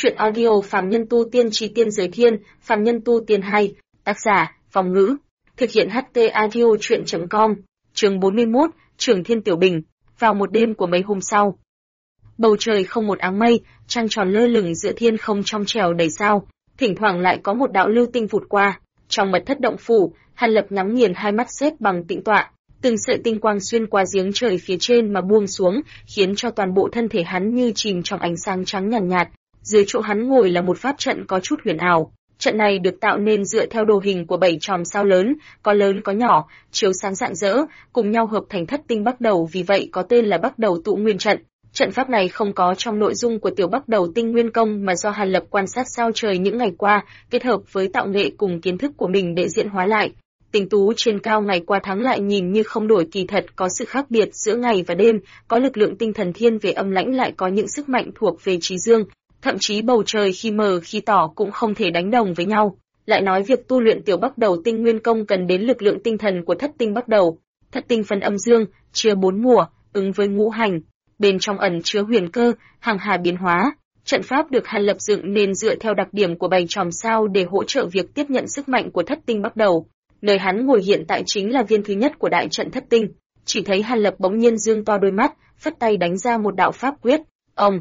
Chuyện audio Phàm Nhân Tu Tiên Chí Tiên Giới Thiên, Phàm Nhân Tu Tiên hay, tác giả, Phong Ngữ. Thực hiện HT Audio Chuyện.com, chương 41, Trường Thiên Tiểu Bình, vào một đêm của mấy hôm sau. Bầu trời không một áng mây, trăng tròn lơ lửng giữa thiên không trong trẻo đầy sao, thỉnh thoảng lại có một đạo lưu tinh vụt qua. Trong mật thất động phủ, Hàn Lập nhắm nghiền hai mắt xếp bằng tĩnh tọa, từng sợi tinh quang xuyên qua giếng trời phía trên mà buông xuống, khiến cho toàn bộ thân thể hắn như chìm trong ánh sáng trắng nhàn nhạt. Dưới chỗ hắn ngồi là một pháp trận có chút huyền ảo. Trận này được tạo nên dựa theo đồ hình của 7 chòm sao lớn có nhỏ, chiếu sáng rạng rỡ, cùng nhau hợp thành thất tinh Bắc Đầu, vì vậy có tên là Bắc Đầu Tụ Nguyên Trận. Trận pháp này không có trong nội dung của Tiểu Bắc Đầu Tinh Nguyên Công, mà do Hàn Lập quan sát sao trời những ngày qua, kết hợp với tạo nghệ cùng kiến thức của mình để diễn hóa lại. Tinh tú trên cao ngày qua tháng lại nhìn như không đổi, kỳ thật có sự khác biệt giữa ngày và đêm, có lực lượng tinh thần thiên về âm lãnh, lại có những sức mạnh thuộc về trí dương. Thậm chí bầu trời khi mờ khi tỏ cũng không thể đánh đồng với nhau. Lại nói việc tu luyện Tiểu Bắc Đầu Tinh Nguyên Công cần đến lực lượng tinh thần của thất tinh Bắc Đầu. Thất tinh phân âm dương, chia 4 mùa, ứng với ngũ hành. Bên trong ẩn chứa huyền cơ, hàng hà biến hóa. Trận pháp được Hàn Lập dựng nên dựa theo đặc điểm của 7 chòm sao để hỗ trợ việc tiếp nhận sức mạnh của thất tinh Bắc Đầu. Nơi hắn ngồi hiện tại chính là viên thứ nhất của đại trận thất tinh. Chỉ thấy Hàn Lập bỗng nhiên dương to đôi mắt, phất tay đánh ra một đạo pháp quyết. Ông.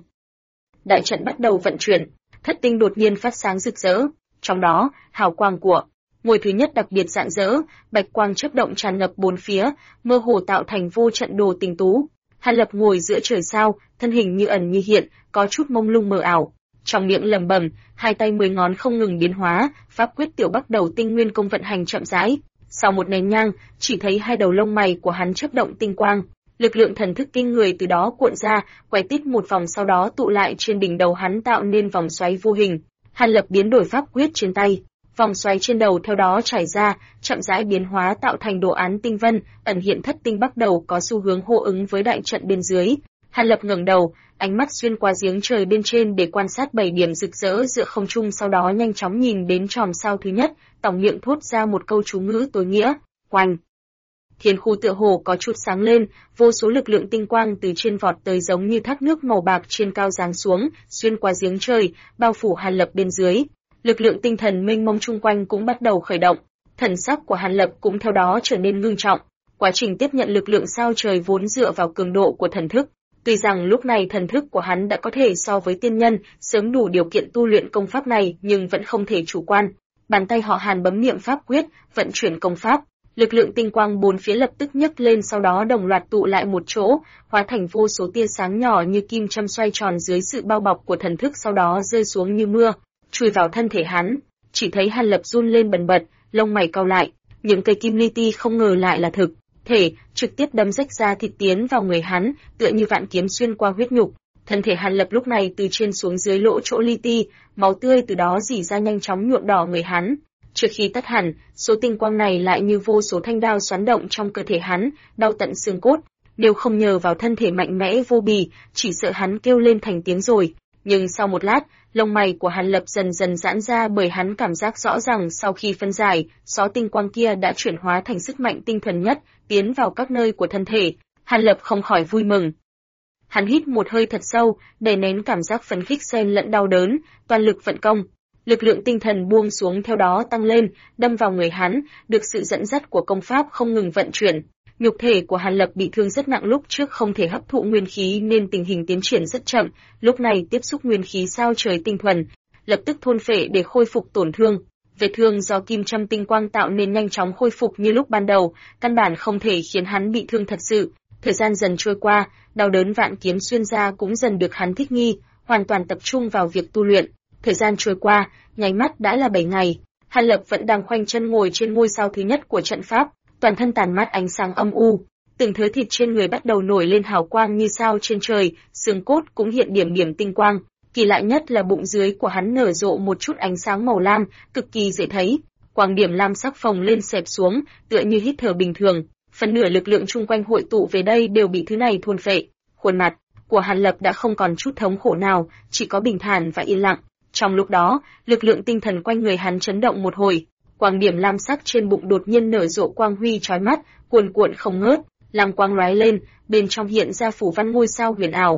Đại trận bắt đầu vận chuyển, thất tinh đột nhiên phát sáng rực rỡ, trong đó, hào quang của ngôi thứ nhất đặc biệt rạng rỡ, bạch quang chớp động tràn ngập bốn phía, mơ hồ tạo thành vô trận đồ tinh tú. Hàn Lập ngồi giữa trời sao, thân hình như ẩn như hiện, có chút mông lung mờ ảo. Trong miệng lẩm bẩm, hai tay 10 ngón không ngừng biến hóa, pháp quyết Tiểu Bắc Đầu Tinh Nguyên Công vận hành chậm rãi. Sau một nén nhang, chỉ thấy hai đầu lông mày của hắn chớp động tinh quang. Lực lượng thần thức kinh người từ đó cuộn ra, quay tít một vòng, sau đó tụ lại trên đỉnh đầu hắn tạo nên vòng xoáy vô hình. Hàn Lập biến đổi pháp quyết trên tay, vòng xoáy trên đầu theo đó trải ra, chậm rãi biến hóa tạo thành đồ án tinh vân, ẩn hiện thất tinh Bắc Đầu có xu hướng hô ứng với đại trận bên dưới. Hàn Lập ngẩng đầu, ánh mắt xuyên qua giếng trời bên trên để quan sát 7 điểm rực rỡ giữa không trung, sau đó nhanh chóng nhìn đến chòm sao thứ nhất, tòng miệng thốt ra một câu chú ngữ tối nghĩa, oanh. Thiên khu tựa hồ có chút sáng lên, vô số lực lượng tinh quang từ trên vọt tới giống như thác nước màu bạc trên cao giáng xuống, xuyên qua giếng trời, bao phủ Hàn Lập bên dưới. Lực lượng tinh thần mênh mông chung quanh cũng bắt đầu khởi động, thần sắc của Hàn Lập cũng theo đó trở nên ngưng trọng. Quá trình tiếp nhận lực lượng sao trời vốn dựa vào cường độ của thần thức. Tuy rằng lúc này thần thức của hắn đã có thể so với tiên nhân, sớm đủ điều kiện tu luyện công pháp này, nhưng vẫn không thể chủ quan. Bàn tay họ Hàn bấm niệm pháp quyết, vận chuyển công pháp. Lực lượng tinh quang bốn phía lập tức nhấc lên, sau đó đồng loạt tụ lại một chỗ, hóa thành vô số tia sáng nhỏ như kim châm xoay tròn dưới sự bao bọc của thần thức, sau đó rơi xuống như mưa, chui vào thân thể hắn. Chỉ thấy Hàn Lập run lên bần bật, lông mày cau lại, những cây kim li ti không ngờ lại là thực thể, trực tiếp đâm rách ra thịt tiến vào người hắn, tựa như vạn kiếm xuyên qua huyết nhục. Thân thể Hàn Lập lúc này từ trên xuống dưới lỗ chỗ li ti, máu tươi từ đó rỉ ra nhanh chóng nhuộm đỏ người hắn. Trước khi tắt hẳn, số tinh quang này lại như vô số thanh đao xoắn động trong cơ thể hắn, đau tận xương cốt. Nếu không nhờ vào thân thể mạnh mẽ vô bì, chỉ sợ hắn kêu lên thành tiếng rồi. Nhưng sau một lát, lông mày của Hàn Lập dần dần giãn ra, bởi hắn cảm giác rõ ràng sau khi phân giải, số tinh quang kia đã chuyển hóa thành sức mạnh tinh thuần nhất, tiến vào các nơi của thân thể. Hàn Lập không khỏi vui mừng. Hắn hít một hơi thật sâu, đè nén cảm giác phấn khích xen lẫn đau đớn, toàn lực vận công. Lực lượng tinh thần buông xuống theo đó tăng lên, đâm vào người hắn, được sự dẫn dắt của công pháp không ngừng vận chuyển. Nhục thể của Hàn Lập bị thương rất nặng, lúc trước không thể hấp thụ nguyên khí nên tình hình tiến triển rất chậm, lúc này tiếp xúc nguyên khí sao trời tinh thuần, lập tức thôn phệ để khôi phục tổn thương. Vết thương do kim châm tinh quang tạo nên nhanh chóng khôi phục như lúc ban đầu, căn bản không thể khiến hắn bị thương thật sự. Thời gian dần trôi qua, đau đớn vạn kiếm xuyên ra cũng dần được hắn thích nghi, hoàn toàn tập trung vào việc tu luyện. Thời gian trôi qua, nháy mắt đã là 7 ngày. Hàn Lập vẫn đang khoanh chân ngồi trên ngôi sao thứ nhất của trận pháp, toàn thân tàn mát ánh sáng âm u, từng thớ thịt trên người bắt đầu nổi lên hào quang như sao trên trời, xương cốt cũng hiện điểm điểm tinh quang. Kỳ lạ nhất là bụng dưới của hắn nở rộ một chút ánh sáng màu lam, cực kỳ dễ thấy. Quang điểm lam sắc phồng lên xẹp xuống, tựa như hít thở bình thường. Phần nửa lực lượng chung quanh hội tụ về đây đều bị thứ này thôn phệ. Khuôn mặt của Hàn Lập đã không còn chút thống khổ nào, chỉ có bình thản và yên lặng. Trong lúc đó, lực lượng tinh thần quanh người hắn chấn động một hồi, quang điểm lam sắc trên bụng đột nhiên nở rộ quang huy chói mắt, cuồn cuộn không ngớt, lam quang lóe lên, bên trong hiện ra phủ văn ngôi sao huyền ảo.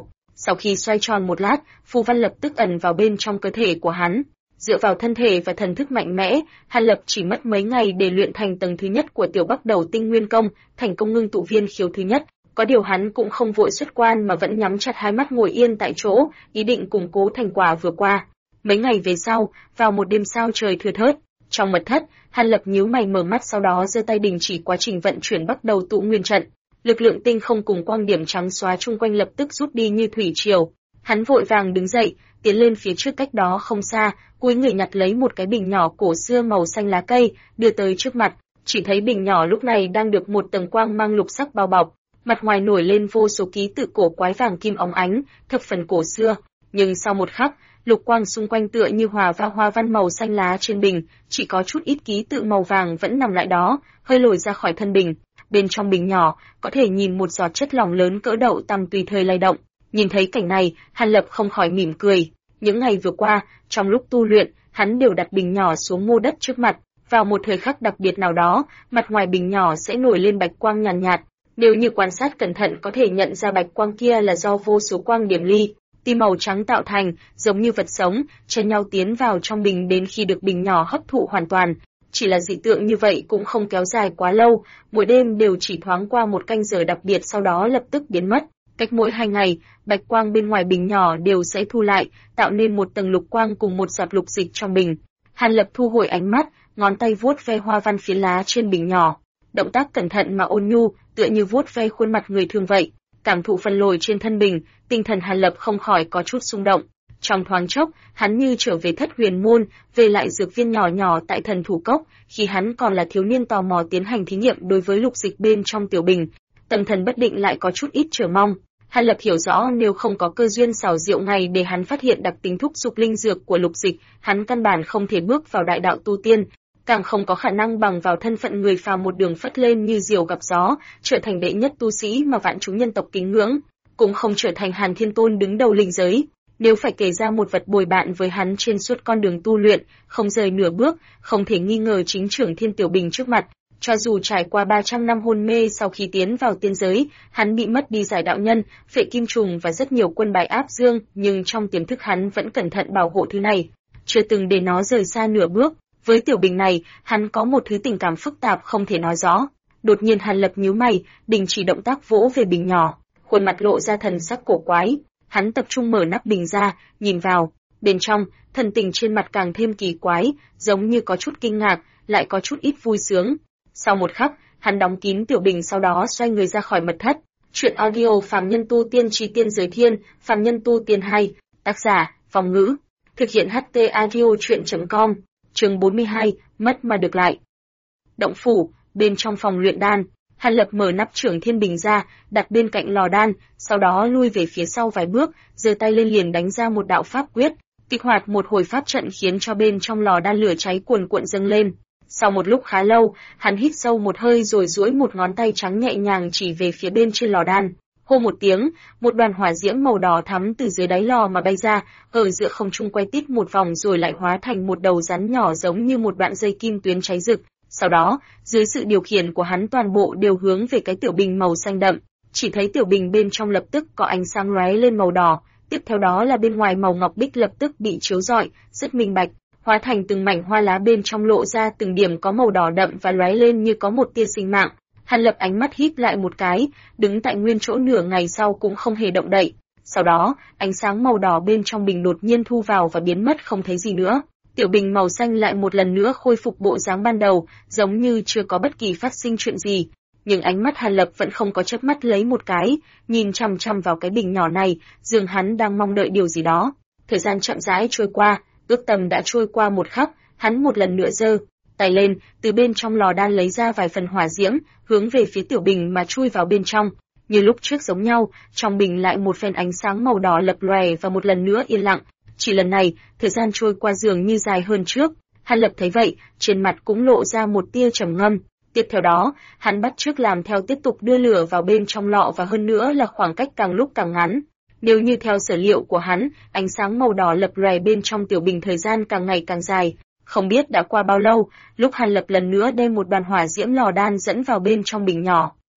Sau khi xoay tròn một lát, phù văn lập tức ẩn vào bên trong cơ thể của hắn. Dựa vào thân thể và thần thức mạnh mẽ, Hàn Lập chỉ mất mấy ngày để luyện thành tầng thứ nhất của Tiểu Bắc Đầu Tinh Nguyên Công, thành công ngưng tụ viên khiếu thứ nhất. Có điều hắn cũng không vội xuất quan mà vẫn nhắm chặt hai mắt ngồi yên tại chỗ, ý định củng cố thành quả vừa qua. Mấy ngày về sau, vào một đêm sao trời thưa thớt, trong mật thất, Hàn Lập nhíu mày mở mắt, sau đó giơ tay đình chỉ quá trình vận chuyển Bắc Đầu Tụ Nguyên trận. Lực lượng tinh không cùng quang điểm trắng xóa chung quanh lập tức rút đi như thủy triều. Hắn vội vàng đứng dậy, tiến lên phía trước cách đó không xa, cúi người nhặt lấy một cái bình nhỏ cổ xưa màu xanh lá cây, đưa tới trước mặt. Chỉ thấy bình nhỏ lúc này đang được một tầng quang mang lục sắc bao bọc, mặt ngoài nổi lên vô số ký tự cổ quái vàng kim óng ánh, thập phần cổ xưa. Nhưng sau một khắc, lục quang xung quanh tựa như hòa vào hoa văn màu xanh lá trên bình, chỉ có chút ít ký tự màu vàng vẫn nằm lại đó, hơi lồi ra khỏi thân bình. Bên trong bình nhỏ, có thể nhìn một giọt chất lỏng lớn cỡ đậu tằm tùy thời lay động. Nhìn thấy cảnh này, Hàn Lập không khỏi mỉm cười. Những ngày vừa qua, trong lúc tu luyện, hắn đều đặt bình nhỏ xuống mô đất trước mặt. Vào một thời khắc đặc biệt nào đó, mặt ngoài bình nhỏ sẽ nổi lên bạch quang nhàn nhạt. Nếu như quan sát cẩn thận có thể nhận ra bạch quang kia là do vô số quang điểm li ti màu trắng tạo thành, giống như vật sống, chen nhau tiến vào trong bình đến khi được bình nhỏ hấp thụ hoàn toàn. Chỉ là dị tượng như vậy cũng không kéo dài quá lâu, mỗi đêm đều chỉ thoáng qua một canh giờ đặc biệt, sau đó lập tức biến mất. Cách mỗi 2 ngày, bạch quang bên ngoài bình nhỏ đều sẽ thu lại, tạo nên một tầng lục quang cùng một giọt lục dịch trong bình. Hàn Lập thu hồi ánh mắt, ngón tay vuốt ve hoa văn phiến lá trên bình nhỏ. Động tác cẩn thận mà ôn nhu, tựa như vuốt ve khuôn mặt người thương vậy. Cảm thụ phần lồi trên thân bình, tinh thần Hàn Lập không khỏi có chút xung động. Trong thoáng chốc, hắn như trở về Thất Huyền Môn, về lại dược viên nhỏ nhỏ tại Thần Thủ Cốc, khi hắn còn là thiếu niên tò mò tiến hành thí nghiệm đối với lục dịch bên trong tiểu bình. Tâm thần bất định lại có chút ít chờ mong. Hàn Lập hiểu rõ nếu không có cơ duyên xảo diệu này để hắn phát hiện đặc tính thúc dục linh dược của lục dịch, hắn căn bản không thể bước vào đại đạo tu tiên, càng không có khả năng bằng vào thân phận người phàm một đường phất lên như diều gặp gió, trở thành đệ nhất tu sĩ mà vạn chúng nhân tộc kính ngưỡng, cũng không trở thành Hàn Thiên Tôn đứng đầu linh giới. Nếu phải kể ra một vật bồi bạn với hắn trên suốt con đường tu luyện, không rời nửa bước, không thể nghi ngờ chính Trưởng Thiên Tiểu Bình trước mặt. Cho dù trải qua 300 năm hôn mê sau khi tiến vào tiên giới, hắn bị mất đi giải đạo nhân, phệ kim trùng và rất nhiều quân bài áp dương, nhưng trong tiềm thức hắn vẫn cẩn thận bảo hộ thứ này, chưa từng để nó rời xa nửa bước. Với tiểu bình này, hắn có một thứ tình cảm phức tạp không thể nói rõ. Đột nhiên Hàn Lập nhíu mày, đình chỉ động tác vỗ về bình nhỏ, khuôn mặt lộ ra thần sắc cổ quái. Hắn tập trung mở nắp bình ra, nhìn vào. Bên trong, thần tình trên mặt càng thêm kỳ quái, giống như có chút kinh ngạc, lại có chút ít vui sướng. Sau một khắc, hắn đóng kín tiểu bình, sau đó xoay người ra khỏi mật thất. Chuyện audio Phàm Nhân Tu Tiên Chí Tiên Giới Thiên, Phàm Nhân Tu Tiên 2, tác giả, Phong Ngữ. Thực hiện HT audio chuyện.com, chương 42, mất mà được lại. Động phủ, bên trong phòng luyện đan, Hàn Lập mở nắp Trưởng Thiên Bình ra, đặt bên cạnh lò đan, sau đó lui về phía sau vài bước, giơ tay lên liền đánh ra một đạo pháp quyết, kích hoạt một hồi pháp trận khiến cho bên trong lò đan lửa cháy cuồn cuộn dâng lên. Sau một lúc khá lâu, hắn hít sâu một hơi rồi duỗi một ngón tay trắng nhẹ nhàng chỉ về phía bên trên lò đan. Hô một tiếng, một đoàn hỏa diễm màu đỏ thắm từ dưới đáy lò mà bay ra, ở giữa không trung quay tít một vòng rồi lại hóa thành một đầu rắn nhỏ giống như một đoạn dây kim tuyến cháy rực. Sau đó, dưới sự điều khiển của hắn toàn bộ đều hướng về cái tiểu bình màu xanh đậm. Chỉ thấy tiểu bình bên trong lập tức có ánh sáng lóe lên màu đỏ, tiếp theo đó là bên ngoài màu ngọc bích lập tức bị chiếu rọi, rất minh bạch, hóa thành từng mảnh hoa lá bên trong lộ ra từng điểm có màu đỏ đậm và lóe lên như có một tia sinh mạng. Hàn Lập ánh mắt híp lại một cái, đứng tại nguyên chỗ nửa ngày sau cũng không hề động đậy. Sau đó, ánh sáng màu đỏ bên trong bình đột nhiên thu vào và biến mất không thấy gì nữa. Tiểu bình màu xanh lại một lần nữa khôi phục bộ dáng ban đầu, giống như chưa có bất kỳ phát sinh chuyện gì. Nhưng ánh mắt Hàn Lập vẫn không có chớp mắt lấy một cái, nhìn chằm chằm vào cái bình nhỏ này, dường hắn đang mong đợi điều gì đó. Thời gian chậm rãi trôi qua, ước tầm đã trôi qua một khắc, hắn một lần nữa giơ tay lên, từ bên trong lò đan lấy ra vài phần hỏa diễm, hướng về phía tiểu bình mà chui vào bên trong. Như lúc trước giống nhau, trong bình lại một phen ánh sáng màu đỏ lập lòe và một lần nữa yên lặng. Chỉ lần này, thời gian trôi qua dường như dài hơn trước. Hàn Lập thấy vậy, trên mặt cũng lộ ra một tia trầm ngâm. Tiếp theo đó, hắn bắt chước làm theo, tiếp tục đưa lửa vào bên trong lọ và hơn nữa là khoảng cách càng lúc càng ngắn. Nếu như theo sở liệu của hắn, ánh sáng màu đỏ lập lòe bên trong tiểu bình thời gian càng ngày càng dài. Không biết đã qua bao lâu, lúc Hàn Lập lần nữa đem một đoàn hỏa diễm lò đan dẫn vào bên trong bình nhỏ.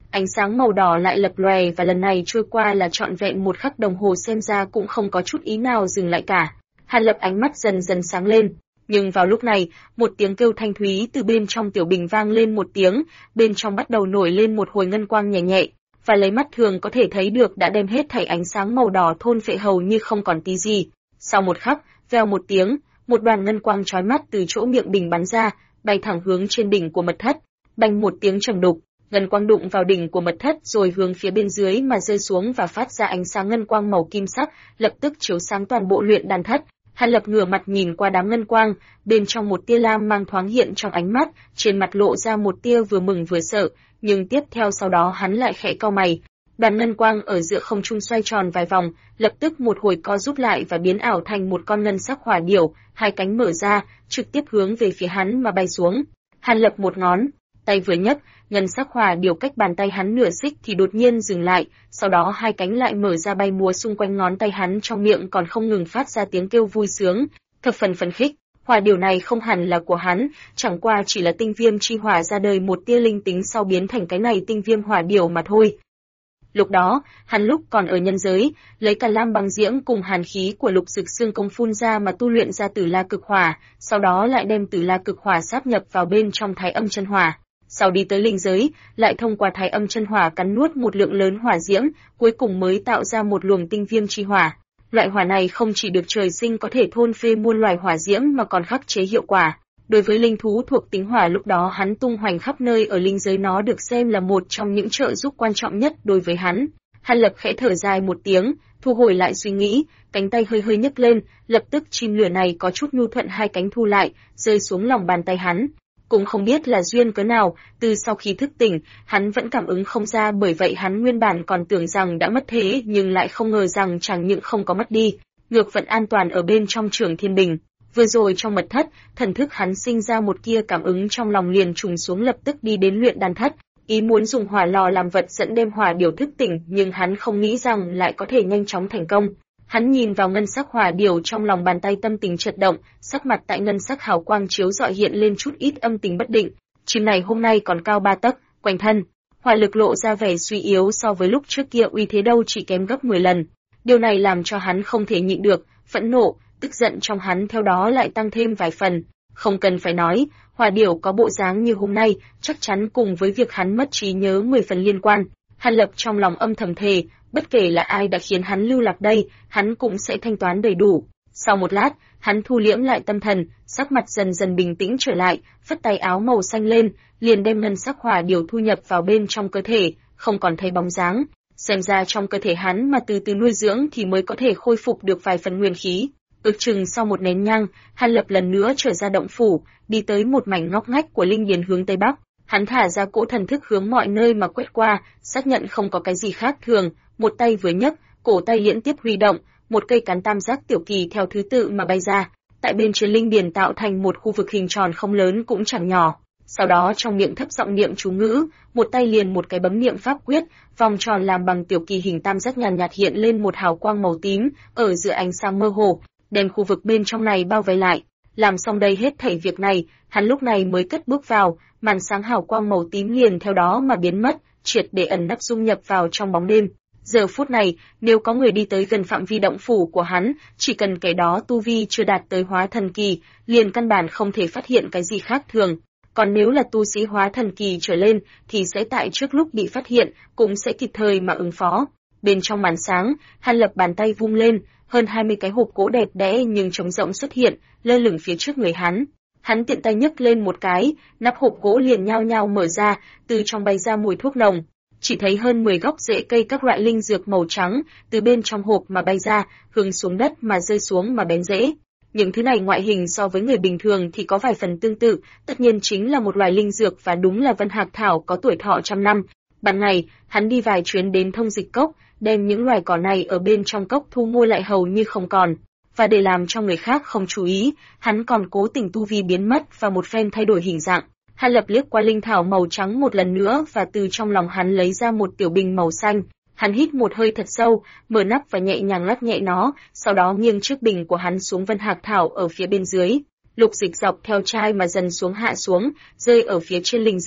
Ánh sáng màu đỏ lại lập lòe và lần này trôi qua là trọn vẹn 1 khắc đồng hồ, xem ra cũng không có chút ý nào dừng lại cả. Hàn Lập ánh mắt dần dần sáng lên, nhưng vào lúc này, một tiếng kêu thanh thúy từ bên trong tiểu bình vang lên một tiếng, bên trong bắt đầu nổi lên một hồi ngân quang nhẹ nhẹ, và lấy mắt thường có thể thấy được đã đem hết thảy ánh sáng màu đỏ thôn phệ hầu như không còn tí gì. Sau một khắc, vèo một tiếng, một đoàn ngân quang chói mắt từ chỗ miệng bình bắn ra, bay thẳng hướng trên đỉnh của mật thất. Bành một tiếng trầm đục, ngân quang đụng vào đỉnh của mật thất rồi hướng phía bên dưới mà rơi xuống và phát ra ánh sáng ngân quang màu kim sắc, lập tức chiếu sáng toàn bộ luyện đan thất. Hàn Lập ngửa mặt nhìn qua đám ngân quang, bên trong một tia lam mang thoáng hiện trong ánh mắt, trên mặt lộ ra một tia vừa mừng vừa sợ, nhưng tiếp theo sau đó hắn lại khẽ cau mày. Đoàn ngân quang ở giữa không trung xoay tròn vài vòng, lập tức một hồi co rút lại và biến ảo thành một con ngân sắc hỏa điểu, hai cánh mở ra, trực tiếp hướng về phía hắn mà bay xuống. Hàn Lập một ngón tay vừa nhấc, ngân sắc hỏa điểu cách bàn tay hắn nửa xích thì đột nhiên dừng lại, sau đó hai cánh lại mở ra bay múa xung quanh ngón tay hắn, trong miệng còn không ngừng phát ra tiếng kêu vui sướng, thập phần phấn khích. Hỏa điểu này không hẳn là của hắn, chẳng qua chỉ là tinh viêm chi hỏa ra đời một tia linh tính sau biến thành cái này tinh viêm hỏa điểu mà thôi. Lúc đó, hắn lúc còn ở nhân giới, lấy cả lam băng diễm cùng hàn khí của Lục Dực Xương Công phun ra mà tu luyện ra Tử La Cực Hỏa, sau đó lại đem Tử La Cực Hỏa sáp nhập vào bên trong Thái Âm Chân Hỏa. Sau đi tới linh giới, lại thông qua Thái Âm Chân Hỏa cắn nuốt một lượng lớn hỏa diễm, cuối cùng mới tạo ra một luồng tinh viêm chi hỏa. Loại hỏa này không chỉ được trời sinh có thể thôn phệ muôn loài hỏa diễm mà còn khắc chế hiệu quả. Đối với linh thú thuộc tính hỏa lúc đó hắn tung hoành khắp nơi ở linh giới, nó được xem là một trong những trợ giúp quan trọng nhất đối với hắn. Hàn Lập khẽ thở dài một tiếng, thu hồi lại suy nghĩ, cánh tay hơi hơi nhấc lên, lập tức chim lửa này có chút nhu thuận hai cánh thu lại, rơi xuống lòng bàn tay hắn. Cũng không biết là duyên cớ nào, từ sau khi thức tỉnh, hắn vẫn cảm ứng không ra, bởi vậy hắn nguyên bản còn tưởng rằng đã mất thế nhưng lại không ngờ rằng chẳng những không có mất đi, ngược vẫn an toàn ở bên trong Trường Thiên Bình. Vừa rồi trong mật thất, thần thức hắn sinh ra một tia cảm ứng trong lòng liền trùng xuống, lập tức đi đến luyện đan thất, ý muốn dùng hỏa lò làm vật dẫn đem hỏa điểu thức tỉnh, nhưng hắn không nghĩ rằng lại có thể nhanh chóng thành công. Hắn nhìn vào ngân sắc hỏa điểu trong lòng bàn tay, tâm tình chợt động, sắc mặt tại ngân sắc hào quang chiếu rọi hiện lên chút ít âm tình bất định. Chim này hôm nay còn cao 3 tấc, quanh thân hỏa lực lộ ra vẻ suy yếu, so với lúc trước kia uy thế đâu chỉ kém gấp 10 lần. Điều này làm cho hắn không thể nhịn được, phẫn nộ, tức giận trong hắn theo đó lại tăng thêm vài phần. Không cần phải nói, hỏa điểu có bộ dáng như hôm nay, chắc chắn cùng với việc hắn mất trí nhớ 10 phần liên quan. Hàn Lập trong lòng âm thầm thề, bất kể là ai đã khiến hắn lưu lạc đây, hắn cũng sẽ thanh toán đầy đủ. Sau một lát, hắn thu liễm lại tâm thần, sắc mặt dần dần bình tĩnh trở lại, phất tay áo màu xanh lên, liền đem ngân sắc hỏa điểu thu nhập vào bên trong cơ thể, không còn thấy bóng dáng. Xem ra trong cơ thể hắn mà từ từ nuôi dưỡng thì mới có thể khôi phục được vài phần nguyên khí. Ước chừng sau một nén nhang, Hàn Lập lần nữa trở ra động phủ, đi tới một mảnh ngóc ngách của linh điền hướng tây bắc. Hắn thả ra cỗ thần thức hướng mọi nơi mà quét qua, xác nhận không có cái gì khác thường, một tay vừa nhấc, cổ tay liên tiếp huy động, một cây cán tam giác tiểu kỳ theo thứ tự mà bay ra, tại bên trên linh điền tạo thành một khu vực hình tròn không lớn cũng chẳng nhỏ. Sau đó trong miệng thấp giọng niệm chú ngữ, một tay liền một cái bấm niệm pháp quyết, vòng tròn làm bằng tiểu kỳ hình tam giác nhàn nhạt hiện lên một hào quang màu tím, ở giữa ánh sáng mơ hồ, đem khu vực bên trong này bao vây lại. Làm xong đây hết thảy việc này, hắn lúc này mới cất bước vào, màn sáng hào quang màu tím liền theo đó mà biến mất, triệt để ẩn nấp dung nhập vào trong bóng đêm. Giờ phút này, nếu có người đi tới gần phạm vi động phủ của hắn, chỉ cần kẻ đó tu vi chưa đạt tới hóa thần kỳ, liền căn bản không thể phát hiện cái gì khác thường. Còn nếu là tu sĩ hóa thần kỳ trở lên, thì sẽ tại trước lúc bị phát hiện, cũng sẽ kịp thời mà ứng phó. Bên trong màn sáng, Hàn Lập bàn tay vung lên, hơn 20 cái hộp gỗ đẹp đẽ nhưng trống rỗng xuất hiện, lơ lửng phía trước người hắn. Hắn tiện tay nhấc lên một cái, nắp hộp gỗ liền nhao nhao mở ra, từ trong bay ra mùi thuốc nồng. Chỉ thấy hơn 10 gốc rễ cây các loại linh dược màu trắng từ bên trong hộp mà bay ra, hướng xuống đất mà rơi xuống mà bén rễ. Những thứ này ngoại hình so với người bình thường thì có vài phần tương tự, tất nhiên chính là một loài linh dược và đúng là Vân Hạc Thảo có tuổi thọ trăm năm. Ban ngày, hắn đi vài chuyến đến Thông Dịch Cốc, đem những loài cỏ này ở bên trong cốc thu mua lại hầu như không còn. Và để làm cho người khác không chú ý, hắn còn cố tình tu vi biến mất và một phen thay đổi hình dạng. Hàn Lập liếc qua linh thảo màu trắng một lần nữa và từ trong lòng hắn lấy ra một tiểu bình màu xanh. Hắn hít một hơi thật sâu, mở nắp và nhẹ nhàng lắc nhẹ nó, sau đó nghiêng chiếc bình của hắn xuống Vân Hạc Thảo ở phía bên dưới. Lục dịch dọc theo chai mà dần xuống hạ xuống, rơi ở phía trên linh dược.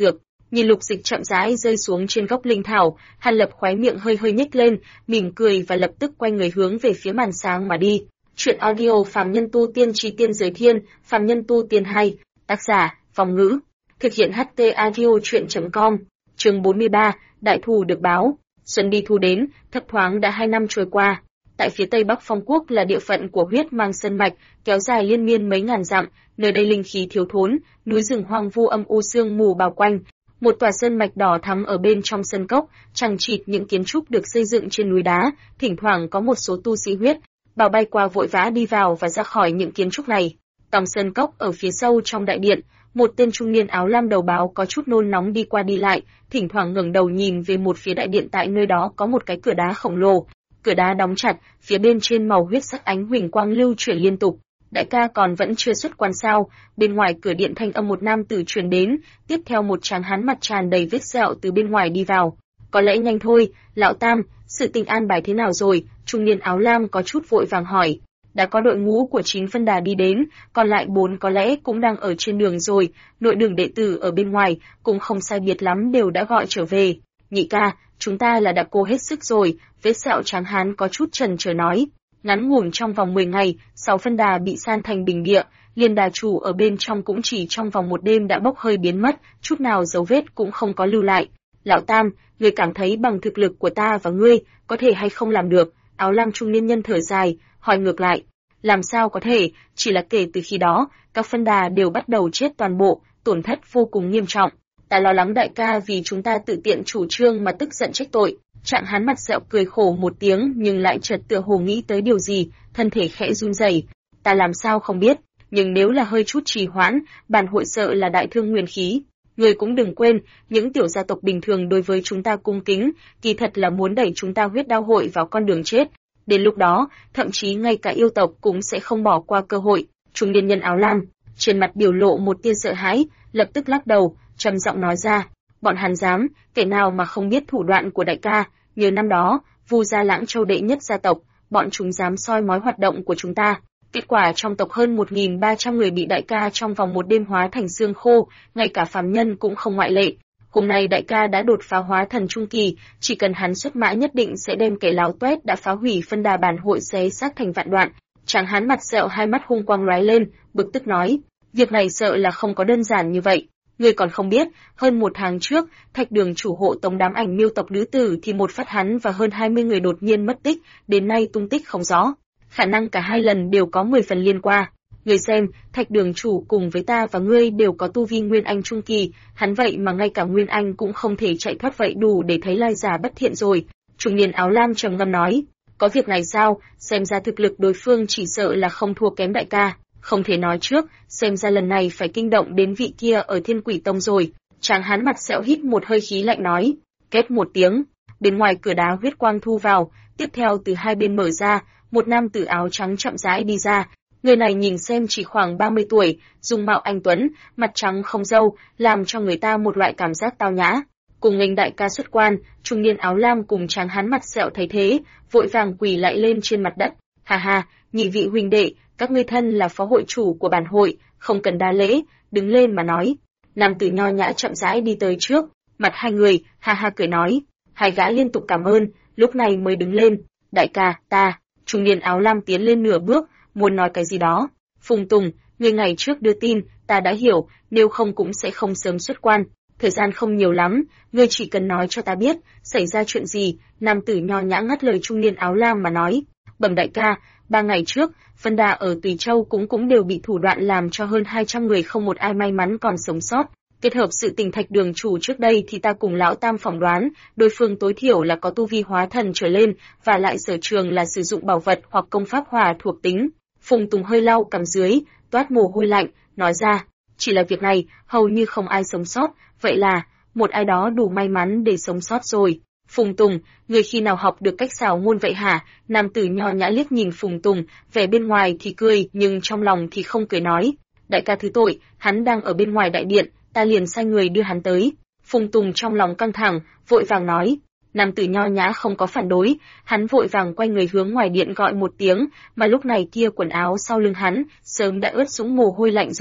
Nhìn Lục Dịch chậm rãi rơi xuống trên gốc linh thảo, Hàn Lập khóe miệng hơi hơi nhếch lên, mỉm cười và lập tức quay người hướng về phía màn sáng mà đi. Truyện audio Phàm Nhân Tu Tiên Chí Tiên Giới Thiên, Phàm Nhân Tu Tiên 2, tác giả, Phong Ngữ. Thực hiện HT Audio Truyện.com. Chương 43, Đại thù được báo. Xuân đi thu đến, thấp thoáng đã 2 năm trôi qua. Tại phía tây bắc Phong Quốc là địa phận của huyết mang sơn mạch, kéo dài liên miên mấy ngàn dặm, nơi đây linh khí thiếu thốn, núi rừng hoang vu âm u sương mù bao quanh. Một tòa sơn mạch đỏ thắm ở bên trong sơn cốc, chằng chịt những kiến trúc được xây dựng trên núi đá, thỉnh thoảng có một số tu sĩ huyết bào bay qua vội vã đi vào và ra khỏi những kiến trúc này. Tòng sơn cốc ở phía sâu trong đại điện, một tên trung niên áo lam đầu báo có chút nôn nóng đi qua đi lại, thỉnh thoảng ngẩng đầu nhìn về một phía đại điện, tại nơi đó có một cái cửa đá khổng lồ. Cửa đá đóng chặt, phía bên trên màu huyết sắc ánh huỳnh quang lưu chuyển liên tục. Đại ca còn vẫn chưa xuất quan sao? Bên ngoài cửa điện thanh âm một nam tử truyền đến, tiếp theo một tráng hán mặt tràn đầy vết sẹo từ bên ngoài đi vào. Có lẽ nhanh thôi, lão Tam, sự tình an bài thế nào rồi? Trung niên áo lam có chút vội vàng hỏi. Đã có đội ngũ của 9 phân đà đi đến, còn lại 4 có lẽ cũng đang ở trên đường rồi, nội đường đệ tử ở bên ngoài cũng không sai biệt lắm đều đã gọi trở về. Nhị ca, chúng ta là đã cố hết sức rồi, vết sẹo tráng hán có chút chần chờ nói. Ngắn ngủn trong vòng 10 ngày, 6 phân đà bị san thành bình địa, liền đà chủ ở bên trong cũng chỉ trong vòng một đêm đã bốc hơi biến mất, chút nào dấu vết cũng không có lưu lại. Lão Tam, ngươi cảm thấy bằng thực lực của ta và ngươi, có thể hay không làm được? Áo lam trung niên nhân thở dài, hỏi ngược lại. Làm sao có thể, chỉ là kể từ khi đó, các phân đà đều bắt đầu chết toàn bộ, tổn thất vô cùng nghiêm trọng. Ta lo lắng đại ca vì chúng ta tự tiện chủ trương mà tức giận trách tội. Trạng hán mặt sẹo cười khổ một tiếng nhưng lại chợt tựa hồ nghĩ tới điều gì, thân thể khẽ run rẩy. Ta làm sao không biết, nhưng nếu là hơi chút trì hoãn, bản hội sợ là đại thương nguyên khí. Người cũng đừng quên, những tiểu gia tộc bình thường đối với chúng ta cung kính, kỳ thật là muốn đẩy chúng ta huyết đao hội vào con đường chết. Đến lúc đó, thậm chí ngay cả yêu tộc cũng sẽ không bỏ qua cơ hội. Trung niên nhân áo lam, trên mặt biểu lộ một tia sợ hãi, lập tức lắc đầu, trầm giọng nói ra. Bọn hắn dám, kẻ nào mà không biết thủ đoạn của đại ca, nhờ năm đó, Vu gia Lãng Châu đệ nhất gia tộc, bọn chúng dám soi mói hoạt động của chúng ta. Kết quả trong tộc hơn 1.300 người bị đại ca trong vòng một đêm hóa thành xương khô, ngay cả phàm nhân cũng không ngoại lệ. Hôm nay đại ca đã đột phá hóa thần trung kỳ, chỉ cần hắn xuất mã nhất định sẽ đem kẻ láo toét đã phá hủy phân đà bản hội xé xác thành vạn đoạn. Tráng hán mặt sẹo hai mắt hung quang lóe lên, bực tức nói, việc này sợ là không có đơn giản như vậy. Ngươi còn không biết, hơn 1 tháng trước, Thạch Đường chủ hộ tống đám ảnh miêu tộc nữ tử thì một phát hắn và hơn 20 người đột nhiên mất tích, đến nay tung tích không rõ. Khả năng cả hai lần đều có 10 phần liên quan. Ngươi xem, Thạch Đường chủ cùng với ta và ngươi đều có tu vi Nguyên Anh trung kỳ, hắn vậy mà ngay cả Nguyên Anh cũng không thể chạy thoát, vậy đủ để thấy lai giả bất thiện rồi. Trung niên áo lam trầm ngâm nói, có việc này sao, xem ra thực lực đối phương chỉ sợ là không thua kém đại ca. Không thể nói trước, xem ra lần này phải kinh động đến vị kia ở Thiên Quỷ Tông rồi. Tráng hán mặt sẹo hít một hơi khí lạnh nói, két một tiếng, bên ngoài cửa đá huyết quang thu vào, tiếp theo từ hai bên mở ra, một nam tử áo trắng chậm rãi đi ra. Người này nhìn xem chỉ khoảng 30 tuổi, dung mạo anh tuấn, mặt trắng không râu, làm cho người ta một loại cảm giác tao nhã. Cùng nghênh đại ca xuất quan, trung niên áo lam cùng tráng hán mặt sẹo thấy thế, vội vàng quỳ lại lên trên mặt đất. Ha ha, nhị vị huynh đệ, các ngươi thân là phó hội chủ của bản hội, không cần đa lễ, đứng lên mà nói. Nam tử nho nhã chậm rãi đi tới trước, mặt hai người, ha ha cười nói. Hai gã liên tục cảm ơn, lúc này mới đứng lên. Đại ca, ta, trung niên áo lam tiến lên nửa bước, muốn nói cái gì đó. Phùng Tùng, ngươi ngày trước đưa tin, ta đã hiểu, nếu không cũng sẽ không sớm xuất quan. Thời gian không nhiều lắm, ngươi chỉ cần nói cho ta biết, xảy ra chuyện gì. Nam tử nho nhã ngắt lời trung niên áo lam mà nói. Bẩm đại ca, 3 ngày trước, phân đà ở Tùy Châu cũng đều bị thủ đoạn làm cho hơn 200 người không một ai may mắn còn sống sót. Kết hợp sự tình Thạch Đường chủ trước đây thì ta cùng lão Tam phỏng đoán, đối phương tối thiểu là có tu vi hóa thần trở lên, và lại sở trường là sử dụng bảo vật hoặc công pháp hòa thuộc tính. Phùng Tùng hơi lau cằm dưới, toát mồ hôi lạnh, nói ra, chỉ là việc này, hầu như không ai sống sót, vậy là, một ai đó đủ may mắn để sống sót rồi. Phùng Tùng, người khi nào học được cách xảo ngôn vậy hả? Nam tử nho nhã liếc nhìn Phùng Tùng, vẻ bên ngoài thì cười, nhưng trong lòng thì không cười nói. Đại ca thứ tội, hắn đang ở bên ngoài đại điện, ta liền sai người đưa hắn tới. Phùng Tùng trong lòng căng thẳng, vội vàng nói. Nam tử nho nhã không có phản đối, hắn vội vàng quay người hướng ngoài điện gọi một tiếng, mà lúc này kia quần áo sau lưng hắn, sớm đã ướt sũng mồ hôi lạnh rồi.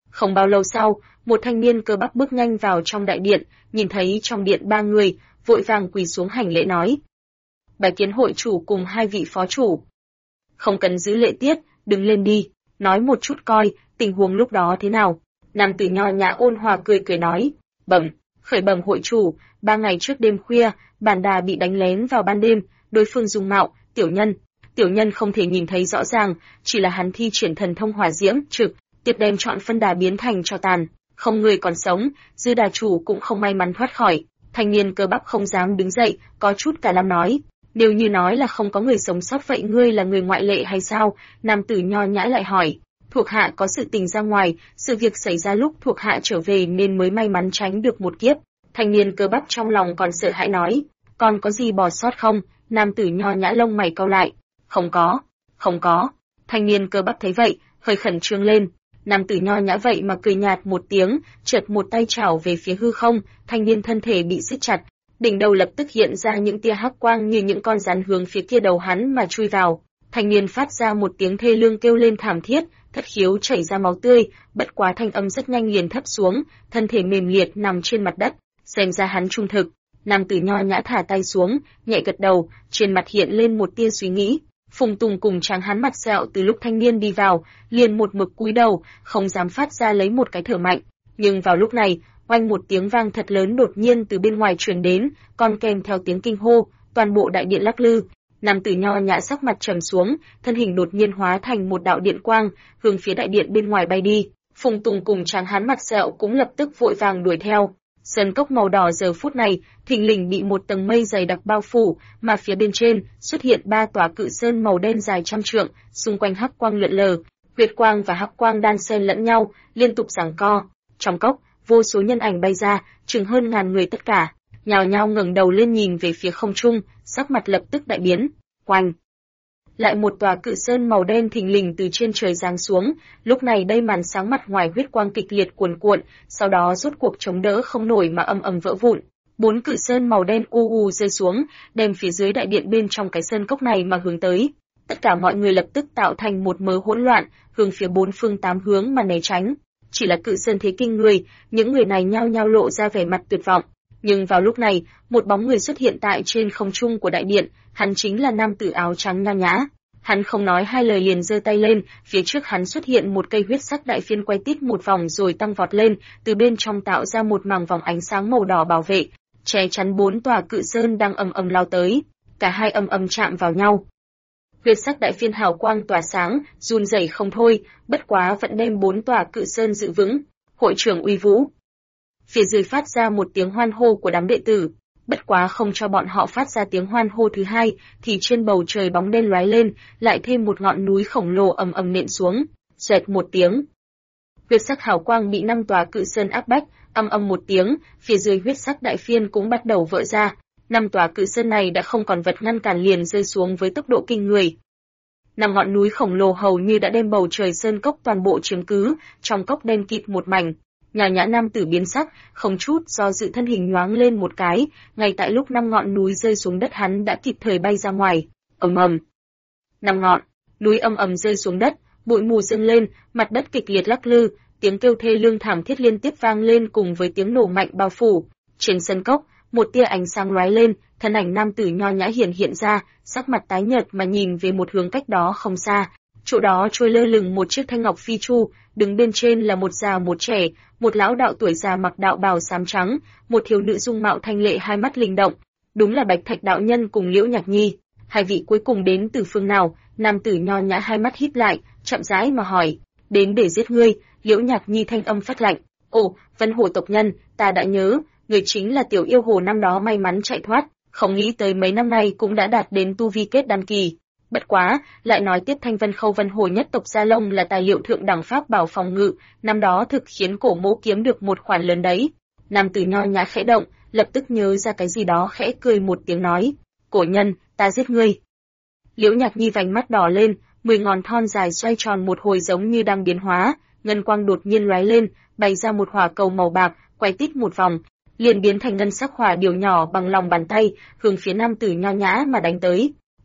Không bao lâu sau, một thanh niên cơ bắp bước nhanh vào trong đại điện, nhìn thấy trong điện 3 người, vội vàng quỳ xuống hành lễ nói: "Bái kiến hội chủ cùng 2 vị phó chủ." "Không cần giữ lễ tiết, đứng lên đi, nói một chút coi, tình huống lúc đó thế nào?" Nam tử nho nhã ôn hòa cười cười nói: Khởi bẩm hội chủ, 3 ngày trước đêm khuya, bản đà bị đánh lén vào ban đêm, đối phương dùng mạo, tiểu nhân không thể nhìn thấy rõ ràng, chỉ là hắn thi triển thần thông hỏa diễm, trực tiếp đem trọn phân đà biến thành tro tàn, không người còn sống, dư đà chủ cũng không may mắn thoát khỏi." Thanh niên cơ bắp không dám đứng dậy, có chút cả lăm nói: "Nếu như nói là không có người sống sót vậy ngươi là người ngoại lệ hay sao?" Nam tử nho nhã lại hỏi: "Thuộc hạ có sự tình ra ngoài, sự việc xảy ra lúc thuộc hạ trở về nên mới may mắn tránh được một kiếp." Thanh niên cơ bắp trong lòng còn sợ hãi nói: "Còn có gì bỏ sót không?" Nam tử nho nhã lông mày cau lại: Không có. Thanh niên cơ bắp thấy vậy, hơi khẩn trương lên. Nam tử nho nhã vậy mà cười nhạt một tiếng, chợt một tay chảo về phía hư không, thanh niên thân thể bị siết chặt, đỉnh đầu lập tức hiện ra những tia hắc quang như những con rắn hướng phía kia đầu hắn mà chui vào. Thanh niên phát ra một tiếng thê lương kêu lên thảm thiết, thất khiếu chảy ra máu tươi, bất quá thanh âm rất nhanh liền thấp xuống, thân thể mềm liệt nằm trên mặt đất, xem ra hắn trung thực. Nam tử nho nhã thả tay xuống, nhẹ gật đầu, trên mặt hiện lên một tia suy nghĩ. Phùng Tùng cùng tráng hán mặt sẹo từ lúc thanh niên đi vào, liền một mực cúi đầu, không dám phát ra lấy một cái thở mạnh. Nhưng vào lúc này, oanh một tiếng vang thật lớn đột nhiên từ bên ngoài truyền đến, còn kèm theo tiếng kinh hô, toàn bộ đại điện lắc lư. Nam tử nho nhã sắc mặt trầm xuống, thân hình đột nhiên hóa thành một đạo điện quang, hướng phía đại điện bên ngoài bay đi. Phùng Tùng cùng tráng hán mặt sẹo cũng lập tức vội vàng đuổi theo. Sơn cốc màu đỏ giờ phút này, thình lình bị một tầng mây dày đặc bao phủ, mà phía bên trên xuất hiện 3 tòa cự sơn màu đen dài trăm trượng, xung quanh hắc quang lượn lờ, huyết quang và hắc quang đan xen lẫn nhau, liên tục giằng co. Trong cốc, vô số nhân ảnh bay ra, chừng hơn ngàn người tất cả, nhao nhao ngẩng đầu lên nhìn về phía không trung, sắc mặt lập tức đại biến. Oanh! Lại một tòa cự sơn màu đen thình lình từ trên trời giáng xuống, lúc này đây màn sáng mặt ngoài huyết quang kịch liệt cuồn cuộn, sau đó rốt cuộc chống đỡ không nổi mà ầm ầm vỡ vụn. 4 cự sơn màu đen rơi xuống, đem phía dưới đại điện bên trong cái sơn cốc này mà hướng tới. Tất cả mọi người lập tức tạo thành một mớ hỗn loạn, hướng phía 4 phương 8 hướng mà né tránh. Chỉ là cự sơn thế kinh người, những người này nhao nhao lộ ra vẻ mặt tuyệt vọng. Nhưng vào lúc này, một bóng người xuất hiện tại trên không trung của đại điện, hắn chính là nam tử áo trắng nho nhã. Hắn không nói hai lời liền giơ tay lên, phía trước hắn xuất hiện một cây huyết sắc đại phiên quay tít một vòng rồi tăng vọt lên, từ bên trong tạo ra một màng vòng ánh sáng màu đỏ bảo vệ, che chắn 4 tòa cự sơn đang ầm ầm lao tới. Cả hai ầm ầm chạm vào nhau. Huyết sắc đại phiên hào quang tỏa sáng, run rẩy không thôi, bất quá vẫn đem 4 tòa cự sơn giữ vững. Hội trưởng uy vũ. Phía dưới phát ra một tiếng hoan hô của đám đệ tử. Bất quá không cho bọn họ phát ra tiếng hoan hô thứ hai, thì trên bầu trời bóng đen lóe lên, lại thêm một ngọn núi khổng lồ ầm ầm nện xuống. Xoẹt một tiếng. Huyết sắc hào quang bị 5 tòa cự sơn áp bách, ầm một tiếng, phía dưới huyết sắc đại phiên cũng bắt đầu vỡ ra. 5 tòa cự sơn này đã không còn vật ngăn cản liền rơi xuống với tốc độ kinh người. 5 ngọn núi khổng lồ hầu như đã đem bầu trời sơn cốc toàn bộ chiếm cứ, trong cốc đen kịt một mảnh. Nho nhã nam tử biến sắc, không chút do dự thân hình nhoáng lên một cái, ngay tại lúc 5 ngọn núi rơi xuống đất hắn đã kịp thời bay ra ngoài. Ầm ầm. 5 ngọn núi ầm rơi xuống đất, bụi mù dâng lên, mặt đất kịch liệt lắc lư, tiếng kêu thê lương thảm thiết liên tiếp vang lên cùng với tiếng nổ mạnh bao phủ. Trên sân cốc, một tia ánh sáng lóe lên, thân ảnh nam tử nho nhã hiện ra, sắc mặt tái nhợt mà nhìn về một hướng cách đó không xa. Chỗ đó trôi lơ lửng một chiếc thanh ngọc phi chu, đứng bên trên là một già một trẻ, một lão đạo tuổi già mặc đạo bào xám trắng, một thiếu nữ dung mạo thanh lệ hai mắt linh động. Đúng là Bạch Thạch đạo nhân cùng Liễu Nhạc Nhi. Hai vị cuối cùng đến từ phương nào? Nam tử nho nhã hai mắt híp lại, chậm rãi mà hỏi. Đến để giết ngươi. Liễu Nhạc Nhi thanh âm phát lạnh. Ồ, Vân Hồ tộc nhân, ta đã nhớ, người chính là tiểu yêu hồ năm đó may mắn chạy thoát, không nghĩ tới mấy năm nay cũng đã đạt đến tu vi kết đan kỳ. Bất quá, lại nói tiếp Thanh Vân Khâu Vân Hồ nhất tộc Gia Long là tài liệu thượng đẳng pháp bảo phòng ngự, năm đó thực khiến cổ mỗ kiếm được một khoản lớn đấy. Nam tử nho nhã khẽ động, lập tức nhớ ra cái gì đó khẽ cười một tiếng nói, cổ nhân, ta giết ngươi. Liễu Nhạc Nhi vành mắt đỏ lên, 10 ngón thon dài xoay tròn một hồi giống như đang biến hóa, ngân quang đột nhiên lóe lên, bày ra một hỏa cầu màu bạc, quay tít một vòng, liền biến thành ngân sắc hỏa điều nhỏ bằng lòng bàn tay, hướng phía nam tử nho nhã mà đánh tới.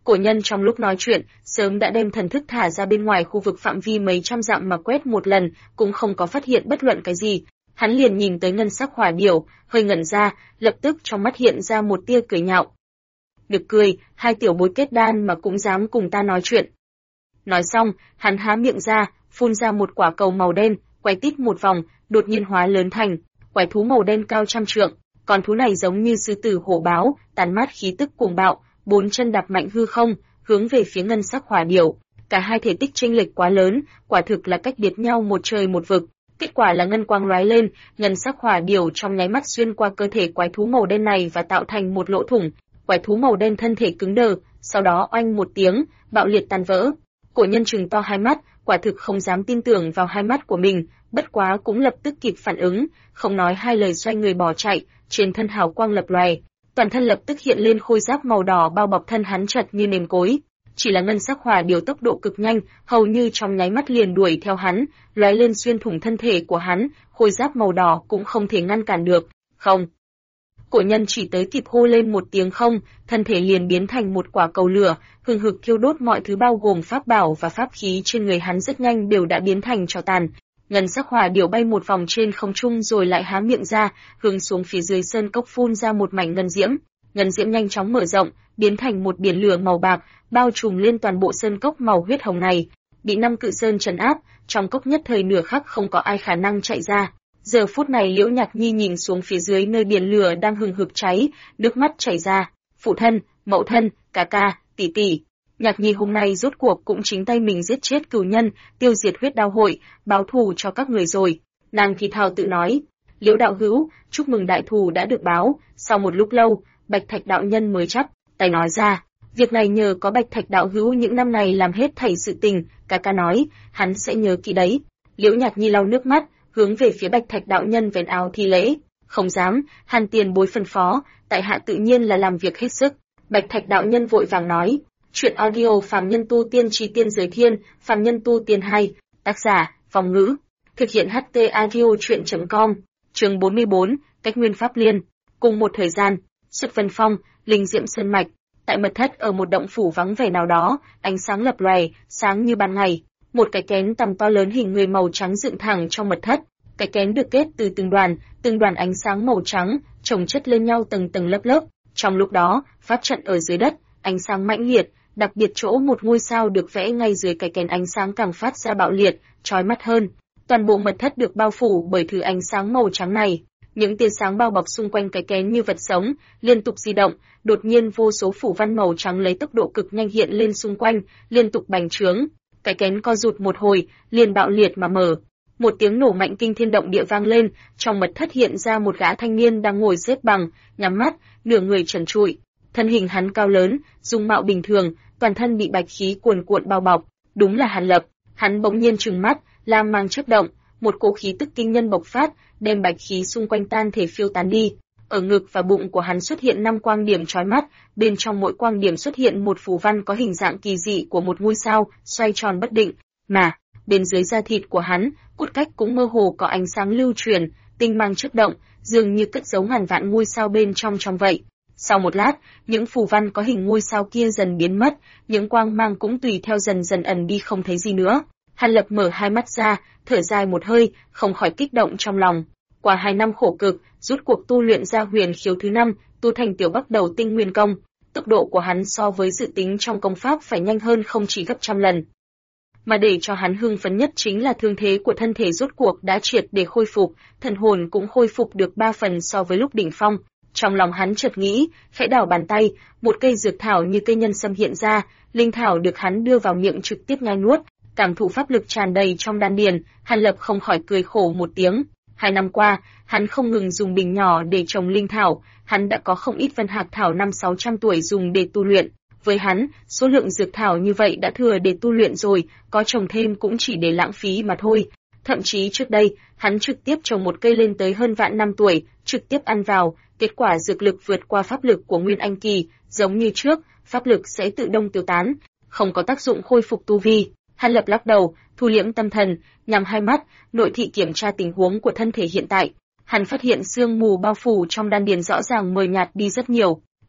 Cổ nhân trong lúc nói chuyện, sớm đã đem thần thức thả ra bên ngoài khu vực phạm vi mấy trăm dặm mà quét một lần, cũng không có phát hiện bất luận cái gì. Hắn liền nhìn tới ngân sắc hỏa điểu, hơi ngẩn ra, lập tức trong mắt hiện ra một tia cười nhạo. Được cười, hai tiểu bối kết đan mà cũng dám cùng ta nói chuyện. Nói xong, hắn há miệng ra, phun ra một quả cầu màu đen, quay tít một vòng, đột nhiên hóa lớn thành quái thú màu đen cao trăm trượng. Con thú này giống như sư tử hổ báo, tàn mát khí tức cuồng bạo, bốn chân đạp mạnh hư không, hướng về phía ngân sắc hỏa điểu. Cả hai thể tích chênh lệch quá lớn, quả thực là cách biệt nhau một trời một vực. Kết quả là ngân quang lóe lên, ngân sắc hỏa điểu trong nháy mắt xuyên qua cơ thể quái thú màu đen này và tạo thành một lỗ thủng. Quái thú màu đen thân thể cứng đờ, sau đó oanh một tiếng, bạo liệt tan vỡ. Cổ nhân trừng to hai mắt, quả thực không dám tin tưởng vào hai mắt của mình, bất quá cũng lập tức kịp phản ứng, không nói hai lời xoay người bỏ chạy, trên thân hào quang lập lòe, toàn thân lập tức hiện lên khôi giáp màu đỏ bao bọc thân hắn chật như nêm cối. Chỉ là ngân sắc hỏa điểu tốc độ cực nhanh, hầu như trong nháy mắt liền đuổi theo hắn, lóe lên xuyên thủng thân thể của hắn, khôi giáp màu đỏ cũng không thể ngăn cản được. Không. Cổ nhân chỉ tới kịp hô lên một tiếng không, thân thể liền biến thành một quả cầu lửa, hừng hực thiêu đốt mọi thứ bao gồm pháp bảo và pháp khí trên người hắn rất nhanh đều đã biến thành tro tàn. Ngân sắc hỏa điểu bay một vòng trên không trung rồi lại há miệng ra, hướng xuống phía dưới sơn cốc phun ra một mảnh ngân diễm. Ngân diễm nhanh chóng mở rộng, biến thành một biển lửa màu bạc, bao trùm lên toàn bộ sơn cốc màu huyết hồng này. Bị năm cự sơn trấn áp, trong cốc nhất thời nửa khắc không có ai khả năng chạy ra. Giờ phút này Liễu Nhạc Nhi nhìn xuống phía dưới nơi biển lửa đang hừng hực cháy, nước mắt chảy ra. Phụ thân, mẫu thân, ca ca, tỷ tỷ. Nhạc Nhi hôm nay rốt cuộc cũng chính tay mình giết chết cừu nhân, tiêu diệt huyết đao hội, báo thù cho các người rồi. Nàng thì thào tự nói. Liễu đạo hữu, chúc mừng đại thù đã được báo. Sau một lúc lâu, Bạch Thạch đạo nhân mới chắp tay nói ra. Việc này nhờ có Bạch Thạch đạo hữu những năm này làm hết thảy sự tình, ca ca nói, hắn sẽ nhớ kỹ đấy. Liễu Nhạc Nhi lau nước mắt, hướng về phía Bạch Thạch đạo nhân vén áo thi lễ. Không dám, Hàn tiền bối phân phó, tại hạ tự nhiên là làm việc hết sức. Bạch Thạch đạo nhân vội vàng nói. Chuyện audio phàm nhân tu tiên trí tiên giới thiên, phàm nhân tu tiên hay, tác giả, Phong Ngữ. Thực hiện HT audio chuyện.com, chương 44, cách nguyên pháp liên. Cùng một thời gian, Xuất Vân Phong, Linh Diệm Sơn Mạch, tại mật thất ở một động phủ vắng vẻ nào đó, ánh sáng lập lòe, sáng như ban ngày. Một cái kén tầm to lớn hình người màu trắng dựng thẳng trong mật thất. Cái kén được kết từ từng đoàn ánh sáng màu trắng, chồng chất lên nhau tầng tầng lớp lớp. Trong lúc đó, pháp trận ở dưới đất, ánh sáng mãnh liệt, đặc biệt chỗ một ngôi sao được vẽ ngay dưới cái kén ánh sáng càng phát ra bạo liệt, chói mắt hơn. Toàn bộ mật thất được bao phủ bởi thứ ánh sáng màu trắng này. Những tia sáng bao bọc xung quanh cái kén như vật sống, liên tục di động, đột nhiên vô số phủ văn màu trắng lấy tốc độ cực nhanh hiện lên xung quanh, liên tục bành trướng. Cái kén co rụt một hồi, liền bạo liệt mà mở. Một tiếng nổ mạnh kinh thiên động địa vang lên, trong mật thất hiện ra một gã thanh niên đang ngồi xếp bằng, nhắm mắt, nửa người trần trụi. Thân hình hắn cao lớn, dung mạo bình thường, toàn thân bị bạch khí cuồn cuộn bao bọc, đúng là Hàn Lập. Hắn bỗng nhiên trừng mắt, lam mang chớp động, một cỗ khí tức kinh nhân bộc phát, đem bạch khí xung quanh tan thể phiêu tán đi. Ở ngực và bụng của hắn xuất hiện 5 quang điểm chói mắt, bên trong mỗi quang điểm xuất hiện một phù văn có hình dạng kỳ dị của một ngôi sao, xoay tròn bất định, mà bên dưới da thịt của hắn, cốt cách cũng mơ hồ có ánh sáng lưu truyền, tinh mang chớp động, dường như cất giấu ngàn vạn ngôi sao bên trong vậy. Sau một lát, những phù văn có hình ngôi sao kia dần biến mất, những quang mang cũng tùy theo dần dần ẩn đi không thấy gì nữa. Hàn Lập mở hai mắt ra, thở dài một hơi, không khỏi kích động trong lòng. Qua 2 năm khổ cực, rút cuộc tu luyện ra huyền khiếu thứ 5, tu thành tiểu bắc đầu tinh nguyên công. Tốc độ của hắn so với dự tính trong công pháp phải nhanh hơn không chỉ gấp trăm lần. Mà để cho hắn hưng phấn nhất chính là thương thế của thân thể rốt cuộc đã triệt để khôi phục, thần hồn cũng khôi phục được 3 phần so với lúc đỉnh phong. Trong lòng hắn chợt nghĩ, khẽ đảo bàn tay, một cây dược thảo như cây nhân sâm hiện ra, linh thảo được hắn đưa vào miệng trực tiếp nhai nuốt, cảm thụ pháp lực tràn đầy trong đan điền, Hàn Lập không khỏi cười khổ một tiếng. 2 năm qua, hắn không ngừng dùng bình nhỏ để trồng linh thảo, hắn đã có không ít vân hạc thảo 500-600 tuổi dùng để tu luyện. Với hắn, số lượng dược thảo như vậy đã thừa để tu luyện rồi, có trồng thêm cũng chỉ để lãng phí mà thôi. Thậm chí trước đây, hắn trực tiếp trồng một cây lên tới hơn vạn năm tuổi, trực tiếp ăn vào, kết quả dược lực vượt qua pháp lực của Nguyên Anh kỳ, giống như trước, pháp lực sẽ tự động tiêu tán, không có tác dụng khôi phục tu vi. Hàn Lập lắc đầu, thu liễm tâm thần, nhắm hai mắt, nội thị kiểm tra tình huống của thân thể hiện tại. Hắn phát hiện sương mù bao phủ trong đan điền rõ ràng mờ nhạt đi rất nhiều.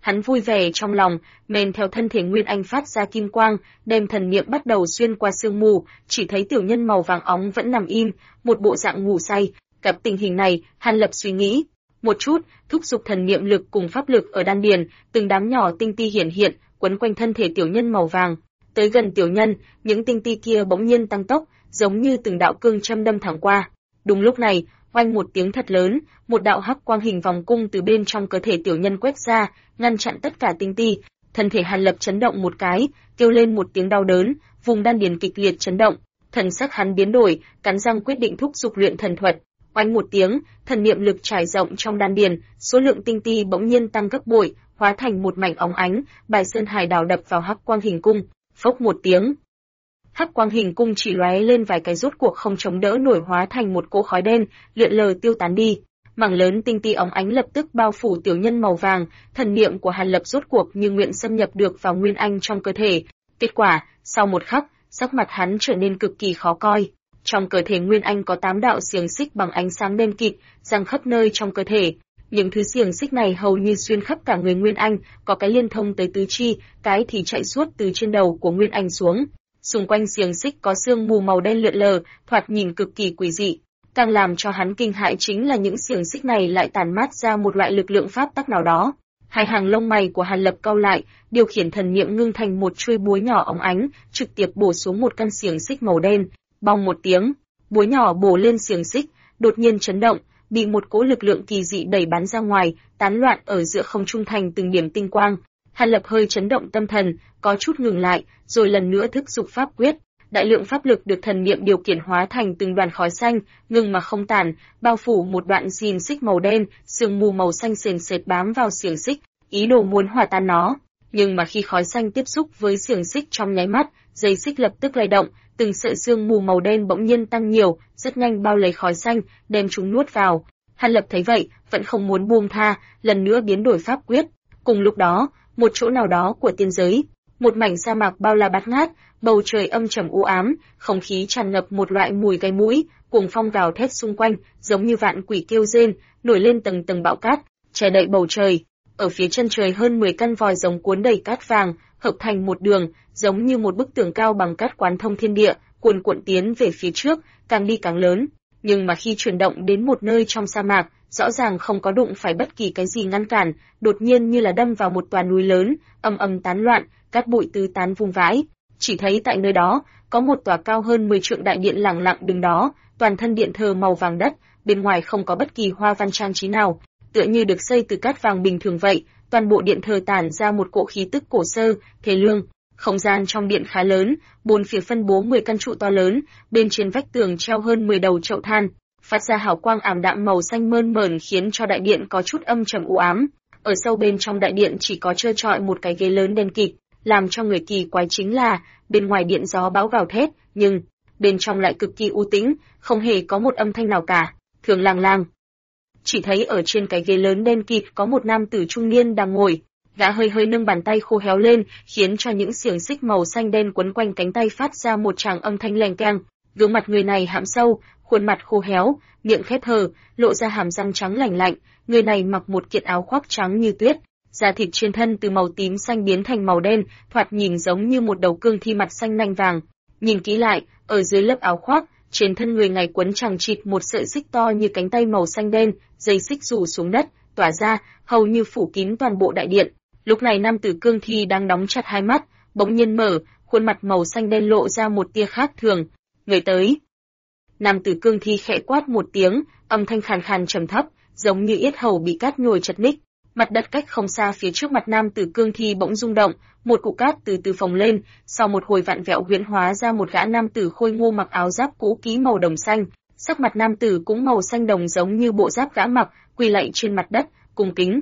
Hắn vui vẻ trong lòng, men theo thân thể Nguyên Anh phát ra kim quang, đem thần niệm bắt đầu xuyên qua sương mù, chỉ thấy tiểu nhân màu vàng óng vẫn nằm im, một bộ dạng ngủ say. Gặp tình hình này, Hàn Lập suy nghĩ một chút, thúc giục thần niệm lực cùng pháp lực ở đan điền, từng đám nhỏ tinh ti hiển hiện, quấn quanh thân thể tiểu nhân màu vàng. Tới gần tiểu nhân, những tinh ti kia bỗng nhiên tăng tốc, giống như từng đạo cương châm đâm thẳng qua. Đúng lúc này, oanh một tiếng thật lớn, một đạo hắc quang hình vòng cung từ bên trong cơ thể tiểu nhân quét ra, ngăn chặn tất cả tinh ti. Thân thể Hàn Lập chấn động một cái, kêu lên một tiếng đau đớn, vùng đan điền kịch liệt chấn động, thần sắc hắn biến đổi, cắn răng quyết định thúc giục luyện thần thuật. Oanh một tiếng, thần niệm lực trải rộng trong đan điền, số lượng tinh ti bỗng nhiên tăng gấp bội, hóa thành một mảnh óng ánh, bài sơn hải đảo đập vào hắc quang hình cung. Phốc một tiếng, hắc quang hình cung chỉ lóe lên vài cái rốt cuộc không chống đỡ nổi, hóa thành một cỗ khói đen, lượn lờ tiêu tán đi. Mảng lớn tinh ti óng ánh lập tức bao phủ tiểu nhân màu vàng, thần niệm của Hàn Lập rốt cuộc như nguyện xâm nhập được vào Nguyên Anh trong cơ thể. Kết quả, sau một khắc, sắc mặt hắn trở nên cực kỳ khó coi. Trong cơ thể Nguyên Anh có 8 đạo xiềng xích bằng ánh sáng đen kịt, giăng khắp nơi trong cơ thể. Những thứ xiềng xích này hầu như xuyên khắp cả người Nguyên Anh, có cái liên thông tới tứ chi, cái thì chạy suốt từ trên đầu của Nguyên Anh xuống. Xung quanh xiềng xích có sương mù màu đen lượn lờ, thoạt nhìn cực kỳ quỷ dị. Càng làm cho hắn kinh hãi chính là những xiềng xích này lại tản mát ra một loại lực lượng pháp tắc nào đó. Hai hàng lông mày của Hàn Lập cau lại, điều khiển thần niệm ngưng thành một chuôi búa nhỏ óng ánh, trực tiếp bổ xuống một căn xiềng xích màu đen. Bong một tiếng, búa nhỏ bổ lên xiềng xích, đột nhiên chấn động, bị một cỗ lực lượng kỳ dị đẩy bắn ra ngoài, tán loạn ở giữa không trung thành từng điểm tinh quang. Hàn Lập hơi chấn động tâm thần, có chút ngừng lại, rồi lần nữa thức dục pháp quyết. Đại lượng pháp lực được thần niệm điều khiển hóa thành từng đoàn khói xanh, ngừng mà không tản, bao phủ một đoạn xiềng xích màu đen, sương mù màu xanh sền sệt bám vào xiềng xích, ý đồ muốn hòa tan nó. Nhưng mà khi khói xanh tiếp xúc với xiềng xích trong nháy mắt, dây xích lập tức lay động, từng sợi sương mù màu đen bỗng nhiên tăng nhiều, rất nhanh bao lấy khói xanh, đem chúng nuốt vào. Hàn Lập thấy vậy, vẫn không muốn buông tha, lần nữa biến đổi pháp quyết. Cùng lúc đó, một chỗ nào đó của tiên giới, một mảnh sa mạc bao la bát ngát, bầu trời âm trầm u ám, không khí tràn ngập một loại mùi gai mũi, cuồng phong gào thét xung quanh, giống như vạn quỷ kêu rên, nổi lên tầng tầng bão cát, che đậy bầu trời. Ở phía chân trời hơn 10 căn vòi rồng cuốn đầy cát vàng, hợp thành một đường, giống như một bức tường cao bằng cát quán thông thiên địa, cuồn cuộn tiến về phía trước, càng đi càng lớn. Nhưng mà khi chuyển động đến một nơi trong sa mạc, rõ ràng không có đụng phải bất kỳ cái gì ngăn cản, đột nhiên như là đâm vào một tòa núi lớn, ầm ầm tán loạn, cát bụi tứ tán vung vãi. Chỉ thấy tại nơi đó, có một tòa cao hơn 10 trượng đại điện lẳng lặng đứng đó, toàn thân điện thờ màu vàng đất, bên ngoài không có bất kỳ hoa văn trang trí nào, tựa như được xây từ cát vàng bình thường vậy. Toàn bộ điện thờ tản ra một cỗ khí tức cổ sơ, thê lương. Không gian trong điện khá lớn, bốn phía phân bố 10 căn trụ to lớn, bên trên vách tường treo hơn 10 đầu chậu than, phát ra hào quang ảm đạm màu xanh mơn mởn khiến cho đại điện có chút âm trầm u ám. Ở sâu bên trong đại điện chỉ có trơ trọi một cái ghế lớn đen kịt, làm cho người kỳ quái chính là, bên ngoài điện gió bão gào thét, nhưng bên trong lại cực kỳ u tĩnh, không hề có một âm thanh nào cả. Thường lang lang. Chỉ thấy ở trên cái ghế lớn đen kịt có một nam tử trung niên đang ngồi, gã hơi hơi nâng bàn tay khô héo lên, khiến cho những xiềng xích màu xanh đen quấn quanh cánh tay phát ra một tràng âm thanh leng keng. Gương mặt người này hãm sâu, khuôn mặt khô héo, miệng khép hờ, lộ ra hàm răng trắng lành lạnh. Người này mặc một kiện áo khoác trắng như tuyết, da thịt trên thân từ màu tím xanh biến thành màu đen, thoạt nhìn giống như một đầu cương thi mặt xanh nanh vàng. Nhìn kỹ lại, ở dưới lớp áo khoác, trên thân người này quấn chằng chịt một sợi xích to như cánh tay màu xanh đen, dây xích rủ xuống đất, tỏa ra, hầu như phủ kín toàn bộ đại điện. Lúc này nam tử cương thi đang đóng chặt hai mắt, bỗng nhiên mở, khuôn mặt màu xanh đen lộ ra một tia khác thường. Người tới. Nam tử cương thi khẽ quát một tiếng, âm thanh khàn khàn trầm thấp, giống như yết hầu bị cát nhồi chật ních. Mặt đất cách không xa phía trước mặt nam tử cương thi bỗng rung động, một cục cát từ từ phồng lên, sau một hồi vặn vẹo huyễn hóa ra một gã nam tử khôi ngô mặc áo giáp cũ kỹ màu đồng xanh, sắc mặt nam tử cũng màu xanh đồng giống như bộ giáp gã mặc, quỳ lạy trên mặt đất, cung kính.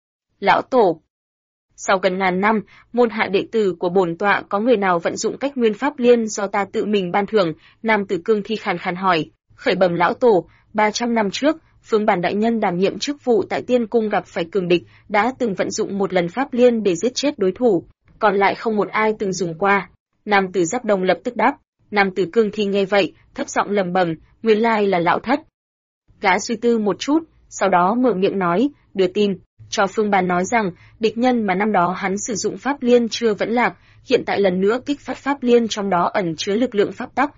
Lão tổ. Sau gần ngàn năm, môn hạ đệ tử của bổn tọa có người nào vận dụng cách nguyên pháp liên do ta tự mình ban thưởng? Nam tử cương thi khàn khàn hỏi. Khởi bẩm lão tổ, 300 năm trước, Phương Bản đại nhân đảm nhiệm chức vụ tại Tiên cung gặp phải cường địch, đã từng vận dụng một lần pháp liên để giết chết đối thủ, còn lại không một ai từng dùng qua. Nam tử giáp đồng lập tức đáp. Nam tử cương thi nghe vậy, thấp giọng lẩm bẩm, nguyên lai là lão thất. Gã suy tư một chút, sau đó mở miệng nói, đưa tin. cho Phương Bàn nói rằng địch nhân mà năm đó hắn sử dụng pháp liên chưa vẫn lạc, hiện tại lần nữa kích phát pháp liên trong đó ẩn chứa lực lượng pháp tắc.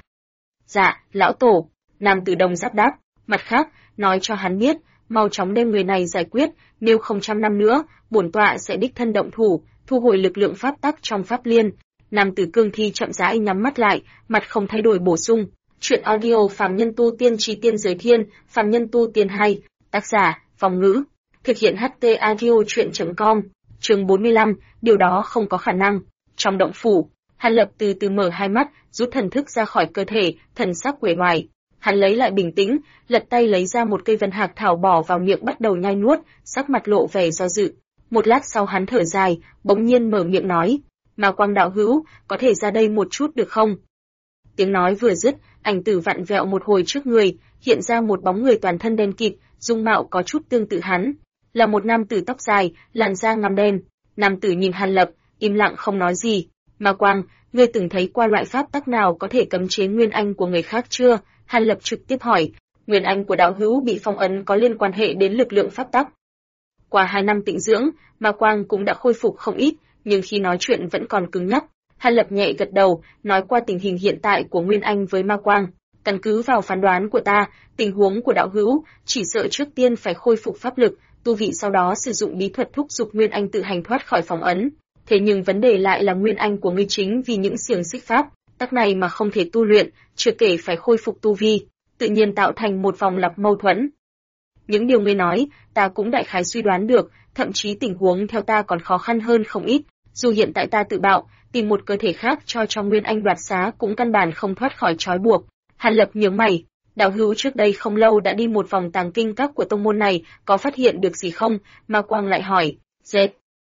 Dạ, lão tổ, nam tử Đông Giáp đáp, mặt khác, nói cho hắn biết, mau chóng đem người này giải quyết, nếu không trăm năm nữa, bổn tọa sẽ đích thân động thủ, thu hồi lực lượng pháp tắc trong pháp liên. Nam tử Cương Thi chậm rãi nhắm mắt lại, mặt không thay đổi bổ sung. Chuyện audio Phàm Nhân Tu Tiên Chi Tiên Giới Thiên, Phàm Nhân Tu Tiên 2, tác giả, Phong Ngữ. Thực hiện HT Audio Chuyện.com, chương 45, điều đó không có khả năng. Trong động phủ, Hàn Lập từ từ mở hai mắt, rút thần thức ra khỏi cơ thể, thần sắc uể oải. Hắn lấy lại bình tĩnh, lật tay lấy ra một cây vân hạc thảo bỏ vào miệng bắt đầu nhai nuốt, sắc mặt lộ vẻ do dự. Một lát sau hắn thở dài, bỗng nhiên mở miệng nói, "Ma Quang đạo hữu, có thể ra đây một chút được không?" Tiếng nói vừa dứt, ảnh tử vặn vẹo một hồi trước người, hiện ra một bóng người toàn thân đen kịt, dung mạo có chút tương tự hắn, là một nam tử tóc dài, làn da ngăm đen. Nam tử nhìn Hàn Lập, im lặng không nói gì. "Ma Quang, ngươi từng thấy qua loại pháp tắc nào có thể cấm chế nguyên anh của người khác chưa?" Hàn Lập trực tiếp hỏi. "Nguyên anh của đạo hữu bị phong ấn có liên quan hệ đến lực lượng pháp tắc." Qua 2 năm tĩnh dưỡng, Ma Quang cũng đã khôi phục không ít, nhưng khi nói chuyện vẫn còn cứng nhắc. Hàn Lập nhẹ gật đầu, nói qua tình hình hiện tại của Nguyên Anh với Ma Quang. "Căn cứ vào phán đoán của ta, tình huống của đạo hữu, chỉ sợ trước tiên phải khôi phục pháp lực, tu vị sau đó sử dụng bí thuật thúc giục Nguyên Anh tự hành thoát khỏi phong ấn. Thế nhưng vấn đề lại là Nguyên Anh của ngươi chính vì những xiềng xích pháp tắc này mà không thể tu luyện, chưa kể phải khôi phục tu vi, tự nhiên tạo thành một vòng lặp mâu thuẫn. Những điều ngươi nói, ta cũng đại khái suy đoán được, thậm chí tình huống theo ta còn khó khăn hơn không ít, dù hiện tại ta tự bạo, tìm một cơ thể khác cho Nguyên Anh đoạt xá cũng căn bản không thoát khỏi trói buộc." Hàn Lập nhướng mày, "Đạo hữu trước đây không lâu đã đi một vòng tàng kinh các của tông môn này, có phát hiện được gì không?" Ma Quang lại hỏi. "Dệt,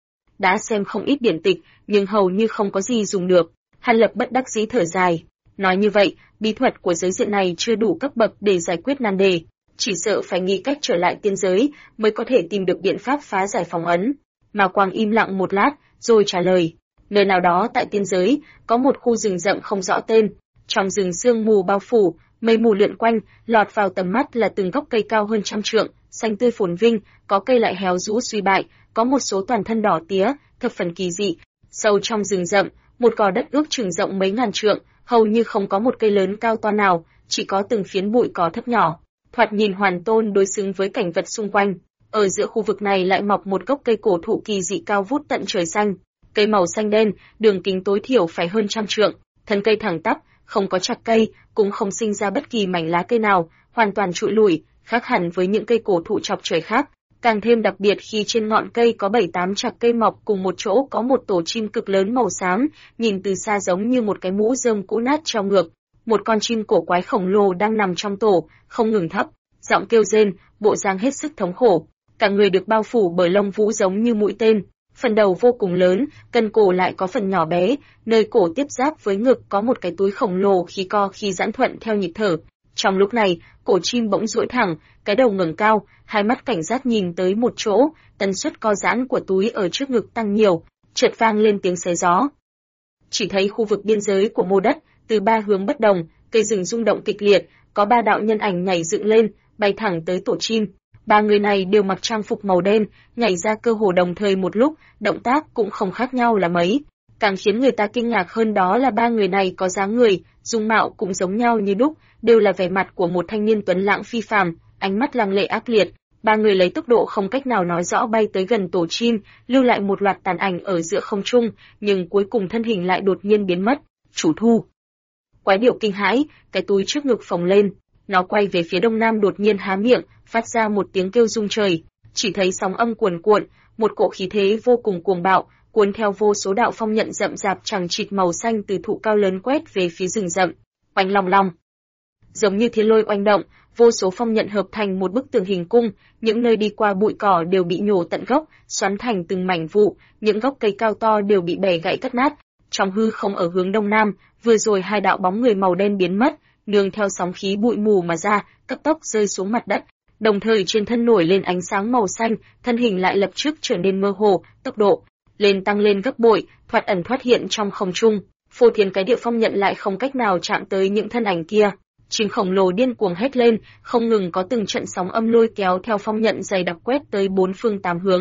đã xem không ít điển tịch, nhưng hầu như không có gì dùng được." Hàn Lập bất đắc dĩ thở dài, nói như vậy, bí thuật của giới diện này chưa đủ cấp bậc để giải quyết nan đề, chỉ sợ phải nghĩ cách trở lại tiên giới mới có thể tìm được biện pháp phá giải phong ấn. Ma Quang im lặng một lát, rồi trả lời, "Nơi nào đó tại tiên giới, có một khu rừng rậm không rõ tên, trong rừng sương mù bao phủ, mây mù lượn quanh, lọt vào tầm mắt là từng gốc cây cao hơn 100 trượng, xanh tươi phồn vinh, có cây lại héo rũ suy bại, có một số toàn thân đỏ tía, thập phần kỳ dị. Sâu trong rừng rậm, một gò đất ước chừng rộng mấy ngàn trượng, hầu như không có một cây lớn cao to nào, chỉ có từng phiến bụi cỏ thấp nhỏ, thoạt nhìn hoàn tôn đối xứng với cảnh vật xung quanh. Ở giữa khu vực này lại mọc một gốc cây cổ thụ kỳ dị cao vút tận trời xanh, cây màu xanh đen, đường kính tối thiểu phải hơn 100 trượng, thân cây thẳng tắp, không có chạc cây, cũng không sinh ra bất kỳ mảnh lá cây nào, hoàn toàn trụi lủi, khác hẳn với những cây cổ thụ chọc trời khác. Càng thêm đặc biệt khi trên ngọn cây có 7-8 chạc cây mọc cùng một chỗ có một tổ chim cực lớn màu xám, nhìn từ xa giống như một cái mũ rơm cũ nát treo ngược. Một con chim cổ quái khổng lồ đang nằm trong tổ, không ngừng thấp, giọng kêu rên, bộ dáng hết sức thống khổ. Cả người được bao phủ bởi lông vũ giống như mũi tên, phần đầu vô cùng lớn, cần cổ lại có phần nhỏ bé, nơi cổ tiếp giáp với ngực có một cái túi khổng lồ khí co khi giãn thuận theo nhịp thở. Trong lúc này, cổ chim bỗng duỗi thẳng, cái đầu ngẩng cao, hai mắt cảnh giác nhìn tới một chỗ, tần suất co giãn của túi ở trước ngực tăng nhiều, chợt vang lên tiếng xé gió. Chỉ thấy khu vực biên giới của mô đất, từ 3 hướng bất đồng, cây rừng rung động kịch liệt, có 3 đạo nhân ảnh nhảy dựng lên, bay thẳng tới tổ chim. 3 người này đều mặc trang phục màu đen, nhảy ra cơ hồ đồng thời một lúc, động tác cũng không khác nhau là mấy. Càng khiến người ta kinh ngạc hơn đó là 3 người này có dáng người, dung mạo cũng giống nhau như đúc, đều là vẻ mặt của một thanh niên tuấn lãng phi phàm, ánh mắt lăng lệ ác liệt. 3 người lấy tốc độ không cách nào nói rõ bay tới gần tổ chim, lưu lại một loạt tàn ảnh ở giữa không trung, nhưng cuối cùng thân hình lại đột nhiên biến mất. "Chủ thu!" Quái điểu kinh hãi, cái túi trước ngực phồng lên, nó quay về phía đông nam đột nhiên há miệng, phát ra một tiếng kêu rung trời, chỉ thấy sóng âm cuồn cuộn, một cỗ khí thế vô cùng cuồng bạo, cuốn theo vô số đạo phong nhận rậm rạp chằng chịt màu xanh từ thụ cao lớn quét về phía rừng rậm. Oanh long long, giống như thiên lôi oanh động, vô số phong nhận hợp thành một bức tường hình cung, những nơi đi qua bụi cỏ đều bị nhổ tận gốc, xoắn thành từng mảnh vụn, những gốc cây cao to đều bị bẻ gãy cắt nát. Trong hư không ở hướng đông nam, vừa rồi 2 đạo bóng người màu đen biến mất, nương theo sóng khí bụi mù mà ra, cấp tốc rơi xuống mặt đất. Đồng thời trên thân nổi lên ánh sáng màu xanh, thân hình lại lập tức trở nên mơ hồ, tốc độ tăng lên gấp bội, thoát ẩn thoát hiện trong không trung. Phô Thiên cái địa phong nhận lại không cách nào chạm tới những thân ảnh kia. Chim khổng lồ điên cuồng hét lên, không ngừng có từng trận sóng âm lôi kéo theo phong nhận dày đặc quét tới 4 phương 8 hướng.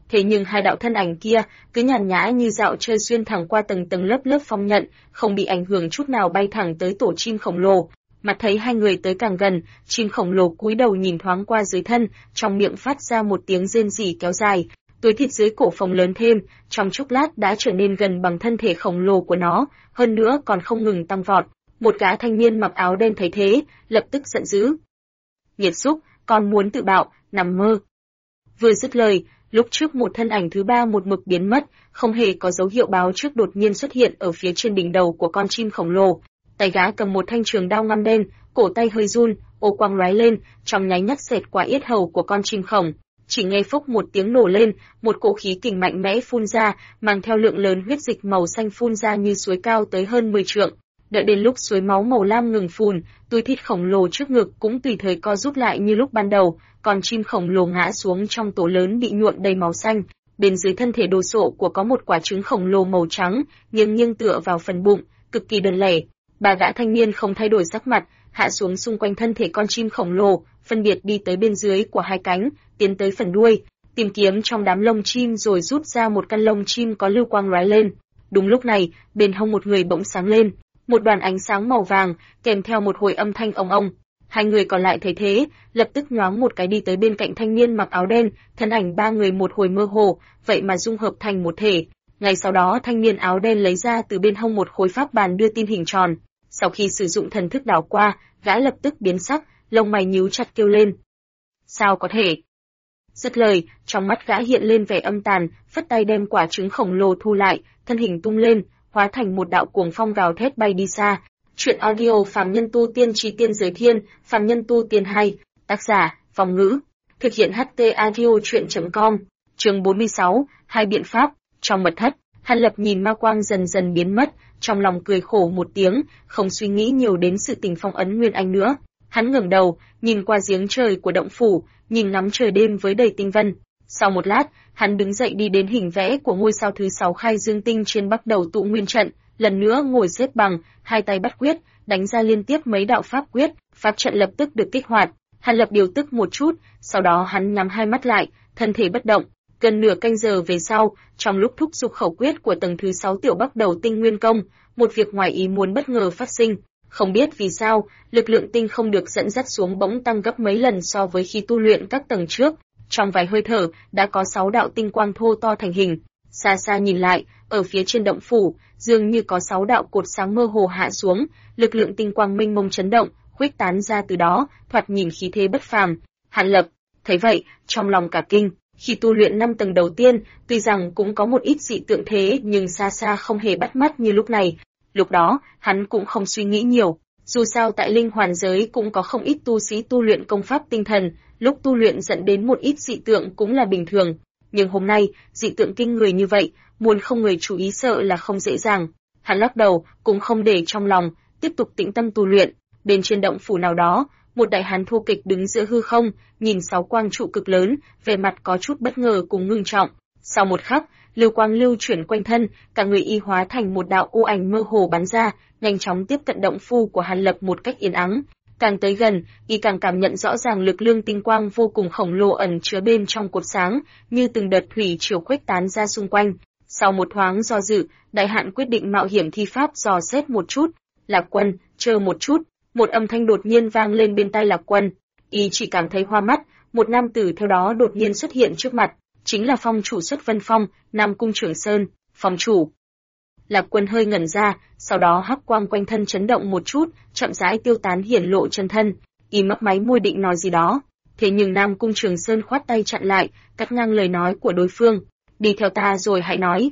Thế nhưng hai đạo thân ảnh kia cứ nhàn nhã như dạo chơi xuyên thẳng qua tầng tầng lớp lớp phong nhận, không bị ảnh hưởng chút nào bay thẳng tới tổ chim khổng lồ. Mà thấy hai người tới càng gần, chim khổng lồ cúi đầu nhìn thoáng qua dưới thân, trong miệng phát ra một tiếng rên rỉ kéo dài, túi thịt dưới cổ phồng lớn thêm, trong chốc lát đã trở nên gần bằng thân thể khổng lồ của nó, hơn nữa còn không ngừng tăng vọt. Một gã thanh niên mặc áo đen thấy thế, lập tức giận dữ. Nghiệt xúc, còn muốn tự bạo, nằm mơ. Vừa dứt lời, lúc trước một thân ảnh thứ ba một mực biến mất, không hề có dấu hiệu báo trước đột nhiên xuất hiện ở phía trên đỉnh đầu của con chim khổng lồ. Tay gã cầm một thanh trường đao ngăm đen, cổ tay hơi run, ô quang lóe lên, trong nháy mắt xẹt qua yết hầu của con chim khổng. Chỉ nghe phốc một tiếng nổ lên, một cỗ khí kình mạnh mẽ phun ra, mang theo lượng lớn huyết dịch màu xanh phun ra như suối cao tới hơn 10 trượng. Đợi đến lúc suối máu màu lam ngừng phun, túi thịt khổng lồ trước ngực cũng tùy thời co rút lại như lúc ban đầu, còn chim khổng lồ ngã xuống trong tổ lớn bị nhuộm đầy máu xanh. Bên dưới thân thể đồ sộ của có một quả trứng khổng lồ màu trắng, nghiêng nghiêng tựa vào phần bụng, cực kỳ đơn lẻ. Ba gã thanh niên không thay đổi sắc mặt, hạ xuống xung quanh thân thể con chim khổng lồ, phân biệt đi tới bên dưới của hai cánh, tiến tới phần đuôi, tìm kiếm trong đám lông chim rồi rút ra một căn lông chim có lưu quang lóe lên. Đúng lúc này, bên hông một người bỗng sáng lên, một đoàn ánh sáng màu vàng, kèm theo một hồi âm thanh ong ong. Hai người còn lại thấy thế, lập tức nhoáng một cái đi tới bên cạnh thanh niên mặc áo đen, thân ảnh ba người một hồi mơ hồ, vậy mà dung hợp thành một thể. Ngay sau đó thanh niên áo đen lấy ra từ bên hông một khối pháp bàn đưa tin hình tròn. Sau khi sử dụng thần thức đảo qua, gã lập tức biến sắc, lông mày nhíu chặt kêu lên. Sao có thể? Dứt lời, trong mắt gã hiện lên vẻ âm tàn, phất tay đem quả trứng khổng lồ thu lại, thân hình tung lên, hóa thành một đạo cuồng phong gào thét bay đi xa. Truyện audio Phàm Nhân Tu Tiên Chí Tiên Giới Thiên, Phàm Nhân Tu Tiên 2, tác giả, Phong Ngữ, thực hiện HT Audio Truyện.com, chương 46, hai biện pháp, trong mật thất, Hàn Lập nhìn ma quang dần dần biến mất, trong lòng cười khổ một tiếng, không suy nghĩ nhiều đến sự tình phong ấn Nguyên Anh nữa. Hắn ngẩng đầu, nhìn qua giếng trời của động phủ, nhìn ngắm trời đêm với đầy tinh vân. Sau một lát, hắn đứng dậy đi đến hình vẽ của ngôi sao thứ 6 khai dương tinh trên bắc đầu tụ nguyên trận, lần nữa ngồi xếp bằng, hai tay bắt quyết, đánh ra liên tiếp mấy đạo pháp quyết, pháp trận lập tức được kích hoạt. Hàn Lập điều tức một chút, sau đó hắn nhắm hai mắt lại, thân thể bất động. Gần nửa canh giờ về sau, trong lúc thúc giục khẩu quyết của tầng thứ 6 tiểu bắc đầu tinh nguyên công, một việc ngoài ý muốn bất ngờ phát sinh. Không biết vì sao, lực lượng tinh không được dẫn dắt xuống bỗng tăng gấp mấy lần so với khi tu luyện các tầng trước. Trong vài hơi thở, đã có 6 đạo tinh quang thô to thành hình. Xa xa nhìn lại, ở phía trên động phủ, dường như có 6 đạo cột sáng mơ hồ hạ xuống, lực lượng tinh quang mênh mông chấn động, khuếch tán ra từ đó, thoạt nhìn khí thế bất phàm. Hàn Lập thấy vậy, trong lòng cả kinh. Khi tu luyện 5 tầng đầu tiên, tuy rằng cũng có một ít dị tượng thế nhưng xa xa không hề bắt mắt như lúc này. Lúc đó, hắn cũng không suy nghĩ nhiều. Dù sao tại linh hoàn giới cũng có không ít tu sĩ tu luyện công pháp tinh thần, lúc tu luyện dẫn đến một ít dị tượng cũng là bình thường. Nhưng hôm nay, dị tượng kinh người như vậy, muốn không người chú ý sợ là không dễ dàng. Hắn lắc đầu, cũng không để trong lòng, tiếp tục tĩnh tâm tu luyện. Bên trên động phủ nào đó, một đại hán thô kịch đứng giữa hư không, nhìn 6 quang trụ cực lớn, vẻ mặt có chút bất ngờ cùng ngưng trọng. Sau một khắc, lưu quang lưu chuyển quanh thân, cả người y hóa thành một đạo u ảnh mơ hồ bắn ra, nhanh chóng tiếp cận động phủ của Hàn Lập một cách yên ắng. Càng tới gần, y càng cảm nhận rõ ràng lực lượng tinh quang vô cùng khổng lồ ẩn chứa bên trong cột sáng, như từng đợt thủy triều khuếch tán ra xung quanh. Sau một thoáng do dự, đại hạn quyết định mạo hiểm thi pháp dò xét một chút. Lạc Quân, chờ một chút. Một âm thanh đột nhiên vang lên bên tai Lạc Quân. Y chỉ cảm thấy hoa mắt, một nam tử theo đó đột nhiên xuất hiện trước mặt, chính là phong chủ Xuất Vân Phong, Nam Cung Trường Sơn. Phong chủ. Lạc Quân hơi ngẩn ra, sau đó hắc quang quanh thân chấn động một chút, chậm rãi tiêu tán hiển lộ chân thân. Y mấp máy môi định nói gì đó, thế nhưng Nam Cung Trường Sơn khoát tay chặn lại, cắt ngang lời nói của đối phương. Đi theo ta rồi hãy nói.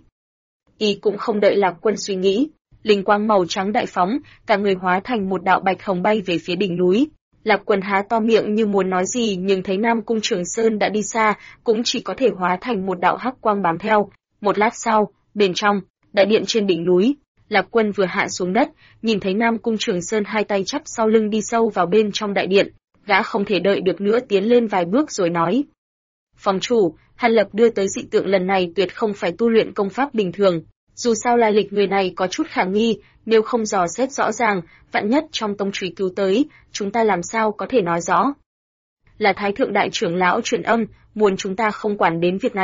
Y cũng không đợi Lạc Quân suy nghĩ, linh quang màu trắng đại phóng, cả người hóa thành một đạo bạch hồng bay về phía đỉnh núi. Lạc Quân há to miệng như muốn nói gì nhưng thấy Nam Cung Trường Sơn đã đi xa, cũng chỉ có thể hóa thành một đạo hắc quang bám theo. Một lát sau, bên trong đại điện trên đỉnh núi, Lạc Quân vừa hạ xuống đất, nhìn thấy Nam Cung Trường Sơn hai tay chắp sau lưng đi sâu vào bên trong đại điện, gã không thể đợi được nữa tiến lên vài bước rồi nói: "Phong chủ, Hàn Lập đưa tới dị tượng lần này tuyệt không phải tu luyện công pháp bình thường. Dù sao lai lịch người này có chút khả nghi, nếu không dò xét rõ ràng, vạn nhất trong tông truy cứu tới, chúng ta làm sao có thể nói rõ. Là Thái thượng đại trưởng lão truyền âm, muốn chúng ta không quản đến việc này."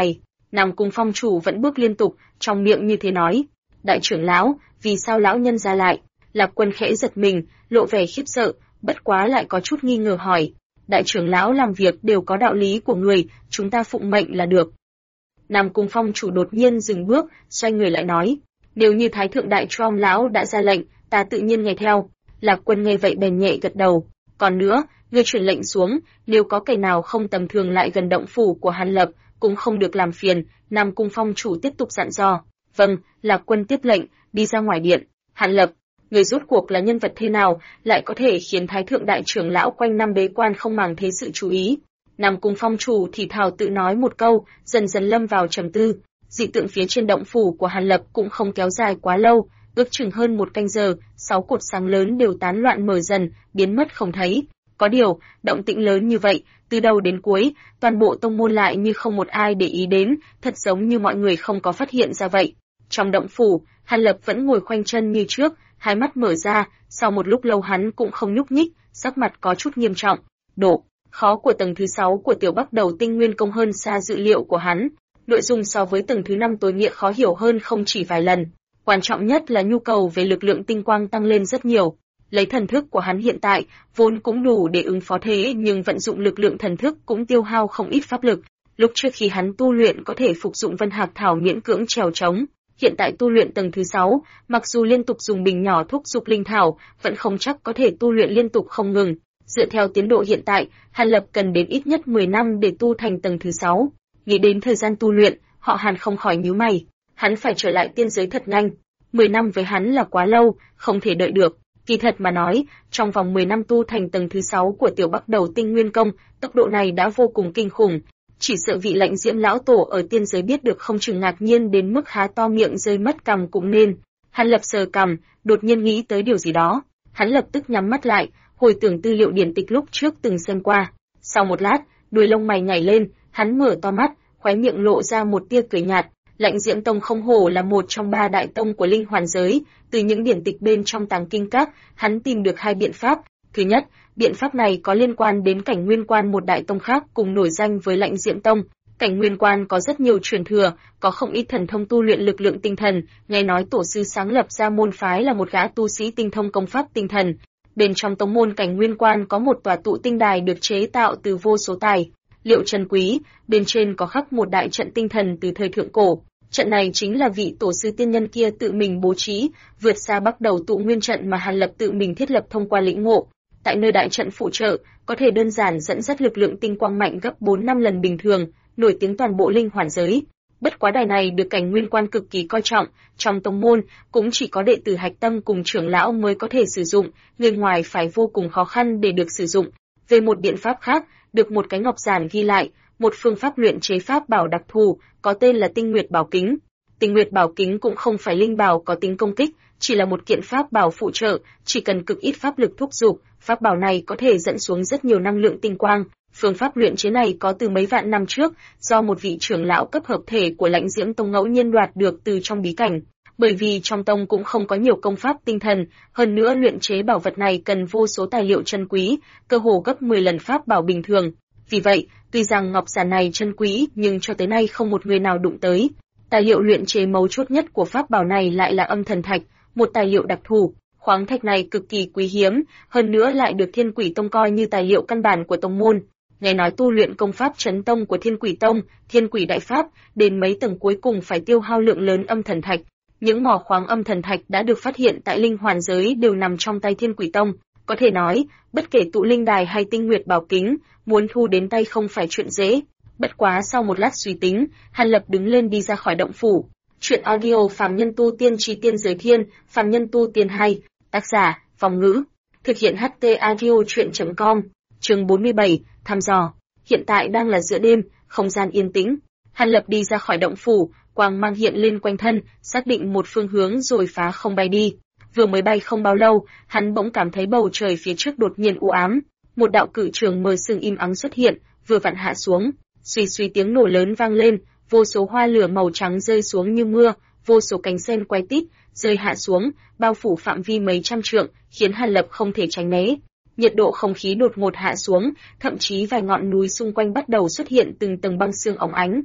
Nam Cung Phong chủ vẫn bước liên tục, trong miệng như thế nói. Đại trưởng lão, vì sao lão nhân ra lại? Lạc Quân khẽ giật mình, lộ vẻ khiếp sợ, bất quá lại có chút nghi ngờ hỏi. Đại trưởng lão làm việc đều có đạo lý của người, chúng ta phụng mệnh là được. Nam Cung Phong chủ đột nhiên dừng bước, xoay người lại nói. Nếu như Thái thượng đại Trom lão đã ra lệnh, ta tự nhiên nghe theo. Lạc Quân nghe vậy bèn nhẹ gật đầu. Còn nữa, ngươi truyền lệnh xuống, nếu có kẻ nào không tầm thường lại gần động phủ của Hàn Lập, cũng không được làm phiền. Nam Cung Phong chủ tiếp tục dặn dò. Vâng, Lạc Quân tiếp lệnh, đi ra ngoài điện. Hàn Lập, người rốt cuộc là nhân vật thế nào, lại có thể khiến Thái thượng đại trưởng lão quanh năm bế quan không màng thế sự chú ý? Nam Cung Phong chủ thì thào tự nói một câu, dần dần lâm vào trầm tư. Dị tượng phía trên động phủ của Hàn Lập cũng không kéo dài quá lâu, ước chừng hơn một canh giờ, 6 cột sáng lớn đều tán loạn mở dần, biến mất không thấy. Có điều, động tĩnh lớn như vậy, từ đầu đến cuối, toàn bộ tông môn lại như không một ai để ý đến, thật giống như mọi người không có phát hiện ra vậy. Trong động phủ, Hàn Lập vẫn ngồi khoanh chân như trước, hai mắt mở ra, sau một lúc lâu hắn cũng không nhúc nhích, sắc mặt có chút nghiêm trọng. Độ khó của tầng thứ 6 của Tiểu Bắc Đầu Tinh Nguyên Công hơn xa dự liệu của hắn. Nội dung so với tầng thứ 5 tối nghĩa khó hiểu hơn không chỉ vài lần. Quan trọng nhất là nhu cầu về lực lượng tinh quang tăng lên rất nhiều. Lấy thần thức của hắn hiện tại, vốn cũng đủ để ứng phó thế nhưng vận dụng lực lượng thần thức cũng tiêu hao không ít pháp lực. Lúc trước khi hắn tu luyện có thể phục dụng Vân Hạc Thảo miễn cưỡng trèo trống. Hiện tại tu luyện tầng thứ 6, mặc dù liên tục dùng bình nhỏ thúc dục linh thảo, vẫn không chắc có thể tu luyện liên tục không ngừng. Dựa theo tiến độ hiện tại, Hàn Lập cần đến ít nhất 10 năm để tu thành tầng thứ 6. Nghĩ đến thời gian tu luyện, họ Hàn không khỏi nhíu mày. Hắn phải trở lại tiên giới thật nhanh. 10 năm với hắn là quá lâu, không thể đợi được. Kỳ thật mà nói, trong vòng 10 năm tu thành tầng thứ 6 của Tiểu Bắc Đầu Tinh Nguyên Công, tốc độ này đã vô cùng kinh khủng. Chỉ sợ vị Lãnh Diễm lão tổ ở tiên giới biết được không chừng ngạc nhiên đến mức há to miệng rơi mất cằm cũng nên. Hắn Lập sờ cằm, đột nhiên nghĩ tới điều gì đó. Hắn lập tức nhắm mắt lại, hồi tưởng tư liệu điển tịch lúc trước từng xem qua. Sau một lát, đuôi lông mày nhảy lên, hắn mở to mắt, khóe miệng lộ ra một tia cười nhạt. Lãnh Diễm Tông không hổ là một trong 3 đại tông của linh hoàn giới, từ những điển tịch bên trong tàng kinh các, hắn tìm được 2 biện pháp. Thứ nhất, biện pháp này có liên quan đến Cảnh Nguyên Quan, một đại tông khác cùng nổi danh với Lãnh Diễm Tông. Cảnh Nguyên Quan có rất nhiều truyền thừa, có không ít thần thông tu luyện lực lượng tinh thần, nghe nói tổ sư sáng lập ra môn phái là một gã tu sĩ tinh thông công pháp tinh thần. Bên trong tông môn Cảnh Nguyên Quan có một tòa tụ tinh đài được chế tạo từ vô số tài liệu trân quý, bên trên có khắc một đại trận tinh thần từ thời thượng cổ. Trận này chính là vị tổ sư tiên nhân kia tự mình bố trí, vượt xa Bắc Đầu Tụ Nguyên trận mà Hàn Lập tự mình thiết lập thông qua lĩnh ngộ. Tại nơi đại trận phụ trợ, có thể đơn giản dẫn dắt lực lượng tinh quang mạnh gấp 4-5 lần bình thường, nổi tiếng toàn bộ linh hoàn giới. Bất quá đài này được Cảnh Nguyên Quan cực kỳ coi trọng, trong tông môn cũng chỉ có đệ tử hạch tâm cùng trưởng lão mới có thể sử dụng, người ngoài phải vô cùng khó khăn để được sử dụng. Về một biện pháp khác, được một cái ngọc giản ghi lại, một phương pháp luyện chế pháp bảo đặc thù, có tên là Tinh Nguyệt Bảo Kính. Tinh Nguyệt Bảo Kính cũng không phải linh bảo có tính công kích, chỉ là một kiện pháp bảo phụ trợ, chỉ cần cực ít pháp lực thúc giục, pháp bảo này có thể dẫn xuống rất nhiều năng lượng tinh quang. Phương pháp luyện chế này có từ mấy vạn năm trước, do một vị trưởng lão cấp hợp thể của Lãnh Diễm Tông ngẫu nhiên đoạt được từ trong bí cảnh. Bởi vì trong tông cũng không có nhiều công pháp tinh thần, hơn nữa luyện chế bảo vật này cần vô số tài liệu chân quý, cơ hồ gấp 10 lần pháp bảo bình thường. Vì vậy, tuy rằng ngọc giản này chân quý, nhưng cho tới nay không một người nào đụng tới. Tài liệu luyện chế mấu chốt nhất của pháp bảo này lại là âm thần thạch, một tài liệu đặc thù. Khoáng thạch này cực kỳ quý hiếm, hơn nữa lại được Thiên Quỷ Tông coi như tài liệu căn bản của tông môn. Nghe nói tu luyện công pháp chấn tông của Thiên Quỷ Tông, Thiên Quỷ Đại Pháp, đến mấy tầng cuối cùng phải tiêu hao lượng lớn âm thần thạch. Những mỏ khoáng âm thần thạch đã được phát hiện tại linh hoàn giới đều nằm trong tay Thiên Quỷ Tông. Có thể nói, bất kể tụ linh đài hay Tinh Nguyệt Bảo Kính, muốn thu đến tay không phải chuyện dễ. Bất quá sau một lát suy tính, Hàn Lập đứng lên đi ra khỏi động phủ. Chuyện audio Phàm Nhân Tu Tiên Chi Tiên Giới Thiên, Phàm Nhân Tu Tiên 2, tác giả, Phòng Ngữ, thực hiện HT Audio Truyện.com, chương 47, thăm dò. Hiện tại đang là giữa đêm, không gian yên tĩnh. Hàn Lập đi ra khỏi động phủ, quang mang hiện lên quanh thân, xác định một phương hướng rồi phá không bay đi. Vừa mới bay không bao lâu, hắn bỗng cảm thấy bầu trời phía trước đột nhiên u ám. Một đạo cự trường mờ sương im ắng xuất hiện, vừa vặn hạ xuống. Suy suy tiếng nổ lớn vang lên, vô số hoa lửa màu trắng rơi xuống như mưa, vô số cánh sen quay tít, rơi hạ xuống, bao phủ phạm vi mấy trăm trượng, khiến Hàn Lập không thể tránh né. Nhiệt độ không khí đột ngột hạ xuống, thậm chí vài ngọn núi xung quanh bắt đầu xuất hiện từng tầng băng sương óng ánh.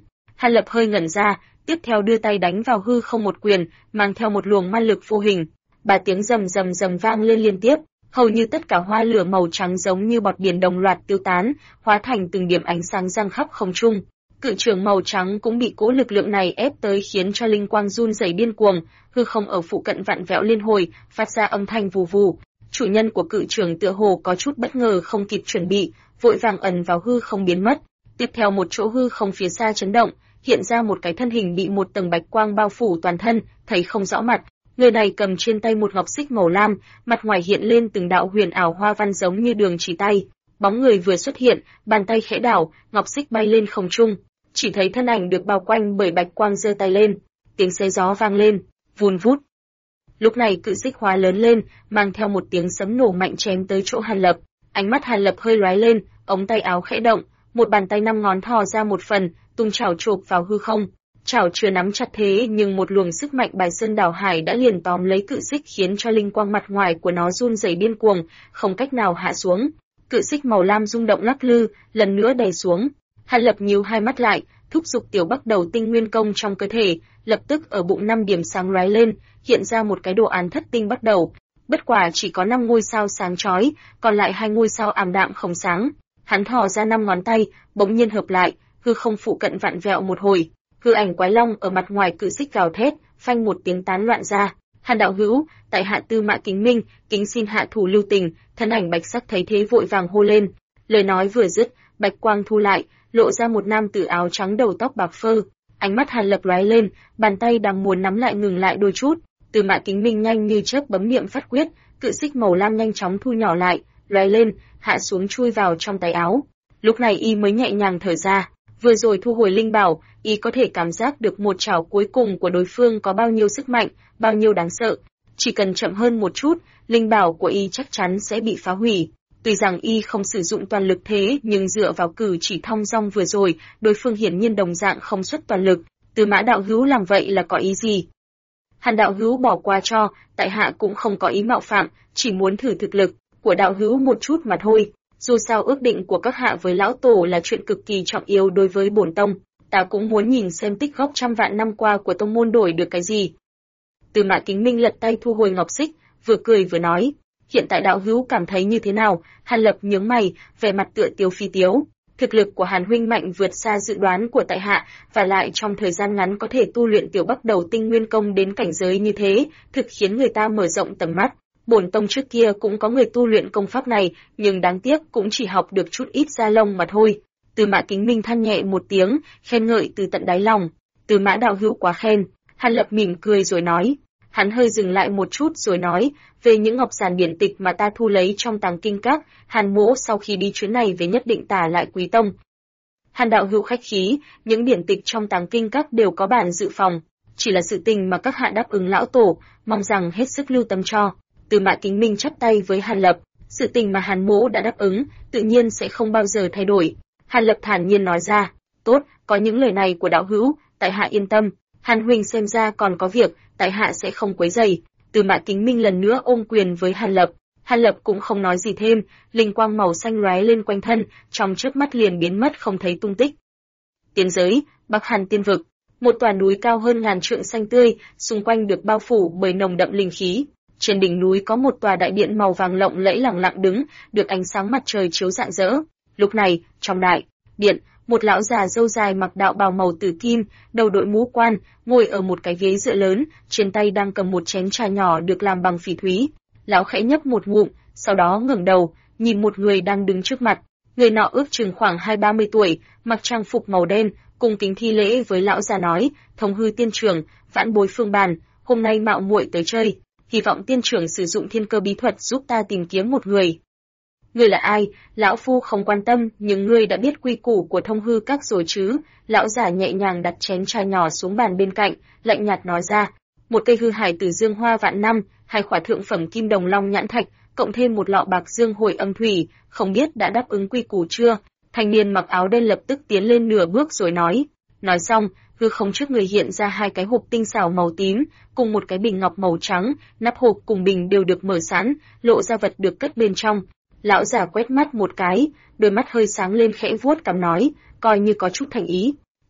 Hàn Lập hơi ngẩn ra, tiếp theo đưa tay đánh vào hư không một quyền, mang theo một luồng ma lực vô hình. 3 tiếng rầm rầm rầm vang lên liên tiếp, hầu như tất cả hoa lửa màu trắng giống như bọt biển đồng loạt tiêu tán, hóa thành từng điểm ánh sáng giăng khắp không trung. Cự trường màu trắng cũng bị cỗ lực lượng này ép tới khiến cho linh quang run rẩy điên cuồng, hư không ở phụ cận vặn vẹo liên hồi, phát ra âm thanh vù vù. Chủ nhân của cự trường tựa hồ có chút bất ngờ không kịp chuẩn bị, vội vàng ẩn vào hư không biến mất. Tiếp theo một chỗ hư không phía xa chấn động, hiện ra một cái thân hình bị một tầng bạch quang bao phủ toàn thân, thấy không rõ mặt. Người này cầm trên tay một ngọc xích màu lam, mặt ngoài hiện lên từng đạo huyền ảo hoa văn giống như đường chỉ tay. Bóng người vừa xuất hiện, bàn tay khẽ đảo, ngọc xích bay lên không trung. Chỉ thấy thân ảnh được bao quanh bởi bạch quang giơ tay lên, tiếng xé gió vang lên, vun vút. Lúc này cự xích hóa lớn lên, mang theo một tiếng sấm nổ mạnh chém tới chỗ Hàn Lập. Ánh mắt Hàn Lập hơi lóe lên, ống tay áo khẽ động, một bàn tay 5 ngón thò ra một phần, tung chảo chộp vào hư không. Chảo chưa nắm chặt thế nhưng một luồng sức mạnh bài sơn đảo hải đã liền tóm lấy cự xích khiến cho linh quang mặt ngoài của nó run rẩy điên cuồng, không cách nào hạ xuống. Cự xích màu lam rung động lắc lư, lần nữa đè xuống. Hàn Lập nhíu hai mắt lại, thúc giục tiểu bắc đầu tinh nguyên công trong cơ thể, lập tức ở bụng 5 điểm sáng lóe lên, hiện ra một cái đồ án thất tinh bắt đầu. Bất quả chỉ có 5 ngôi sao sáng chói, còn lại 2 ngôi sao ảm đạm không sáng. Hắn thò ra 5 ngón tay, bỗng nhiên hợp lại, hư không phụ cận vặn vẹo một hồi. Hư ảnh quái long ở mặt ngoài cự xích gào thét, phanh một tiếng tán loạn ra. Hàn đạo hữu, tại hạ Tư Mã Kính Minh, kính xin hạ thủ lưu tình. Thân ảnh bạch sắc thấy thế vội vàng hô lên. Lời nói vừa dứt, bạch quang thu lại, lộ ra một nam tử áo trắng đầu tóc bạc phơ. Ánh mắt Hàn Lập lóe lên, bàn tay đang muốn nắm lại ngừng lại đôi chút. Tư Mã Kính Minh nhanh như chớp bấm niệm phát quyết, cự xích màu lam nhanh chóng thu nhỏ lại, lóe lên, hạ xuống chui vào trong tay áo. Lúc này y mới nhẹ nhàng thở ra. Vừa rồi thu hồi linh bảo, y có thể cảm giác được một chảo cuối cùng của đối phương có bao nhiêu sức mạnh, bao nhiêu đáng sợ. Chỉ cần chậm hơn một chút, linh bảo của y chắc chắn sẽ bị phá hủy. Tuy rằng y không sử dụng toàn lực thế, nhưng dựa vào cử chỉ thong dong vừa rồi, đối phương hiển nhiên đồng dạng không xuất toàn lực. Tư Mã đạo hữu làm vậy là có ý gì? Hàn đạo hữu bỏ qua cho, tại hạ cũng không có ý mạo phạm, chỉ muốn thử thực lực của đạo hữu một chút mà thôi. Dù sao ước định của các hạ với lão tổ là chuyện cực kỳ trọng yếu đối với bổn tông, ta cũng muốn nhìn xem tích góp trăm vạn năm qua của tông môn đổi được cái gì. Tư Mã Kính Minh lật tay thu hồi ngọc xích, vừa cười vừa nói, hiện tại đạo hữu cảm thấy như thế nào? Hàn Lập nhướng mày, vẻ mặt tựa tiếu phi tiếu. Thực lực của Hàn huynh mạnh vượt xa dự đoán của tại hạ, và lại trong thời gian ngắn có thể tu luyện tiểu bắc đầu tinh nguyên công đến cảnh giới như thế, thực khiến người ta mở rộng tầm mắt. Bổn tông trước kia cũng có người tu luyện công pháp này, nhưng đáng tiếc cũng chỉ học được chút ít da lông mà thôi. Tư Mã Kính Minh than nhẹ một tiếng, khen ngợi từ tận đáy lòng. Tư Mã đạo hữu quá khen. Hàn Lập mỉm cười rồi nói. Hắn hơi dừng lại một chút rồi nói, về những ngọc giản điển tịch mà ta thu lấy trong tàng kinh các, Hàn mỗ sau khi đi chuyến này về nhất định tả lại quý tông. Hàn đạo hữu khách khí, những điển tịch trong tàng kinh các đều có bản dự phòng, chỉ là sự tình mà các hạ đáp ứng lão tổ, mong rằng hết sức lưu tâm cho. Tư Mã Kính Minh chắp tay với Hàn Lập, sự tình mà Hàn mỗ đã đáp ứng, tự nhiên sẽ không bao giờ thay đổi. Hàn Lập thản nhiên nói ra, tốt, có những lời này của đạo hữu, tại hạ yên tâm. Hàn huynh xem ra còn có việc, tại hạ sẽ không quấy rầy. Tư Mã Kính Minh lần nữa ôm quyền với Hàn Lập. Hàn Lập cũng không nói gì thêm, linh quang màu xanh lóe lên quanh thân, trong chớp mắt liền biến mất không thấy tung tích. Tiên giới, Bắc Hàn Tiên vực, một tòa núi cao hơn ngàn trượng xanh tươi, xung quanh được bao phủ bởi nồng đậm linh khí. Trên đỉnh núi có một tòa đại điện màu vàng lộng lẫy lẳng lặng đứng, được ánh sáng mặt trời chiếu rạng rỡ. Lúc này, trong đại điện, một lão già râu dài mặc đạo bào màu tử kim, đầu đội mũ quan, ngồi ở một cái ghế dựa lớn, trên tay đang cầm một chén trà nhỏ được làm bằng phỉ thúy. Lão khẽ nhấp một ngụm, sau đó ngẩng đầu, nhìn một người đang đứng trước mặt. Người nọ ước chừng khoảng 20-30 tuổi, mặc trang phục màu đen, cung kính thi lễ với lão già nói: "Thông hư tiên trưởng, vãn bối Phương Bàn, hôm nay mạo muội tới chơi, hy vọng tiên trưởng sử dụng thiên cơ bí thuật giúp ta tìm kiếm một người." "Ngươi là ai?" "Lão phu không quan tâm, nhưng ngươi đã biết quy củ của Thông hư các rồi chứ?" Lão giả nhẹ nhàng đặt chén trà nhỏ xuống bàn bên cạnh, lạnh nhạt nói ra: "Một cây hư hải tử dương hoa vạn năm, 2 khỏa thượng phẩm kim đồng long nhãn thạch, cộng thêm một lọ bạc dương hồi âm thủy, không biết đã đáp ứng quy củ chưa?" Thanh niên mặc áo đen lập tức tiến lên nửa bước rồi nói. Nói xong, hư không trước người hiện ra 2 cái hộp tinh xảo màu tím, cùng một cái bình ngọc màu trắng, nắp hộp cùng bình đều được mở sẵn, lộ ra vật được cất bên trong. Lão giả quét mắt một cái, đôi mắt hơi sáng lên khẽ vuốt cằm nói, coi như có chút thành ý.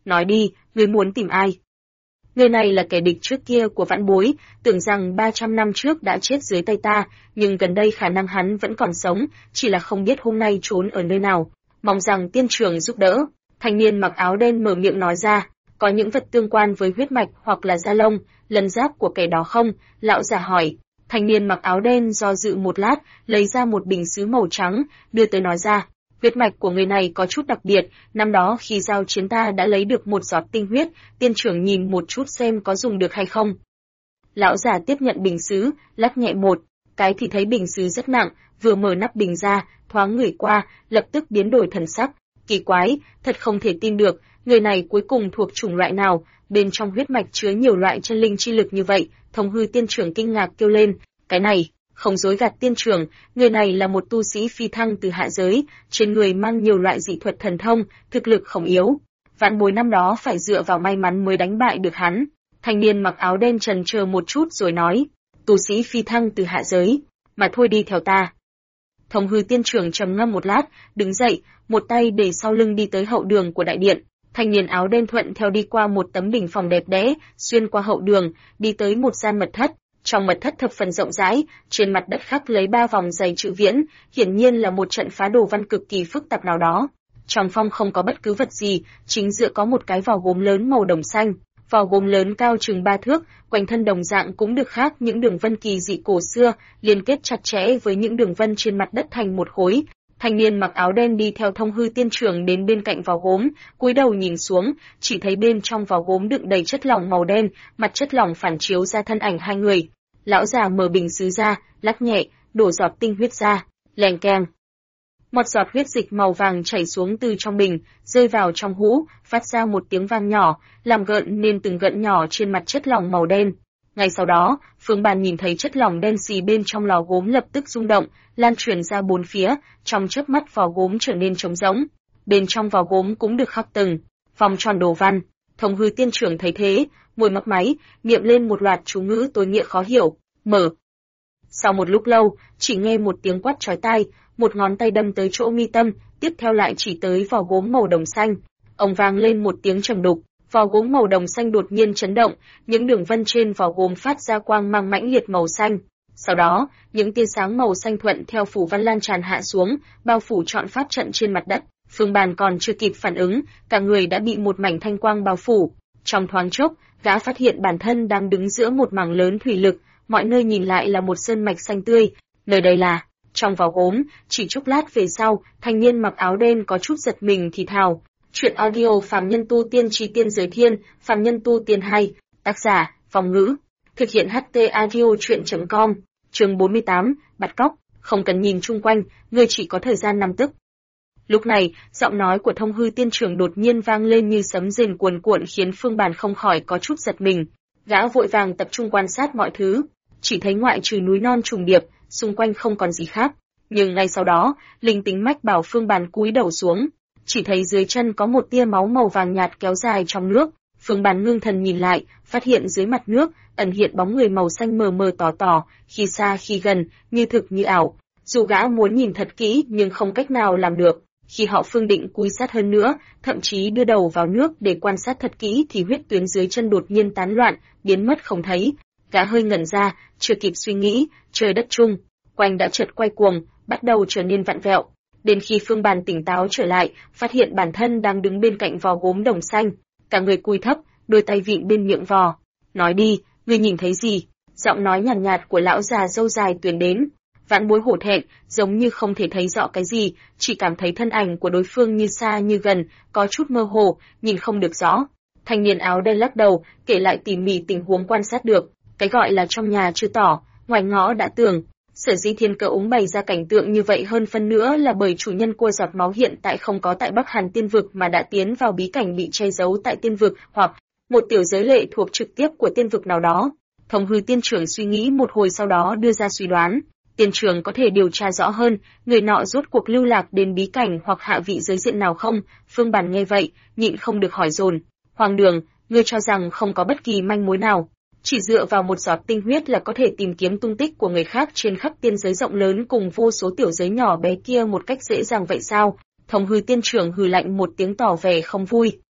nói đi, ngươi muốn tìm ai? Người này là kẻ địch trước kia của Vãn Bối, tưởng rằng 300 năm trước đã chết dưới tay ta, nhưng gần đây khả năng hắn vẫn còn sống, chỉ là không biết hôm nay trốn ở nơi nào. Mong rằng tiên trưởng giúp đỡ. Thanh niên mặc áo đen mở miệng nói ra, có những vật tương quan với huyết mạch hoặc là da lông, lân giáp của kẻ đó không? Lão già hỏi. Thanh niên mặc áo đen do dự một lát, lấy ra một bình sứ màu trắng, đưa tới nói ra. Huyết mạch của người này có chút đặc biệt, năm đó khi giao chiến ta đã lấy được một giọt tinh huyết, tiên trưởng nhìn một chút xem có dùng được hay không. Lão già tiếp nhận bình sứ, lắc nhẹ một cái thì thấy bình sứ rất nặng, vừa mở nắp bình ra, thoáng ngửi qua, lập tức biến đổi thần sắc. Kỳ quái, thật không thể tin được, người này cuối cùng thuộc chủng loại nào, bên trong huyết mạch chứa nhiều loại chân linh chi lực như vậy. Thông Hư tiên trưởng kinh ngạc kêu lên, cái này, không dối gạt tiên trưởng, người này là một tu sĩ phi thăng từ hạ giới, trên người mang nhiều loại dị thuật thần thông, thực lực không yếu. Vãn Bối năm đó phải dựa vào may mắn mới đánh bại được hắn. Thanh niên mặc áo đen chần chờ một chút rồi nói, tu sĩ phi thăng từ hạ giới, mà thôi đi theo ta. Thông Hư tiên trưởng trầm ngâm một lát, đứng dậy, một tay để sau lưng đi tới hậu đường của đại điện. Thanh niên áo đen thuận theo đi qua một tấm bình phòng đẹp đẽ, xuyên qua hậu đường, đi tới một gian mật thất. Trong mật thất thập phần rộng rãi, trên mặt đất khắc lấy 3 vòng dày chữ viễn, hiển nhiên là một trận phá đồ văn cực kỳ phức tạp nào đó. Trong phòng không có bất cứ vật gì, chính giữa có một cái vò gốm lớn màu đồng xanh. Vò gốm lớn cao chừng 3 thước, quanh thân đồng dạng cũng được khắc những đường vân kỳ dị cổ xưa, liên kết chặt chẽ với những đường vân trên mặt đất thành một khối. Thanh niên mặc áo đen đi theo Thông Hư tiên trưởng đến bên cạnh vò gốm, cúi đầu nhìn xuống, chỉ thấy bên trong vò gốm đựng đầy chất lỏng màu đen, mặt chất lỏng phản chiếu ra thân ảnh hai người. Lão già mở bình sứ ra, lắc nhẹ, đổ giọt tinh huyết ra, lèng keng. Một giọt huyết dịch màu vàng chảy xuống từ trong bình, rơi vào trong hũ, phát ra một tiếng vang nhỏ, làm gợn nên từng gợn nhỏ trên mặt chất lỏng màu đen. Ngay sau đó, Phương Bàn nhìn thấy chất lỏng đen xì bên trong lò gốm lập tức rung động, lan truyền ra bốn phía, trong chớp mắt vò gốm trở nên trống rỗng. Bên trong vò gốm cũng được khắc từng vòng tròn đồ văn. Thông Hư tiên trưởng thấy thế, môi mấp máy, niệm lên một loạt chú ngữ tối nghĩa khó hiểu. Mở. Sau một lúc lâu, chỉ nghe một tiếng quát chói tai, một ngón tay đâm tới chỗ mi tâm, tiếp theo lại chỉ tới vò gốm màu đồng xanh. Ông vang lên một tiếng trầm đục, vò gốm màu đồng xanh đột nhiên chấn động, những đường vân trên vò gốm phát ra quang mang mãnh liệt màu xanh. Sau đó, những tia sáng màu xanh thuận theo phủ văn lan tràn hạ xuống, bao phủ trọn pháp trận trên mặt đất. Phương Bàn còn chưa kịp phản ứng, cả người đã bị một mảnh thanh quang bao phủ. Trong thoáng chốc, gã phát hiện bản thân đang đứng giữa một mảng lớn thủy lực, mọi nơi nhìn lại là một sơn mạch xanh tươi. Nơi đây là trong vò gốm. Chỉ chốc lát về sau, thanh niên mặc áo đen có chút giật mình thì thào. Chuyện audio Phàm Nhân Tu Tiên Chí Tiên Giới Thiên, Phàm Nhân Tu Tiên hay, tác giả, Phong Ngữ. Thực hiện HT Audio Chuyện.com, chương 48, bắt cóc, không cần nhìn chung quanh, ngươi chỉ có thời gian 5 tức. Lúc này, giọng nói của Thông Hư tiên trưởng đột nhiên vang lên như sấm rền cuồn cuộn khiến Phương Bàn không khỏi có chút giật mình. Gã vội vàng tập trung quan sát mọi thứ, chỉ thấy ngoại trừ núi non trùng điệp, xung quanh không còn gì khác. Nhưng ngay sau đó, linh tính mách bảo Phương Bàn cúi đầu xuống, chỉ thấy dưới chân có một tia máu màu vàng nhạt kéo dài trong nước. Phương Bàn ngưng thần nhìn lại, phát hiện dưới mặt nước ẩn hiện bóng người màu xanh mờ mờ tỏ tỏ, khi xa khi gần, như thực như ảo. Dù gã muốn nhìn thật kỹ nhưng không cách nào làm được. Khi họ Phương định cúi sát hơn nữa, thậm chí đưa đầu vào nước để quan sát thật kỹ thì huyết tuyến dưới chân đột nhiên tán loạn, biến mất không thấy. Gã hơi ngẩn ra, chưa kịp suy nghĩ, trời đất chung quanh đã chợt quay cuồng, bắt đầu trở nên vặn vẹo. Đến khi Phương Bàn tỉnh táo trở lại, phát hiện bản thân đang đứng bên cạnh vò gốm đồng xanh, cả người cúi thấp, đôi tay vịn bên miệng vò. Nói đi, ngươi nhìn thấy gì? Giọng nói nhàn nhạt của lão già râu dài truyền đến. Vãn Bối hổ thẹn, giống như không thể thấy rõ cái gì, chỉ cảm thấy thân ảnh của đối phương như xa như gần, có chút mơ hồ, nhìn không được rõ. Thanh niên áo đen lắc đầu, kể lại tỉ mỉ tình huống quan sát được. Cái gọi là trong nhà chưa tỏ, ngoài ngõ đã tường. Sở dĩ Thiên Cơ Úng bày ra cảnh tượng như vậy hơn phân nữa là bởi chủ nhân cua giọt máu hiện tại không có tại Bắc Hàn Tiên Vực mà đã tiến vào bí cảnh bị che giấu tại Tiên Vực, hoặc một tiểu giới lệ thuộc trực tiếp của Tiên Vực nào đó. Thông Hư tiên trưởng suy nghĩ một hồi sau đó đưa ra suy đoán. Tiên trưởng có thể điều tra rõ hơn, người nọ rốt cuộc lưu lạc đến bí cảnh hoặc hạ vị giới diện nào không? Phương Bàn nghe vậy, nhịn không được hỏi dồn. Hoàng Đường, ngươi cho rằng không có bất kỳ manh mối nào? Chỉ dựa vào một giọt tinh huyết là có thể tìm kiếm tung tích của người khác trên khắp tiên giới rộng lớn cùng vô số tiểu giới nhỏ bé kia một cách dễ dàng vậy sao? Thông Hư tiên trưởng hừ lạnh một tiếng tỏ vẻ không vui.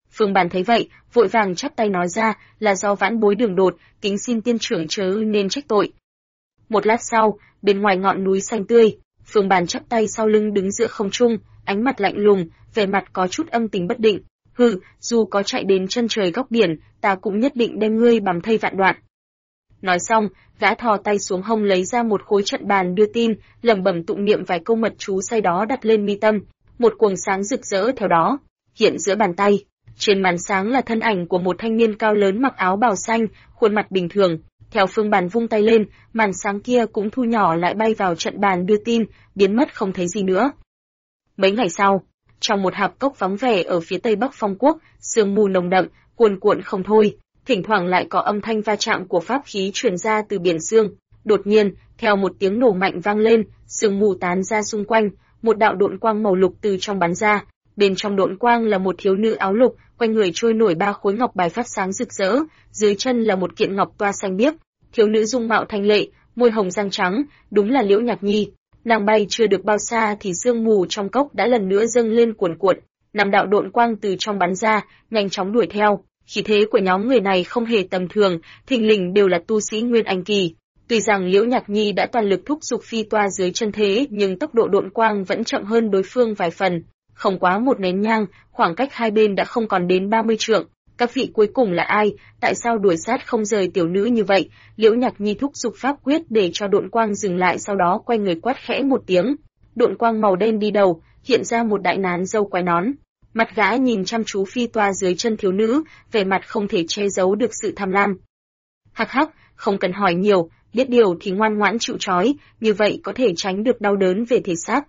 Phương Bàn thấy vậy, vội vàng chắp tay nói ra, là do vãn bối đường đột, kính xin tiên trưởng chớ nên trách tội. Một lát sau, bên ngoài ngọn núi xanh tươi, Phương Bàn chắp tay sau lưng đứng giữa không trung, ánh mặt lạnh lùng, vẻ mặt có chút âm tình bất định. Hừ, dù có chạy đến chân trời góc biển, ta cũng nhất định đem ngươi bằm thây vạn đoạn. Nói xong, gã thò tay xuống hông lấy ra một khối trận bàn đưa tin, lẩm bẩm tụng niệm vài câu mật chú say đó đặt lên mi tâm, một quầng sáng rực rỡ theo đó hiện giữa bàn tay. Trên màn sáng là thân ảnh của một thanh niên cao lớn mặc áo bào xanh, khuôn mặt bình thường. Theo Phương Bàn vung tay lên, màn sáng kia cũng thu nhỏ lại bay vào trận bàn đưa tin, biến mất không thấy gì nữa. Mấy ngày sau, trong một hạp cốc vắng vẻ ở phía tây bắc Phong Quốc, sương mù nồng đậm, cuồn cuộn không thôi, thỉnh thoảng lại có âm thanh va chạm của pháp khí truyền ra từ biển sương. Đột nhiên, theo một tiếng nổ mạnh vang lên, sương mù tán ra xung quanh, một đạo độn quang màu lục từ trong bắn ra. Bên trong độn quang là một thiếu nữ áo lục, quanh người trôi nổi 3 khối ngọc bài phát sáng rực rỡ, dưới chân là một kiện ngọc toa xanh biếc. Thiếu nữ dung mạo thanh lệ, môi hồng răng trắng, đúng là Liễu Nhạc Nhi. Nàng bay chưa được bao xa thì sương mù trong cốc đã lần nữa dâng lên cuồn cuộn, 5 đạo độn quang từ trong bắn ra, nhanh chóng đuổi theo. Khí thế của nhóm người này không hề tầm thường, thình lình đều là tu sĩ Nguyên Anh kỳ. Tuy rằng Liễu Nhạc Nhi đã toàn lực thúc giục phi toa dưới chân thế, nhưng tốc độ độn quang vẫn chậm hơn đối phương vài phần. Không quá một nén nhang, khoảng cách hai bên đã không còn đến 30 trượng. Các vị cuối cùng là ai? Tại sao đuổi sát không rời tiểu nữ như vậy? Liễu Nhạc Nhi thúc giục pháp quyết để cho độn quang dừng lại, sau đó quay người quát khẽ một tiếng. Độn quang màu đen đi đầu, hiện ra một đại nán râu quai nón. Mặt gã nhìn chăm chú phi toa dưới chân thiếu nữ, vẻ mặt không thể che giấu được sự tham lam. Hắc hắc, không cần hỏi nhiều, biết điều thì ngoan ngoãn chịu trói, như vậy có thể tránh được đau đớn về thể xác.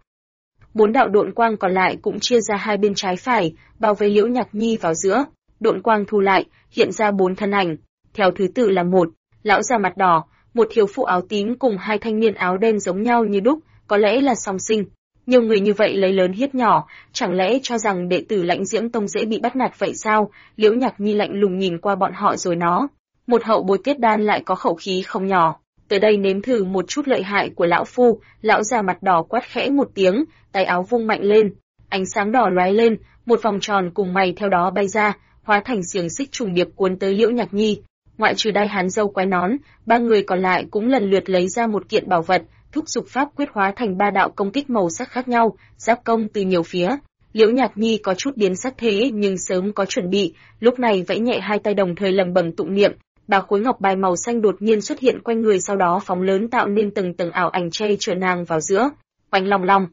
4 đạo độn quang còn lại cũng chia ra hai bên trái phải, bao vây Liễu Nhạc Nhi vào giữa. Độn quang thu lại, hiện ra 4 thân ảnh, theo thứ tự là một lão già mặt đỏ, một thiếu phụ áo tím cùng 2 thanh niên áo đen giống nhau như đúc, có lẽ là song sinh. Nhiều người như vậy lấy lớn hiếp nhỏ, chẳng lẽ cho rằng đệ tử Lãnh Diễm Tông dễ bị bắt nạt vậy sao? Liễu Nhạc Nhi lạnh lùng nhìn qua bọn họ rồi nó, một hậu bối kết đan lại có khẩu khí không nhỏ. Tới đây nếm thử một chút lợi hại của lão phu. Lão già mặt đỏ quát khẽ một tiếng, tay áo vung mạnh lên, ánh sáng đỏ lóe lên, một vòng tròn cùng mày theo đó bay ra, hóa thành xiềng xích trùng điệp cuốn tới Liễu Nhạc Nhi. Ngoại trừ đai hán râu quái nón, 3 người còn lại cũng lần lượt lấy ra một kiện bảo vật, thúc giục pháp quyết hóa thành 3 đạo công kích màu sắc khác nhau, giáp công từ nhiều phía. Liễu Nhạc Nhi có chút biến sắc thế nhưng sớm có chuẩn bị, lúc này vẫy nhẹ hai tay đồng thời lẩm bẩm tụng niệm. 3 khối ngọc bài màu xanh đột nhiên xuất hiện quanh người, sau đó phóng lớn tạo nên từng tầng ảo ảnh che chở nàng vào giữa. Oanh long long,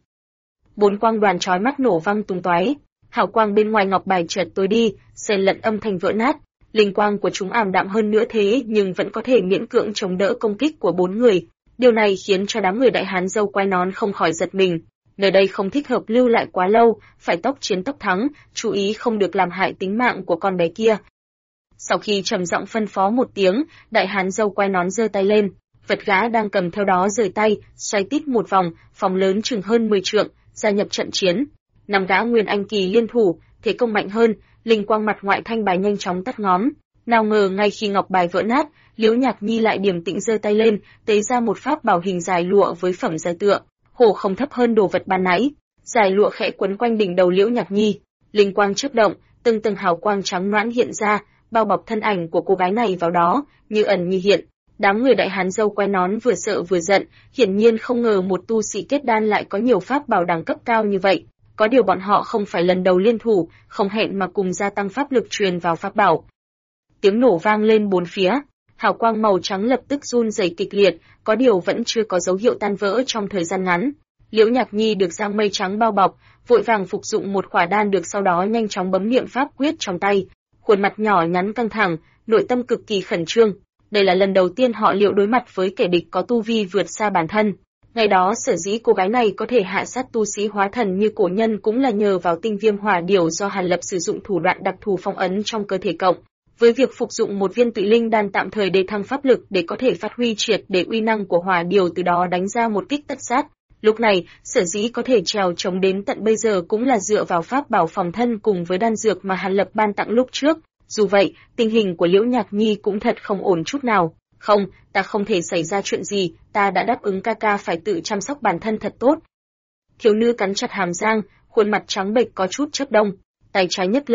4 quang đoàn chói mắt nổ vang tung tóe, hào quang bên ngoài ngọc bài chợt tối đi, xen lẫn âm thanh vỡ nát. Linh quang của chúng ảm đạm hơn nữa thế nhưng vẫn có thể miễn cưỡng chống đỡ công kích của 4 người. Điều này khiến cho đám người đại hán râu quai nón không khỏi giật mình. Nơi đây không thích hợp lưu lại quá lâu, phải tốc chiến tốc thắng, chú ý không được làm hại tính mạng của con bé kia. Sau khi trầm giọng phân phó một tiếng, đại hán râu quai nón giơ tay lên, vật gã đang cầm theo đó rời tay, xoay tít một vòng, phòng lớn chừng hơn 10 trượng, gia nhập trận chiến. 5 gã Nguyên Anh kỳ liên thủ, thế công mạnh hơn, linh quang mặt ngoại thanh bài nhanh chóng tắt ngóm. Nào ngờ ngay khi ngọc bài vỡ nát, Liễu Nhạc Nhi lại điềm tĩnh giơ tay lên, tế ra một pháp bảo hình dài lụa với phẩm dài tựa hổ không thấp hơn đồ vật ban nãy. Dài lụa khẽ quấn quanh đỉnh đầu Liễu Nhạc Nhi, linh quang chớp động, từng tầng hào quang trắng nõn hiện ra, bao bọc thân ảnh của cô gái này vào đó, như ẩn như hiện. Đám người đại hán râu quai nón vừa sợ vừa giận, hiển nhiên không ngờ một tu sĩ kết đan lại có nhiều pháp bảo đẳng cấp cao như vậy. Có điều bọn họ không phải lần đầu liên thủ, không hẹn mà cùng gia tăng pháp lực truyền vào pháp bảo. Tiếng nổ vang lên bốn phía, hào quang màu trắng lập tức run rẩy kịch liệt, có điều vẫn chưa có dấu hiệu tan vỡ trong thời gian ngắn. Liễu Nhạc Nhi được giăng mây trắng bao bọc, vội vàng phục dụng một khỏa đan được, sau đó nhanh chóng bấm niệm pháp quyết trong tay. Khuôn mặt nhỏ nhắn căng thẳng, nội tâm cực kỳ khẩn trương. Đây là lần đầu tiên họ Liễu đối mặt với kẻ địch có tu vi vượt xa bản thân. Ngày đó sở dĩ cô gái này có thể hạ sát tu sĩ hóa thần như cổ nhân cũng là nhờ vào tinh viêm hỏa điểu do Hàn Lập sử dụng thủ đoạn đặc thù phong ấn trong cơ thể cộng, với việc phục dụng một viên tụy linh đan tạm thời để thăng pháp lực để có thể phát huy triệt để uy năng của hỏa điểu, từ đó đánh ra một kích tất sát. Lúc này, sở dĩ có thể trèo chống đến tận bây giờ cũng là dựa vào pháp bảo phòng thân cùng với đan dược mà Hàn Lập ban tặng lúc trước. Dù vậy, tình hình của Liễu Nhạc Nhi cũng thật không ổn chút nào. Không, ta không thể xảy ra chuyện gì, ta đã đáp ứng ca ca phải tự chăm sóc bản thân thật tốt. Thiếu nữ cắn chặt hàm răng, khuôn mặt trắng bệch có chút chớp đông, tay trái nhấc lên,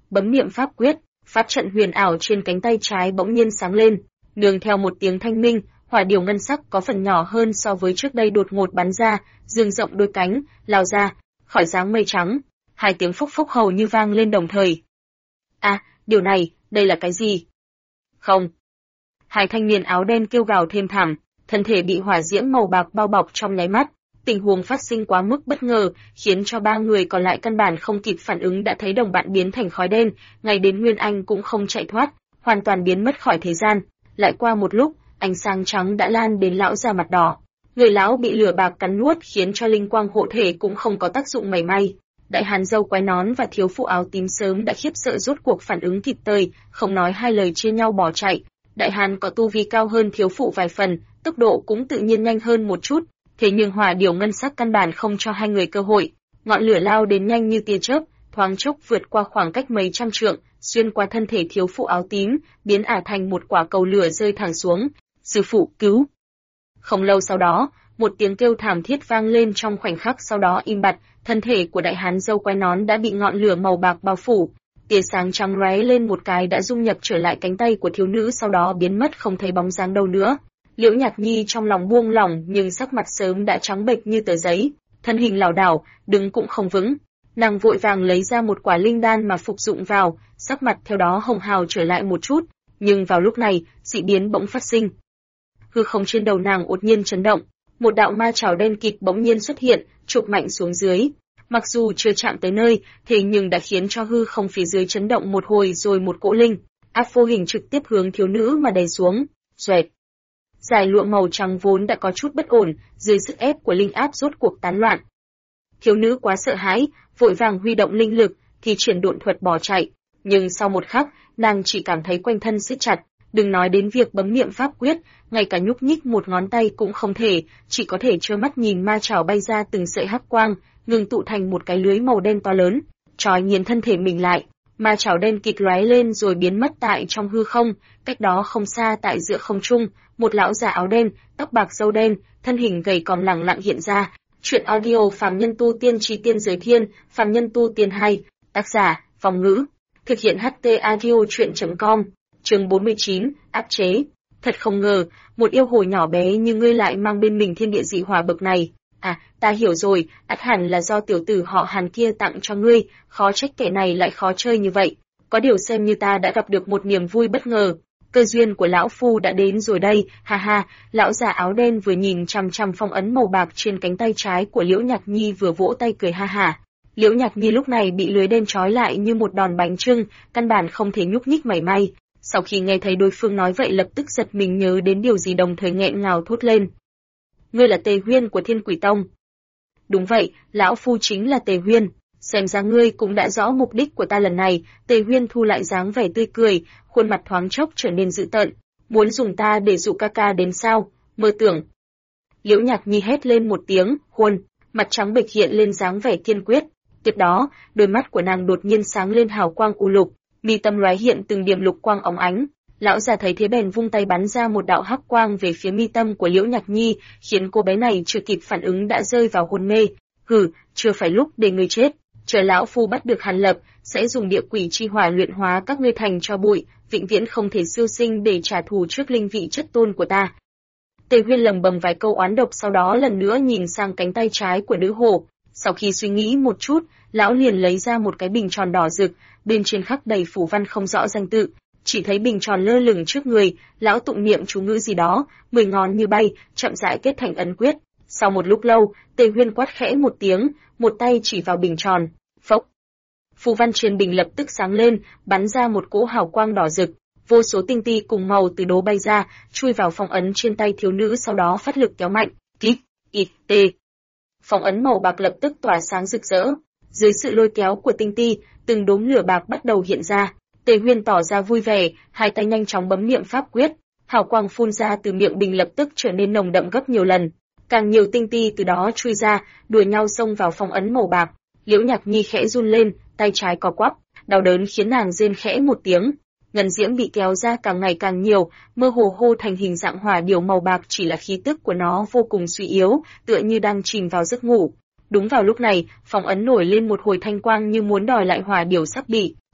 bấm niệm pháp quyết, pháp trận huyền ảo trên cánh tay trái bỗng nhiên sáng lên, nương theo một tiếng thanh minh, hỏa điểu ngân sắc có phần nhỏ hơn so với trước đây đột ngột bắn ra, dương rộng đôi cánh, lao ra khỏi dáng mây trắng. Hai tiếng phốc phốc hầu như vang lên đồng thời. À, điều này, đây là cái gì? Không. Hai thanh niên áo đen kêu gào thêm thảm, thân thể bị hỏa diễm màu bạc bao bọc trong nháy mắt. Tình huống phát sinh quá mức bất ngờ, khiến cho ba người còn lại căn bản không kịp phản ứng đã thấy đồng bạn biến thành khói đen, ngay đến Nguyên Anh cũng không chạy thoát, hoàn toàn biến mất khỏi thế gian. Lại qua một lúc, ánh sáng trắng đã lan đến lão già mặt đỏ. Người lão bị lửa bạc cắn nuốt khiến cho linh quang hộ thể cũng không có tác dụng mảy may. Đại hán râu quái nón và thiếu phụ áo tím sớm đã khiếp sợ rốt cuộc phản ứng kịp thời, không nói hai lời chia nhau bỏ chạy. Đại hán có tu vi cao hơn thiếu phụ vài phần, tốc độ cũng tự nhiên nhanh hơn một chút, thế nhưng hỏa điểu ngân sắc căn bản không cho hai người cơ hội. Ngọn lửa lao đến nhanh như tia chớp, thoáng chốc vượt qua khoảng cách mấy trăm trượng, xuyên qua thân thể thiếu phụ áo tím, biến ả thành một quả cầu lửa rơi thẳng xuống. Sư phụ, cứu! Không lâu sau đó, một tiếng kêu thảm thiết vang lên trong khoảnh khắc sau đó im bặt, thân thể của đại hán râu quai nón đã bị ngọn lửa màu bạc bao phủ. Tia sáng trắng lóe lên một cái đã dung nhập trở lại cánh tay của thiếu nữ sau đó biến mất không thấy bóng dáng đâu nữa. Liễu Nhạc Nhi trong lòng buông lỏng nhưng sắc mặt sớm đã trắng bệch như tờ giấy, thân hình lảo đảo, đứng cũng không vững. Nàng vội vàng lấy ra một quả linh đan mà phục dụng vào, sắc mặt theo đó hồng hào trở lại một chút, nhưng vào lúc này, dị biến bỗng phát sinh. Hư không trên đầu nàng đột nhiên chấn động, một đạo ma chảo đen kịt bỗng nhiên xuất hiện, chụp mạnh xuống dưới. Mặc dù chưa chạm tới nơi, thế nhưng đã khiến cho hư không phía dưới chấn động một hồi rồi một cỗ linh áp vô hình trực tiếp hướng thiếu nữ mà đè xuống. Xoẹt. Giải lụa màu trắng vốn đã có chút bất ổn, dưới sức ép của linh áp rốt cuộc tán loạn. Thiếu nữ quá sợ hãi, vội vàng huy động linh lực, thì triển độn thuật bỏ chạy. Nhưng sau một khắc, nàng chỉ cảm thấy quanh thân siết chặt, đừng nói đến việc bấm niệm pháp quyết, ngay cả nhúc nhích một ngón tay cũng không thể, chỉ có thể trơ mắt nhìn ma chảo bay ra từng sợi hắc quang, ngừng tụ thành một cái lưới màu đen to lớn, trói nghiến thân thể mình lại. Ma chảo đen kịt lóe lên rồi biến mất tại trong hư không, cách đó không xa tại giữa không trung, một lão già áo đen, tóc bạc râu đen, thân hình gầy còm lẳng lặng hiện ra. Chuyện audio Phàm Nhân Tu Tiên Chí Tiên Giới Thiên, Phàm Nhân Tu Tiên 2, tác giả, Vong Ngữ, thực hiện HT audio truyện.com, chương 49, áp chế. Thật không ngờ, một yêu hồ nhỏ bé như ngươi lại mang bên mình thiên địa dị hỏa bậc này. À, ta hiểu rồi, ắt hẳn là do tiểu tử họ Hàn kia tặng cho ngươi, khó trách kẻ này lại khó chơi như vậy. Có điều xem như ta đã gặp được một niềm vui bất ngờ. Cơ duyên của lão phu đã đến rồi đây, ha ha. Lão già áo đen vừa nhìn chằm chằm phong ấn màu bạc trên cánh tay trái của Liễu Nhạc Nhi vừa vỗ tay cười ha ha. Liễu Nhạc Nhi lúc này bị lưới đen trói lại như một đòn bánh chưng, căn bản không thể nhúc nhích mảy may. Sau khi nghe thấy đối phương nói vậy lập tức giật mình nhớ đến điều gì đồng thời nghẹn ngào thốt lên. Ngươi là Tề Huyên của Thiên Quỷ Tông. Đúng vậy, lão phu chính là Tề Huyên. Xem ra ngươi cũng đã rõ mục đích của ta lần này. Tề Huyên thu lại dáng vẻ tươi cười, khuôn mặt thoáng chốc trở nên dữ tợn. Muốn dùng ta để dụ ca ca đến sao? Mơ tưởng. Liễu Nhạc Nhi hét lên một tiếng, khuôn mặt trắng bệch hiện lên dáng vẻ kiên quyết. Tiếp đó, đôi mắt của nàng đột nhiên sáng lên hào quang u lục, mi tâm lóe hiện từng điểm lục quang óng ánh. Lão già thấy thế bèn vung tay bắn ra một đạo hắc quang về phía mi tâm của Liễu Nhạc Nhi, khiến cô bé này chưa kịp phản ứng đã rơi vào hôn mê. Hừ, chưa phải lúc để người chết. Chờ lão phu bắt được Hàn Lập, sẽ dùng địa quỷ chi hỏa luyện hóa các ngươi thành tro bụi, vĩnh viễn không thể siêu sinh để trả thù trước linh vị chất tôn của ta. Tề Huyên lầm bầm vài câu oán độc sau đó lần nữa nhìn sang cánh tay trái của nữ hồ. Sau khi suy nghĩ một chút, lão liền lấy ra một cái bình tròn đỏ rực, bên trên khắc đầy phù văn không rõ danh tự. Chỉ thấy bình tròn lơ lửng trước người, lão tụng niệm chú ngữ gì đó, 10 ngón như bay, chậm rãi kết thành ấn quyết. Sau một lúc lâu, Tề Huyên quát khẽ một tiếng, một tay chỉ vào bình tròn. Phốc. Phù văn trên bình lập tức sáng lên, bắn ra một cỗ hào quang đỏ rực, vô số tinh ti cùng màu từ đó bay ra, chui vào phong ấn trên tay thiếu nữ sau đó phát lực kéo mạnh. Kích, ịt, tê. Phong ấn màu bạc lập tức tỏa sáng rực rỡ. Dưới sự lôi kéo của tinh ti, từng đốm lửa bạc bắt đầu hiện ra. Tề Huyên tỏ ra vui vẻ, hai tay nhanh chóng bấm niệm pháp quyết, hào quang phun ra từ miệng bình lập tức trở nên nồng đậm gấp nhiều lần. Càng nhiều tinh ti từ đó chui ra, đuổi nhau xông vào phong ấn màu bạc. Liễu Nhạc Nhi khẽ run lên, tay trái co quắp, đau đớn khiến nàng rên khẽ một tiếng. Ngân diễm bị kéo ra càng ngày càng nhiều, mơ hồ hô thành hình dạng hỏa điểu màu bạc, chỉ là khí tức của nó vô cùng suy yếu, tựa như đang chìm vào giấc ngủ. Đúng vào lúc này, phong ấn nổi lên một hồi thanh quang như muốn đòi lại hỏa điểu sắp bị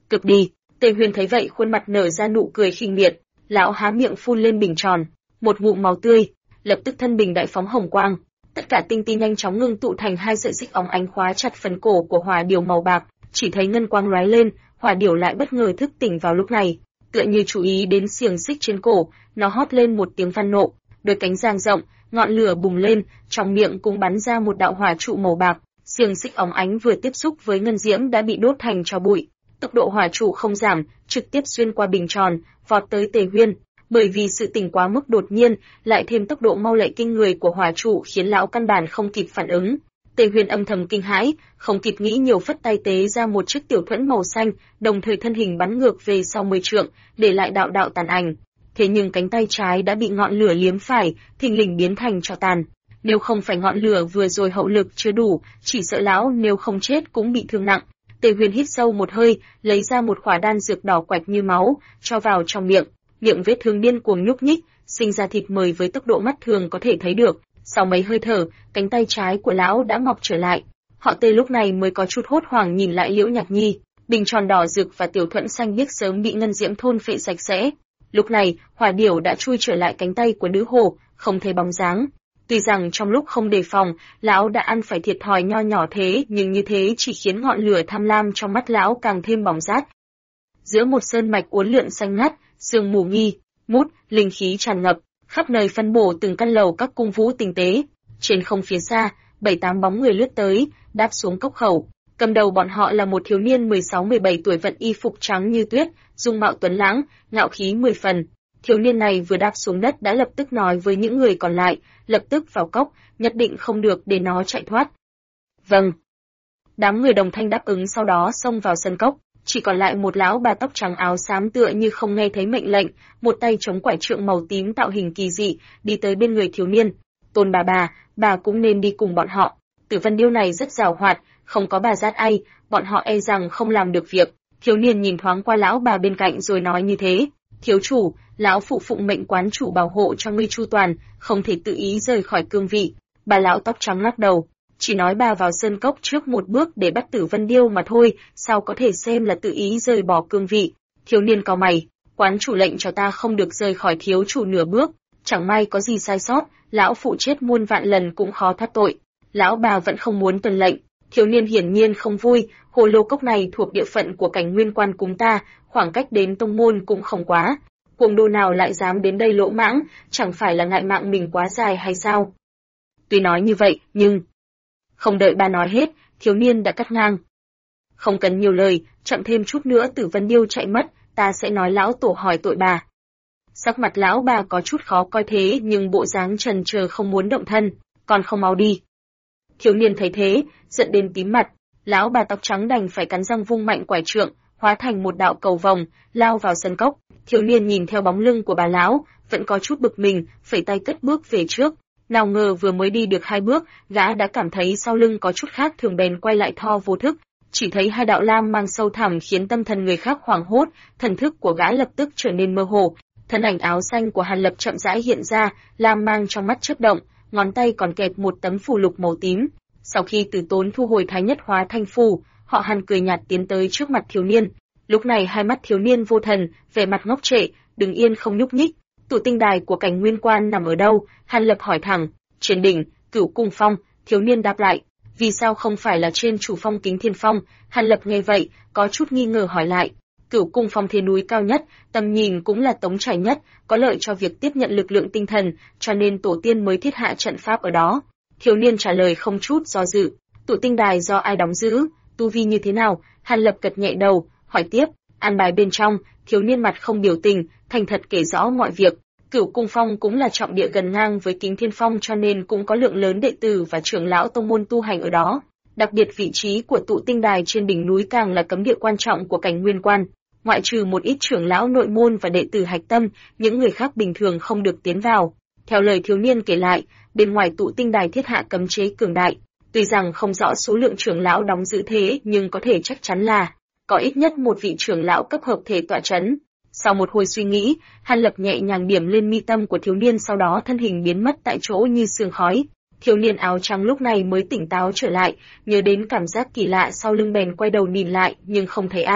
Cực đi. Tề Huyền thấy vậy khuôn mặt nở ra nụ cười khinh miệt, lão há miệng phun lên bình tròn, một ngụm máu tươi, lập tức thân bình đại phóng hồng quang, tất cả tinh ti nhanh chóng ngưng tụ thành hai sợi xích óng ánh khóa chặt phần cổ của hỏa điểu màu bạc, chỉ thấy ngân quang lóe lên, hỏa điểu lại bất ngờ thức tỉnh vào lúc này, tựa như chú ý đến xiềng xích trên cổ, nó hót lên một tiếng văn nộ, đôi cánh dang rộng, ngọn lửa bùng lên, trong miệng cũng bắn ra một đạo hỏa trụ màu bạc, xiềng xích óng ánh vừa tiếp xúc với ngân diễm đã bị đốt thành tro bụi. Tốc độ hỏa trụ không giảm, trực tiếp xuyên qua bình tròn, vọt tới Tề Huyên. Bởi vì sự tỉnh quá mức đột nhiên, lại thêm tốc độ mau lẹ kinh người của hỏa trụ khiến lão căn bản không kịp phản ứng. Tề Huyên âm thầm kinh hãi, không kịp nghĩ nhiều phất tay tế ra một chiếc tiểu thuẫn màu xanh, đồng thời thân hình bắn ngược về sau 10 trượng, để lại đạo đạo tàn ảnh. Thế nhưng cánh tay trái đã bị ngọn lửa liếm phải, thình lình biến thành tro tàn. Nếu không phải ngọn lửa vừa rồi hậu lực chưa đủ, chỉ sợ lão nếu không chết cũng bị thương nặng. Tề Huyền hít sâu một hơi, lấy ra một khỏa đan dược đỏ quạch như máu, cho vào trong miệng. Miệng vết thương điên cuồng nhúc nhích, sinh ra thịt mời với tốc độ mắt thường có thể thấy được. Sau mấy hơi thở, cánh tay trái của lão đã mọc trở lại. Họ Tề lúc này mới có chút hốt hoảng nhìn lại Liễu Nhạc Nhi, bình tròn đỏ rực và tiểu thuẫn xanh biếc sớm bị ngân diễm thôn phệ sạch sẽ. Lúc này, hỏa điểu đã chui trở lại cánh tay của nữ hổ, không thấy bóng dáng. Tuy rằng trong lúc không đề phòng, lão đã ăn phải thiệt thòi nho nhỏ thế, nhưng như thế chỉ khiến ngọn lửa tham lam trong mắt lão càng thêm bỏng rát. Giữa một sơn mạch uốn lượn xanh ngắt, sương mù nghi mút, linh khí tràn ngập, khắp nơi phân bổ từng căn lầu các cung vũ tinh tế. Trên không phía xa, 7-8 bóng người lướt tới, đáp xuống cốc khẩu. Cầm đầu bọn họ là một thiếu niên 16-17 tuổi vận y phục trắng như tuyết, dung mạo tuấn lãng, ngạo khí 10 phần. Thiếu niên này vừa đáp xuống đất đã lập tức nói với những người còn lại, lập tức vào cốc, nhất định không được để nó chạy thoát. Vâng. Đám người đồng thanh đáp ứng, sau đó xông vào sân cốc, chỉ còn lại một lão bà tóc trắng áo xám tựa như không nghe thấy mệnh lệnh, một tay chống quải trượng màu tím tạo hình kỳ dị, đi tới bên người thiếu niên. Tôn bà cũng nên đi cùng bọn họ. Tử Vân Điêu này rất giàu hoạt, không có bà dắt ai, bọn họ e rằng không làm được việc. Thiếu niên nhìn thoáng qua lão bà bên cạnh rồi nói như thế. Thiếu chủ, lão phụ phụng mệnh quán chủ bảo hộ cho ngươi chu toàn, không thể tự ý rời khỏi cương vị. Bà lão tóc trắng lắc đầu, chỉ nói bà vào sơn cốc trước một bước để bắt Tử Vân Điêu mà thôi, sao có thể xem là tự ý rời bỏ cương vị. Thiếu niên cau mày, quán chủ lệnh cho ta không được rời khỏi thiếu chủ nửa bước, chẳng may có gì sai sót, lão phụ chết muôn vạn lần cũng khó thoát tội. Lão bà vẫn không muốn tuân lệnh. Thiếu niên hiển nhiên không vui, hồ lô cốc này thuộc địa phận của Cảnh Nguyên Quan chúng ta, khoảng cách đến tông môn cũng không quá. Cuồng đô nào lại dám đến đây lỗ mãng, chẳng phải là ngại mạng mình quá dài hay sao? Tuy nói như vậy, nhưng... Không đợi bà nói hết, thiếu niên đã cắt ngang. Không cần nhiều lời, chậm thêm chút nữa Tử Vân Điêu chạy mất, ta sẽ nói lão tổ hỏi tội bà. Sắc mặt lão bà có chút khó coi thế nhưng bộ dáng chần chờ không muốn động thân, còn không mau đi. Thiếu niên thấy thế, giận đến tím mặt, lão bà tóc trắng đành phải cắn răng vung mạnh quải trượng, hóa thành một đạo cầu vòng, lao vào sân cốc. Thiếu niên nhìn theo bóng lưng của bà lão, vẫn có chút bực mình, phẩy tay cất bước về trước. Nào ngờ vừa mới đi được 2 bước, gã đã cảm thấy sau lưng có chút khác thường bèn quay lại tho vô thức. Chỉ thấy 2 đạo lam mang sâu thẳm khiến tâm thần người khác hoảng hốt, thần thức của gã lập tức trở nên mơ hồ. Thân ảnh áo xanh của Hàn Lập chậm rãi hiện ra, lam mang trong mắt chớp động, ngón tay còn kẹp một tấm phù lục màu tím. Sau khi Từ Tốn thu hồi Thái Nhất Hóa Thanh phù, họ Hàn cười nhạt tiến tới trước mặt thiếu niên. Lúc này hai mắt thiếu niên vô thần, vẻ mặt ngốc trệ, đứng yên không nhúc nhích. Tụ tinh đài của Cảnh Nguyên Quan nằm ở đâu? Hàn Lập hỏi thẳng. Trên đỉnh, Cửu Cung Phong. Thiếu niên đáp lại. Vì sao không phải là trên chủ phong Kính Thiên Phong? Hàn Lập nghe vậy, có chút nghi ngờ hỏi lại. Cửu Cung Phong thế núi cao nhất, tầm nhìn cũng là tống trải nhất, có lợi cho việc tiếp nhận lực lượng tinh thần, cho nên tổ tiên mới thiết hạ trận pháp ở đó. Thiếu niên trả lời không chút do dự. Tụ tinh đài do ai đóng giữ? Tu vi như thế nào? Hàn Lập gật nhẹ đầu, hỏi tiếp. An bài bên trong. Thiếu niên mặt không biểu tình, thành thật kể rõ mọi việc. Cửu Cung Phong cũng là trọng địa gần ngang với Kính Thiên Phong cho nên cũng có lượng lớn đệ tử và trưởng lão tông môn tu hành ở đó. Đặc biệt vị trí của tụ tinh đài trên đỉnh núi càng là cấm địa quan trọng của Cảnh Nguyên Quan. Ngoại trừ một ít trưởng lão nội môn và đệ tử hạch tâm, những người khác bình thường không được tiến vào. Theo lời thiếu niên kể lại, bên ngoài tụ tinh đài thiết hạ cấm chế cường đại. Tuy rằng không rõ số lượng trưởng lão đóng giữ thế nhưng có thể chắc chắn là có ít nhất một vị trưởng lão cấp hợp thể tọa trấn. Sau một hồi suy nghĩ, Hàn Lập nhẹ nhàng điểm lên mi tâm của thiếu niên, sau đó thân hình biến mất tại chỗ như sương khói. Thiếu niên áo trắng lúc này mới tỉnh táo trở lại, nhớ đến cảm giác kỳ lạ sau lưng bèn quay đầu nhìn lại nhưng không thấy ai.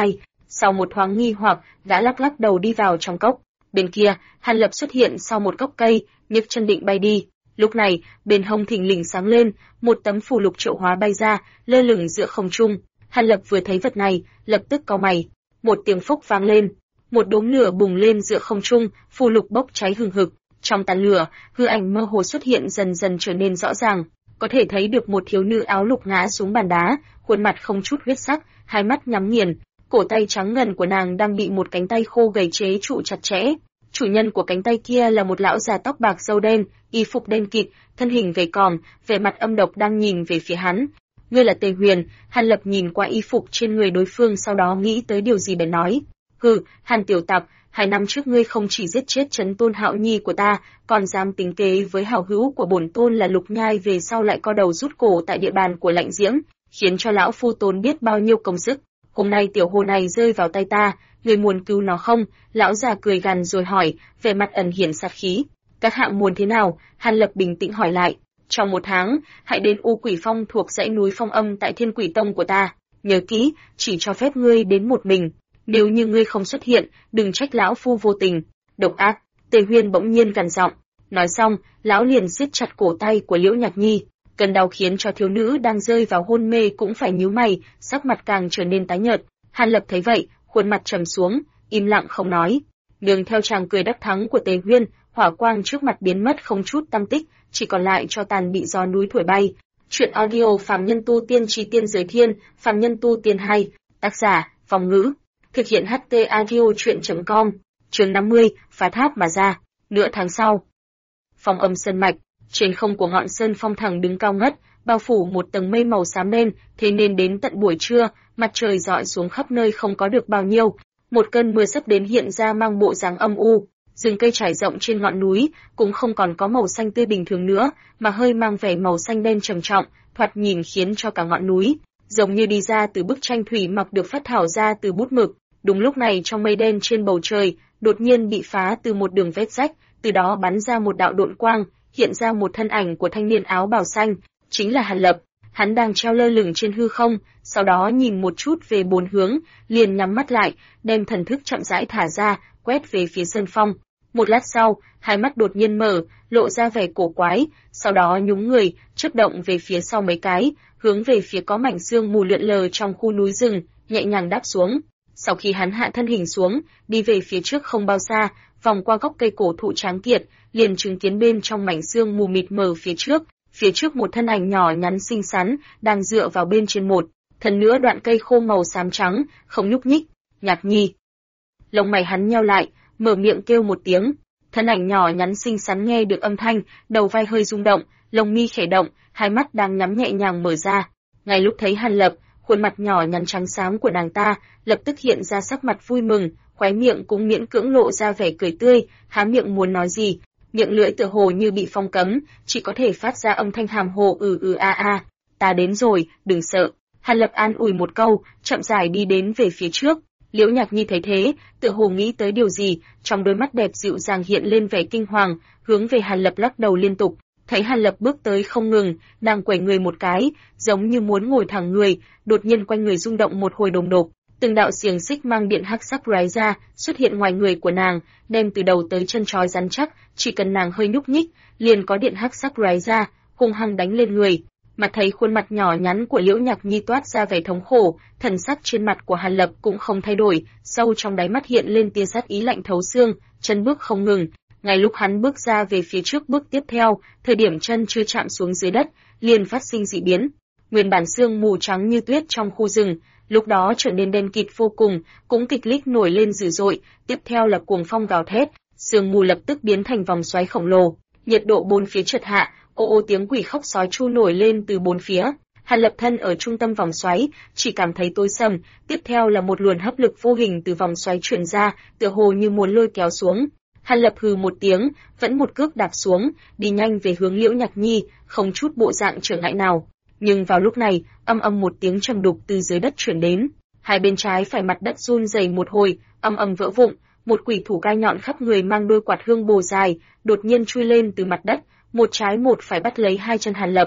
Sau một thoáng nghi hoặc, gã lắc lắc đầu đi vào trong cốc. Bên kia, Hàn Lập xuất hiện sau một gốc cây, nhấc chân định bay đi. Lúc này, bên hông thình lình sáng lên, một tấm phù lục triệu hóa bay ra, lơ lửng giữa không trung. Hàn Lập vừa thấy vật này, lập tức cau mày. Một tiếng phốc vang lên, một đốm lửa bùng lên giữa không trung, phù lục bốc cháy hừng hực. Trong tàn lửa, hư ảnh mơ hồ xuất hiện dần dần trở nên rõ ràng, có thể thấy được một thiếu nữ áo lục ngã xuống bàn đá, khuôn mặt không chút huyết sắc, hai mắt nhắm nghiền, cổ tay trắng ngần của nàng đang bị một cánh tay khô gầy chế trụ chặt chẽ. Chủ nhân của cánh tay kia là một lão già tóc bạc râu đen, y phục đen kịt, thân hình gầy còm, vẻ mặt âm độc đang nhìn về phía hắn. Ngươi là Tề Huyền? Hàn Lập nhìn qua y phục trên người đối phương, sau đó nghĩ tới điều gì bèn nói: Hừ, Hàn tiểu tặc, 2 năm trước ngươi không chỉ giết chết Trấn Tôn Hạo Nhi của ta, còn dám tính kế với hảo hữu của bổn tôn là Lục Nhai, về sau lại co đầu rút cổ tại địa bàn của Lạnh Diễm, khiến cho lão phu tốn biết bao nhiêu công sức. Hôm nay tiểu hồ này rơi vào tay ta, ngươi muốn cứu nó không? Lão già cười gằn rồi hỏi, vẻ mặt ẩn hiển sát khí. Các hạ muốn thế nào? Hàn Lập bình tĩnh hỏi lại. Trong 1 tháng, hãy đến U Quỷ Phong thuộc dãy núi Phong Âm tại Thiên Quỷ Tông của ta. Nhớ kỹ, chỉ cho phép ngươi đến một mình. Nếu như ngươi không xuất hiện, đừng trách lão phu vô tình. Độc ác, Tề Huyền bỗng nhiên gằn giọng. Nói xong, lão liền siết chặt cổ tay của Liễu Nhạc Nhi. Cơn đau khiến cho thiếu nữ đang rơi vào hôn mê cũng phải nhíu mày, sắc mặt càng trở nên tái nhợt. Hàn Lập thấy vậy, khuôn mặt trầm xuống, im lặng không nói. Nương theo chàng cười đắc thắng của Tề Huyên, hỏa quang trước mặt biến mất không chút tăm tích, chỉ còn lại cho tàn bị gió núi thổi bay. Truyện audio Phàm Nhân Tu Tiên Chí Tiên Giới Thiên, Phàm Nhân Tu Tiên 2, tác giả Phong Ngữ, thực hiện HT audio truyện.com. Chương 50, phá tháp mà ra. Nửa tháng sau, Phong Âm sơn mạch, trên không của ngọn sơn phong thẳng đứng cao ngất, bao phủ một tầng mây màu xám đen, thế nên đến tận buổi trưa, mặt trời rọi xuống khắp nơi không có được bao nhiêu. Một cơn mưa sắp đến hiện ra mang bộ dáng âm u, rừng cây trải rộng trên ngọn núi cũng không còn có màu xanh tươi bình thường nữa, mà hơi mang vẻ màu xanh đen trầm trọng, thoạt nhìn khiến cho cả ngọn núi giống như đi ra từ bức tranh thủy mặc được phác thảo ra từ bút mực. Đúng lúc này, trong mây đen trên bầu trời đột nhiên bị phá từ một đường vết rách, từ đó bắn ra một đạo độn quang, hiện ra một thân ảnh của thanh niên áo bào xanh, chính là Hàn Lập. Hắn đang treo lơ lửng trên hư không, sau đó nhìn một chút về 4 hướng, liền nhắm mắt lại, đem thần thức chậm rãi thả ra, quét về phía sơn phong. Một lát sau, hai mắt đột nhiên mở, lộ ra vẻ cổ quái, sau đó nhúng người, chớp động về phía sau mấy cái, hướng về phía có mảnh sương mù lượn lờ trong khu núi rừng, nhẹ nhàng đáp xuống. Sau khi hắn hạ thân hình xuống, đi về phía trước không bao xa, vòng qua gốc cây cổ thụ tráng kiện, liền chứng kiến bên trong mảnh sương mù mịt mờ phía trước một thân ảnh nhỏ nhắn xinh xắn, đang dựa vào bên trên một thân nữa đoạn cây khô màu xám trắng, không nhúc nhích. Nhạc Nhi. Lông mày hắn nheo lại, mở miệng kêu một tiếng. Thân ảnh nhỏ nhắn xinh xắn nghe được âm thanh, đầu vai hơi rung động, lông mi khẽ động, hai mắt đang nhắm nhẹ nhàng mở ra. Ngay lúc thấy Hàn Lập, khuôn mặt nhỏ nhắn trắng xám của nàng ta lập tức hiện ra sắc mặt vui mừng, khóe miệng cũng miễn cưỡng lộ ra vẻ cười tươi, há miệng muốn nói gì, miệng lưỡi tựa hồ như bị phong cấm, chỉ có thể phát ra âm thanh hàm hồ a. Ta đến rồi, đừng sợ. Hàn Lập an ủi một câu, chậm rãi đi đến về phía trước. Liễu Nhạc Nhi thấy thế, tựa hồ nghĩ tới điều gì, trong đôi mắt đẹp dịu dàng hiện lên vẻ kinh hoàng, hướng về Hàn Lập lắc đầu liên tục. Thấy Hàn Lập bước tới không ngừng, nàng quẩy người một cái, giống như muốn ngồi thẳng người, đột nhiên quanh người rung động một hồi đùng đột. Từng đạo xiềng xích mang điện hắc sắc lóe ra, xuất hiện ngoài người của nàng, đem từ đầu tới chân trói rắn chắc, chỉ cần nàng hơi nhúc nhích, liền có điện hắc sắc lóe ra, hung hăng đánh lên người. Mà thấy khuôn mặt nhỏ nhắn của Liễu Nhạc Nhi toát ra vẻ thống khổ, thần sắc trên mặt của Hàn Lập cũng không thay đổi, sâu trong đáy mắt hiện lên tia sát ý lạnh thấu xương, chân bước không ngừng. Ngay lúc hắn bước ra về phía trước bước tiếp theo, thời điểm chân chưa chạm xuống dưới đất, liền phát sinh dị biến. Nguyên bản sương mù trắng như tuyết trong khu rừng, lúc đó trở nên đen kịt vô cùng, cũng kịch liệt nổi lên dữ dội, tiếp theo là cuồng phong gào thét, sương mù lập tức biến thành vòng xoáy khổng lồ, nhiệt độ bốn phía chợt hạ, ô tiếng quỷ khóc sói chu nổi lên từ bốn phía. Hàn Lập thân ở trung tâm vòng xoáy, chỉ cảm thấy tối sầm, tiếp theo là một luồng hấp lực vô hình từ vòng xoáy truyền ra, tựa hồ như muốn lôi kéo xuống. Hàn Lập hừ một tiếng, vẫn một cước đạp xuống, đi nhanh về hướng Liễu Nhạc Nhi, không chút bộ dạng trở ngại nào. Nhưng vào lúc này, âm một tiếng trầm đục từ dưới đất truyền đến, hai bên trái phải mặt đất run rẩy một hồi, âm vỡ vụn, một quỷ thủ gai nhọn khắp người mang đôi quạt hương bồ dài, đột nhiên chui lên từ mặt đất, một trái một phải bắt lấy hai chân Hàn Lập.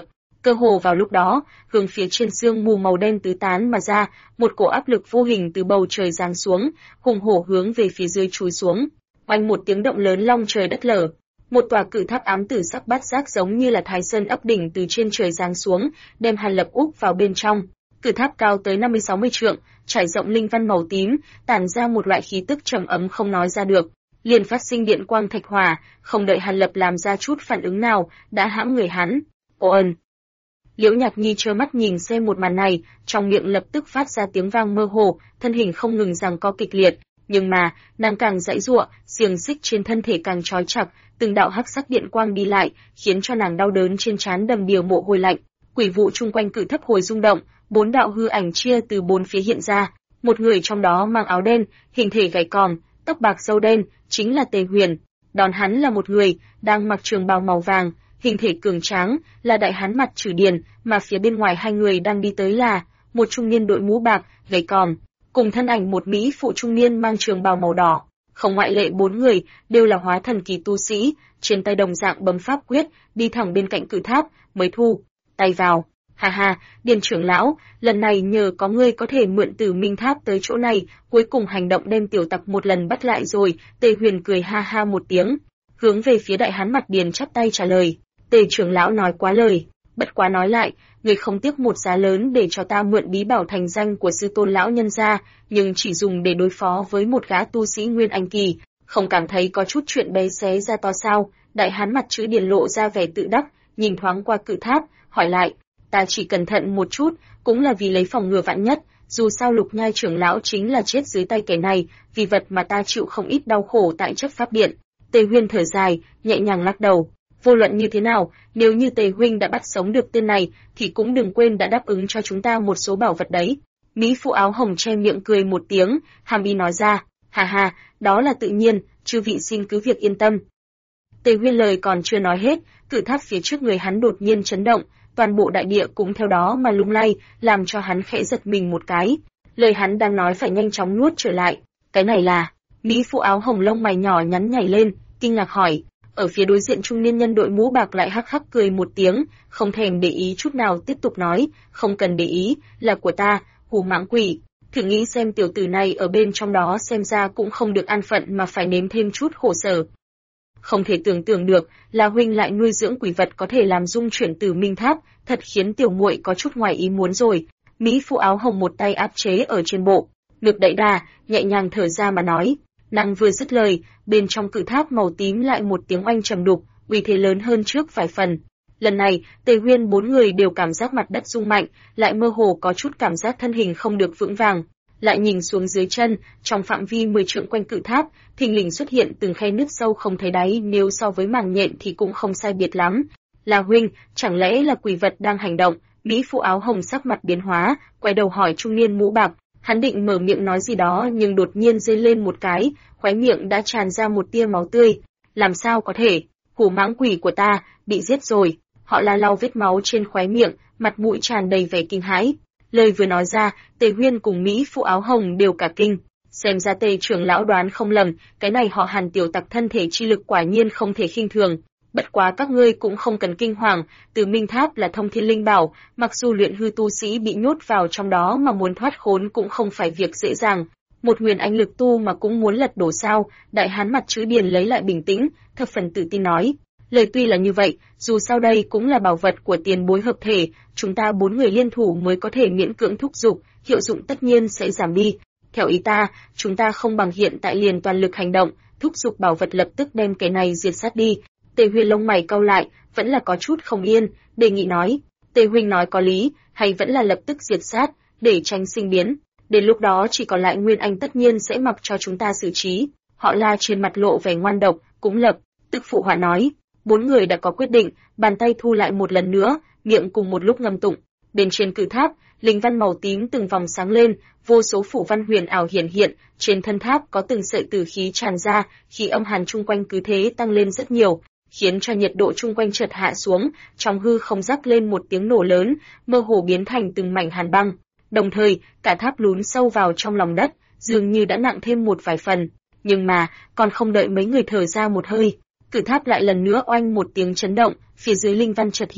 Cơ hồ vào lúc đó, hướng phía trên sương mù màu đen tứ tán mà ra, một cổ áp lực vô hình từ bầu trời giáng xuống, hùng hổ hướng về phía dưới chúi xuống. Oanh một tiếng động lớn long trời đất lở. Một tòa cự tháp ám tử sắc bát giác giống như là Thái Sơn ấp đỉnh từ trên trời giáng xuống, đem Hàn Lập úp vào bên trong. Cự tháp cao tới 50-60 trượng, trải rộng linh văn màu tím, tản ra một loại khí tức trầm ấm không nói ra được. Liền phát sinh điện quang thạch hỏa, không đợi Hàn Lập làm ra chút phản ứng nào, đã hãm người hắn. Ồn! Liễu Nhạc Nhi trơ mắt nhìn xem một màn này, trong miệng lập tức phát ra tiếng vang mơ hồ, thân hình không ngừng giằng co kịch liệt, nhưng mà, nàng càng giãy giụa, xiềng xích trên thân thể càng trói chặt, từng đạo hắc sắc điện quang đi lại, khiến cho nàng đau đớn trên trán đầm đìa mồ hôi lạnh. Quỷ vụ chung quanh cự thấp hồi rung động, 4 đạo hư ảnh chia từ 4 phía hiện ra, một người trong đó mang áo đen, hình thể gầy còm, tóc bạc râu đen, chính là Tề Huyền. Đón hắn là một người đang mặc trường bào màu vàng, hình thể cường tráng, là đại hán mặt Trử Điền, mà phía bên ngoài hai người đang đi tới là một trung niên đội mũ bạc, gầy còm, cùng thân ảnh một mỹ phụ trung niên mang trường bào màu đỏ. Không ngoại lệ 4 người đều là hóa thần kỳ tu sĩ, trên tay đồng dạng bấm pháp quyết, đi thẳng bên cạnh cự tháp, mới thu tay vào. Ha ha, Điền trưởng lão, lần này nhờ có ngươi có thể mượn Tử Minh Tháp tới chỗ này, cuối cùng hành động đem tiểu tặc một lần bắt lại rồi. Tề Huyền cười ha ha một tiếng, hướng về phía đại hán mặt Điền chắp tay trả lời. Tề trưởng lão nói quá lời, bất quá nói lại, ngươi không tiếc một giá lớn để cho ta mượn bí bảo thành danh của sư tôn lão nhân gia, nhưng chỉ dùng để đối phó với một gã tu sĩ nguyên anh kỳ, không cảm thấy có chút chuyện bé xé ra to sao? Đại hán mặt chữ Điền lộ ra vẻ tự đắc, nhìn thoáng qua cự tháp, hỏi lại, ta chỉ cẩn thận một chút, cũng là vì lấy phòng ngừa vạn nhất, dù sao Lục Nhai trưởng lão chính là chết dưới tay kẻ này, vì vật mà ta chịu không ít đau khổ tại chấp pháp điện. Tề Huyên thở dài, nhẹ nhàng lắc đầu. Vô luận như thế nào, nếu như Tề huynh đã bắt sống được tên này, thì cũng đừng quên đã đáp ứng cho chúng ta một số bảo vật đấy. Mỹ phụ áo hồng che miệng cười một tiếng, hàm ý nói ra, hà hà, đó là tự nhiên, chư vị xin cứ việc yên tâm. Tề Huyên lời còn chưa nói hết, cự tháp phía trước người hắn đột nhiên chấn động, toàn bộ đại địa cũng theo đó mà lung lay, làm cho hắn khẽ giật mình một cái. Lời hắn đang nói phải nhanh chóng nuốt trở lại. Cái này là... Mỹ phụ áo hồng lông mày nhỏ nhắn nhảy lên, kinh ngạc hỏi. Ở phía đối diện trung niên nhân đội mũ bạc lại hắc hắc cười một tiếng, không thèm để ý chút nào, tiếp tục nói, không cần để ý, là của ta, hù mãng quỷ. Thử nghĩ xem tiểu tử này ở bên trong đó xem ra cũng không được an phận mà phải nếm thêm chút khổ sở. Không thể tưởng tượng được, là huynh lại nuôi dưỡng quỷ vật có thể làm dung chuyển Tử Minh Tháp, thật khiến tiểu muội có chút ngoài ý muốn rồi. Mỹ phụ áo hồng một tay áp chế ở trên bộ, ngực đẩy đà, nhẹ nhàng thở ra mà nói. Nàng vừa dứt lời, bên trong cự tháp màu tím lại một tiếng oanh trầm đục, uy thế lớn hơn trước vài phần. Lần này, Tề Huyên 4 người đều cảm giác mặt đất rung mạnh, lại mơ hồ có chút cảm giác thân hình không được vững vàng. Lại nhìn xuống dưới chân, trong phạm vi 10 trượng quanh cự tháp, thình lình xuất hiện từng khe nứt sâu không thấy đáy, nếu so với màng nhện thì cũng không sai biệt lắm. Là huynh, chẳng lẽ là quỷ vật đang hành động? Mỹ phụ áo hồng sắc mặt biến hóa, quay đầu hỏi trung niên mũ bạc. Hắn định mở miệng nói gì đó nhưng đột nhiên giơ lên một cái, khóe miệng đã tràn ra một tia máu tươi. Làm sao có thể? Hủ mãng quỷ của ta bị giết rồi. Họ La lau vết máu trên khóe miệng, mặt mũi tràn đầy vẻ kinh hãi. Lời vừa nói ra, Tề Huyên cùng Mỹ phụ áo hồng đều cả kinh. Xem ra Tề trưởng lão đoán không lầm, cái này họ Hàn tiểu tặc thân thể chi lực quả nhiên không thể khinh thường. Bất quá các ngươi cũng không cần kinh hoàng, Tử Minh Tháp là thông thiên linh bảo, mặc dù luyện hư tu sĩ bị nhốt vào trong đó mà muốn thoát khốn cũng không phải việc dễ dàng. Một huyền anh lực tu mà cũng muốn lật đổ sao? Đại hán mặt chữ Điền lấy lại bình tĩnh, thập phần tự tin nói. Lời tuy là như vậy, dù sao đây cũng là bảo vật của tiền bối hợp thể, chúng ta 4 người liên thủ mới có thể miễn cưỡng thúc giục, hiệu dụng tất nhiên sẽ giảm đi. Theo ý ta, chúng ta không bằng hiện tại liền toàn lực hành động, thúc giục bảo vật lập tức đem cái này diệt sát đi. Tề Huyên lông mày cau lại, vẫn là có chút không yên, đề nghị nói, Tề huynh nói có lý, hay vẫn là lập tức diệt sát, để tránh sinh biến. Đến lúc đó chỉ còn lại Nguyên Anh tất nhiên sẽ mặc cho chúng ta xử trí. Họ La trên mặt lộ vẻ ngoan độc, cũng lập tức phụ họa nói. 4 người đã có quyết định, bàn tay thu lại một lần nữa, miệng cùng một lúc ngâm tụng. Bên trên cự tháp, linh văn màu tím từng vòng sáng lên, vô số phủ văn huyền ảo hiển hiện, trên thân tháp có từng sợi tử khí tràn ra, khí âm hàn chung quanh cứ thế tăng lên rất nhiều, khiến cho nhiệt độ chung quanh chợt hạ xuống, trong hư không rắc lên một tiếng nổ lớn, mơ hồ biến thành từng mảnh hàn băng. Đồng thời, cả tháp lún sâu vào trong lòng đất, dường như đã nặng thêm một vài phần. Nhưng mà, còn không đợi mấy người thở ra một hơi, cự tháp lại lần nữa oanh một tiếng chấn động, phía dưới linh văn chợt hiện,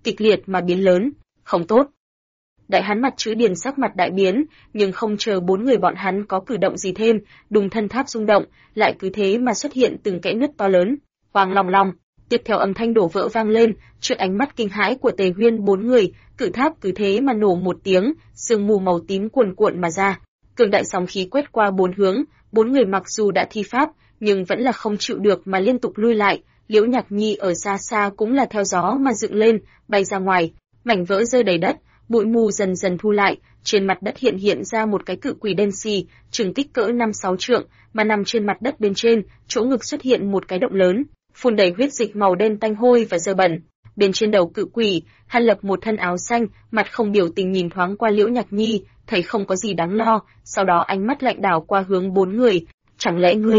kịch liệt mà biến lớn, không tốt. Đại hán mặt chữ Điền sắc mặt đại biến, nhưng không chờ 4 người bọn hắn có cử động gì thêm, đùng thân tháp rung động, lại cứ thế mà xuất hiện từng kẽ nứt to lớn, oang long long. Tiếp theo âm thanh đổ vỡ vang lên, trước ánh mắt kinh hãi của Tề Huyên 4 người, cự tháp cứ thế mà nổ một tiếng, sương mù màu tím cuồn cuộn mà ra. Cường đại sóng khí quét qua 4 hướng, 4 người mặc dù đã thi pháp, nhưng vẫn là không chịu được mà liên tục lui lại. Liễu Nhạc Nhi ở xa xa cũng là theo gió mà dựng lên, bay ra ngoài, mảnh vỡ rơi đầy đất, bụi mù dần dần thu lại, trên mặt đất hiện ra một cái cự quỷ đen xì, chừng kích cỡ 5-6 trượng, mà nằm trên mặt đất bên trên, chỗ ngực xuất hiện một cái động lớn, phun đầy huyết dịch màu đen tanh hôi và dơ bẩn. Bên trên đầu cự quỷ, Hàn Lập một thân áo xanh, mặt không biểu tình nhìn thoáng qua Liễu Nhạc Nhi, thấy không có gì đáng lo, sau đó ánh mắt lạnh đảo qua hướng 4 người, chẳng lẽ ngươi?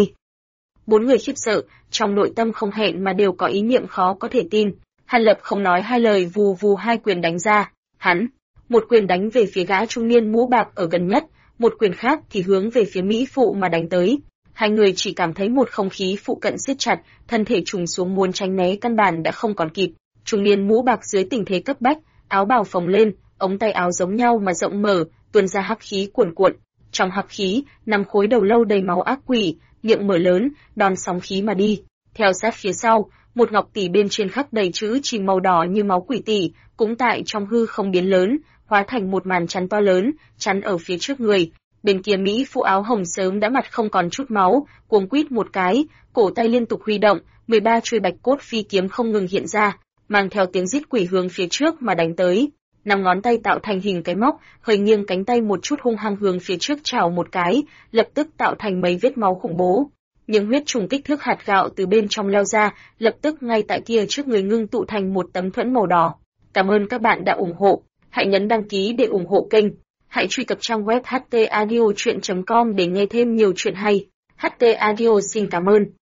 4 người khiếp sợ, trong nội tâm không hẹn mà đều có ý niệm khó có thể tin. Hàn Lập không nói hai lời vù vù hai quyền đánh ra, hắn, một quyền đánh về phía gã trung niên mũ bạc ở gần nhất, một quyền khác thì hướng về phía mỹ phụ mà đánh tới. Hai người chỉ cảm thấy một không khí phụ cận siết chặt, thân thể trùng xuống muốn tránh né căn bản đã không còn kịp. Trung niên mũ bạc dưới tình thế cấp bách, áo bào phồng lên, ống tay áo giống nhau mà rộng mở, tuôn ra hắc khí cuồn cuộn. Trong hắc khí, 5 khối đầu lâu đầy máu ác quỷ, miệng mở lớn, đón sóng khí mà đi. Theo sát phía sau, một ngọc tỷ bên trên khắc đầy chữ chìm màu đỏ như máu quỷ tỷ, cũng tại trong hư không biến lớn, hóa thành một màn chắn to lớn, chắn ở phía trước người. Bên kia mỹ phụ áo hồng sớm đã mặt không còn chút máu, cuống quýt một cái, cổ tay liên tục huy động, 13 chuôi bạch cốt phi kiếm không ngừng hiện ra, mang theo tiếng rít quỷ hướng phía trước mà đánh tới. 5 ngón tay tạo thành hình cái móc, hơi nghiêng cánh tay một chút hung hăng hướng phía trước chảo một cái, lập tức tạo thành mấy vết máu khủng bố. Những huyết trùng kích thước hạt gạo từ bên trong leo ra, lập tức ngay tại kia trước người ngưng tụ thành một tấm thuẫn màu đỏ. Cảm ơn các bạn đã ủng hộ, hãy nhấn đăng ký để ủng hộ kênh. Hãy truy cập trang web htaudio.com để nghe thêm nhiều chuyện hay. HT Audio xin cảm ơn.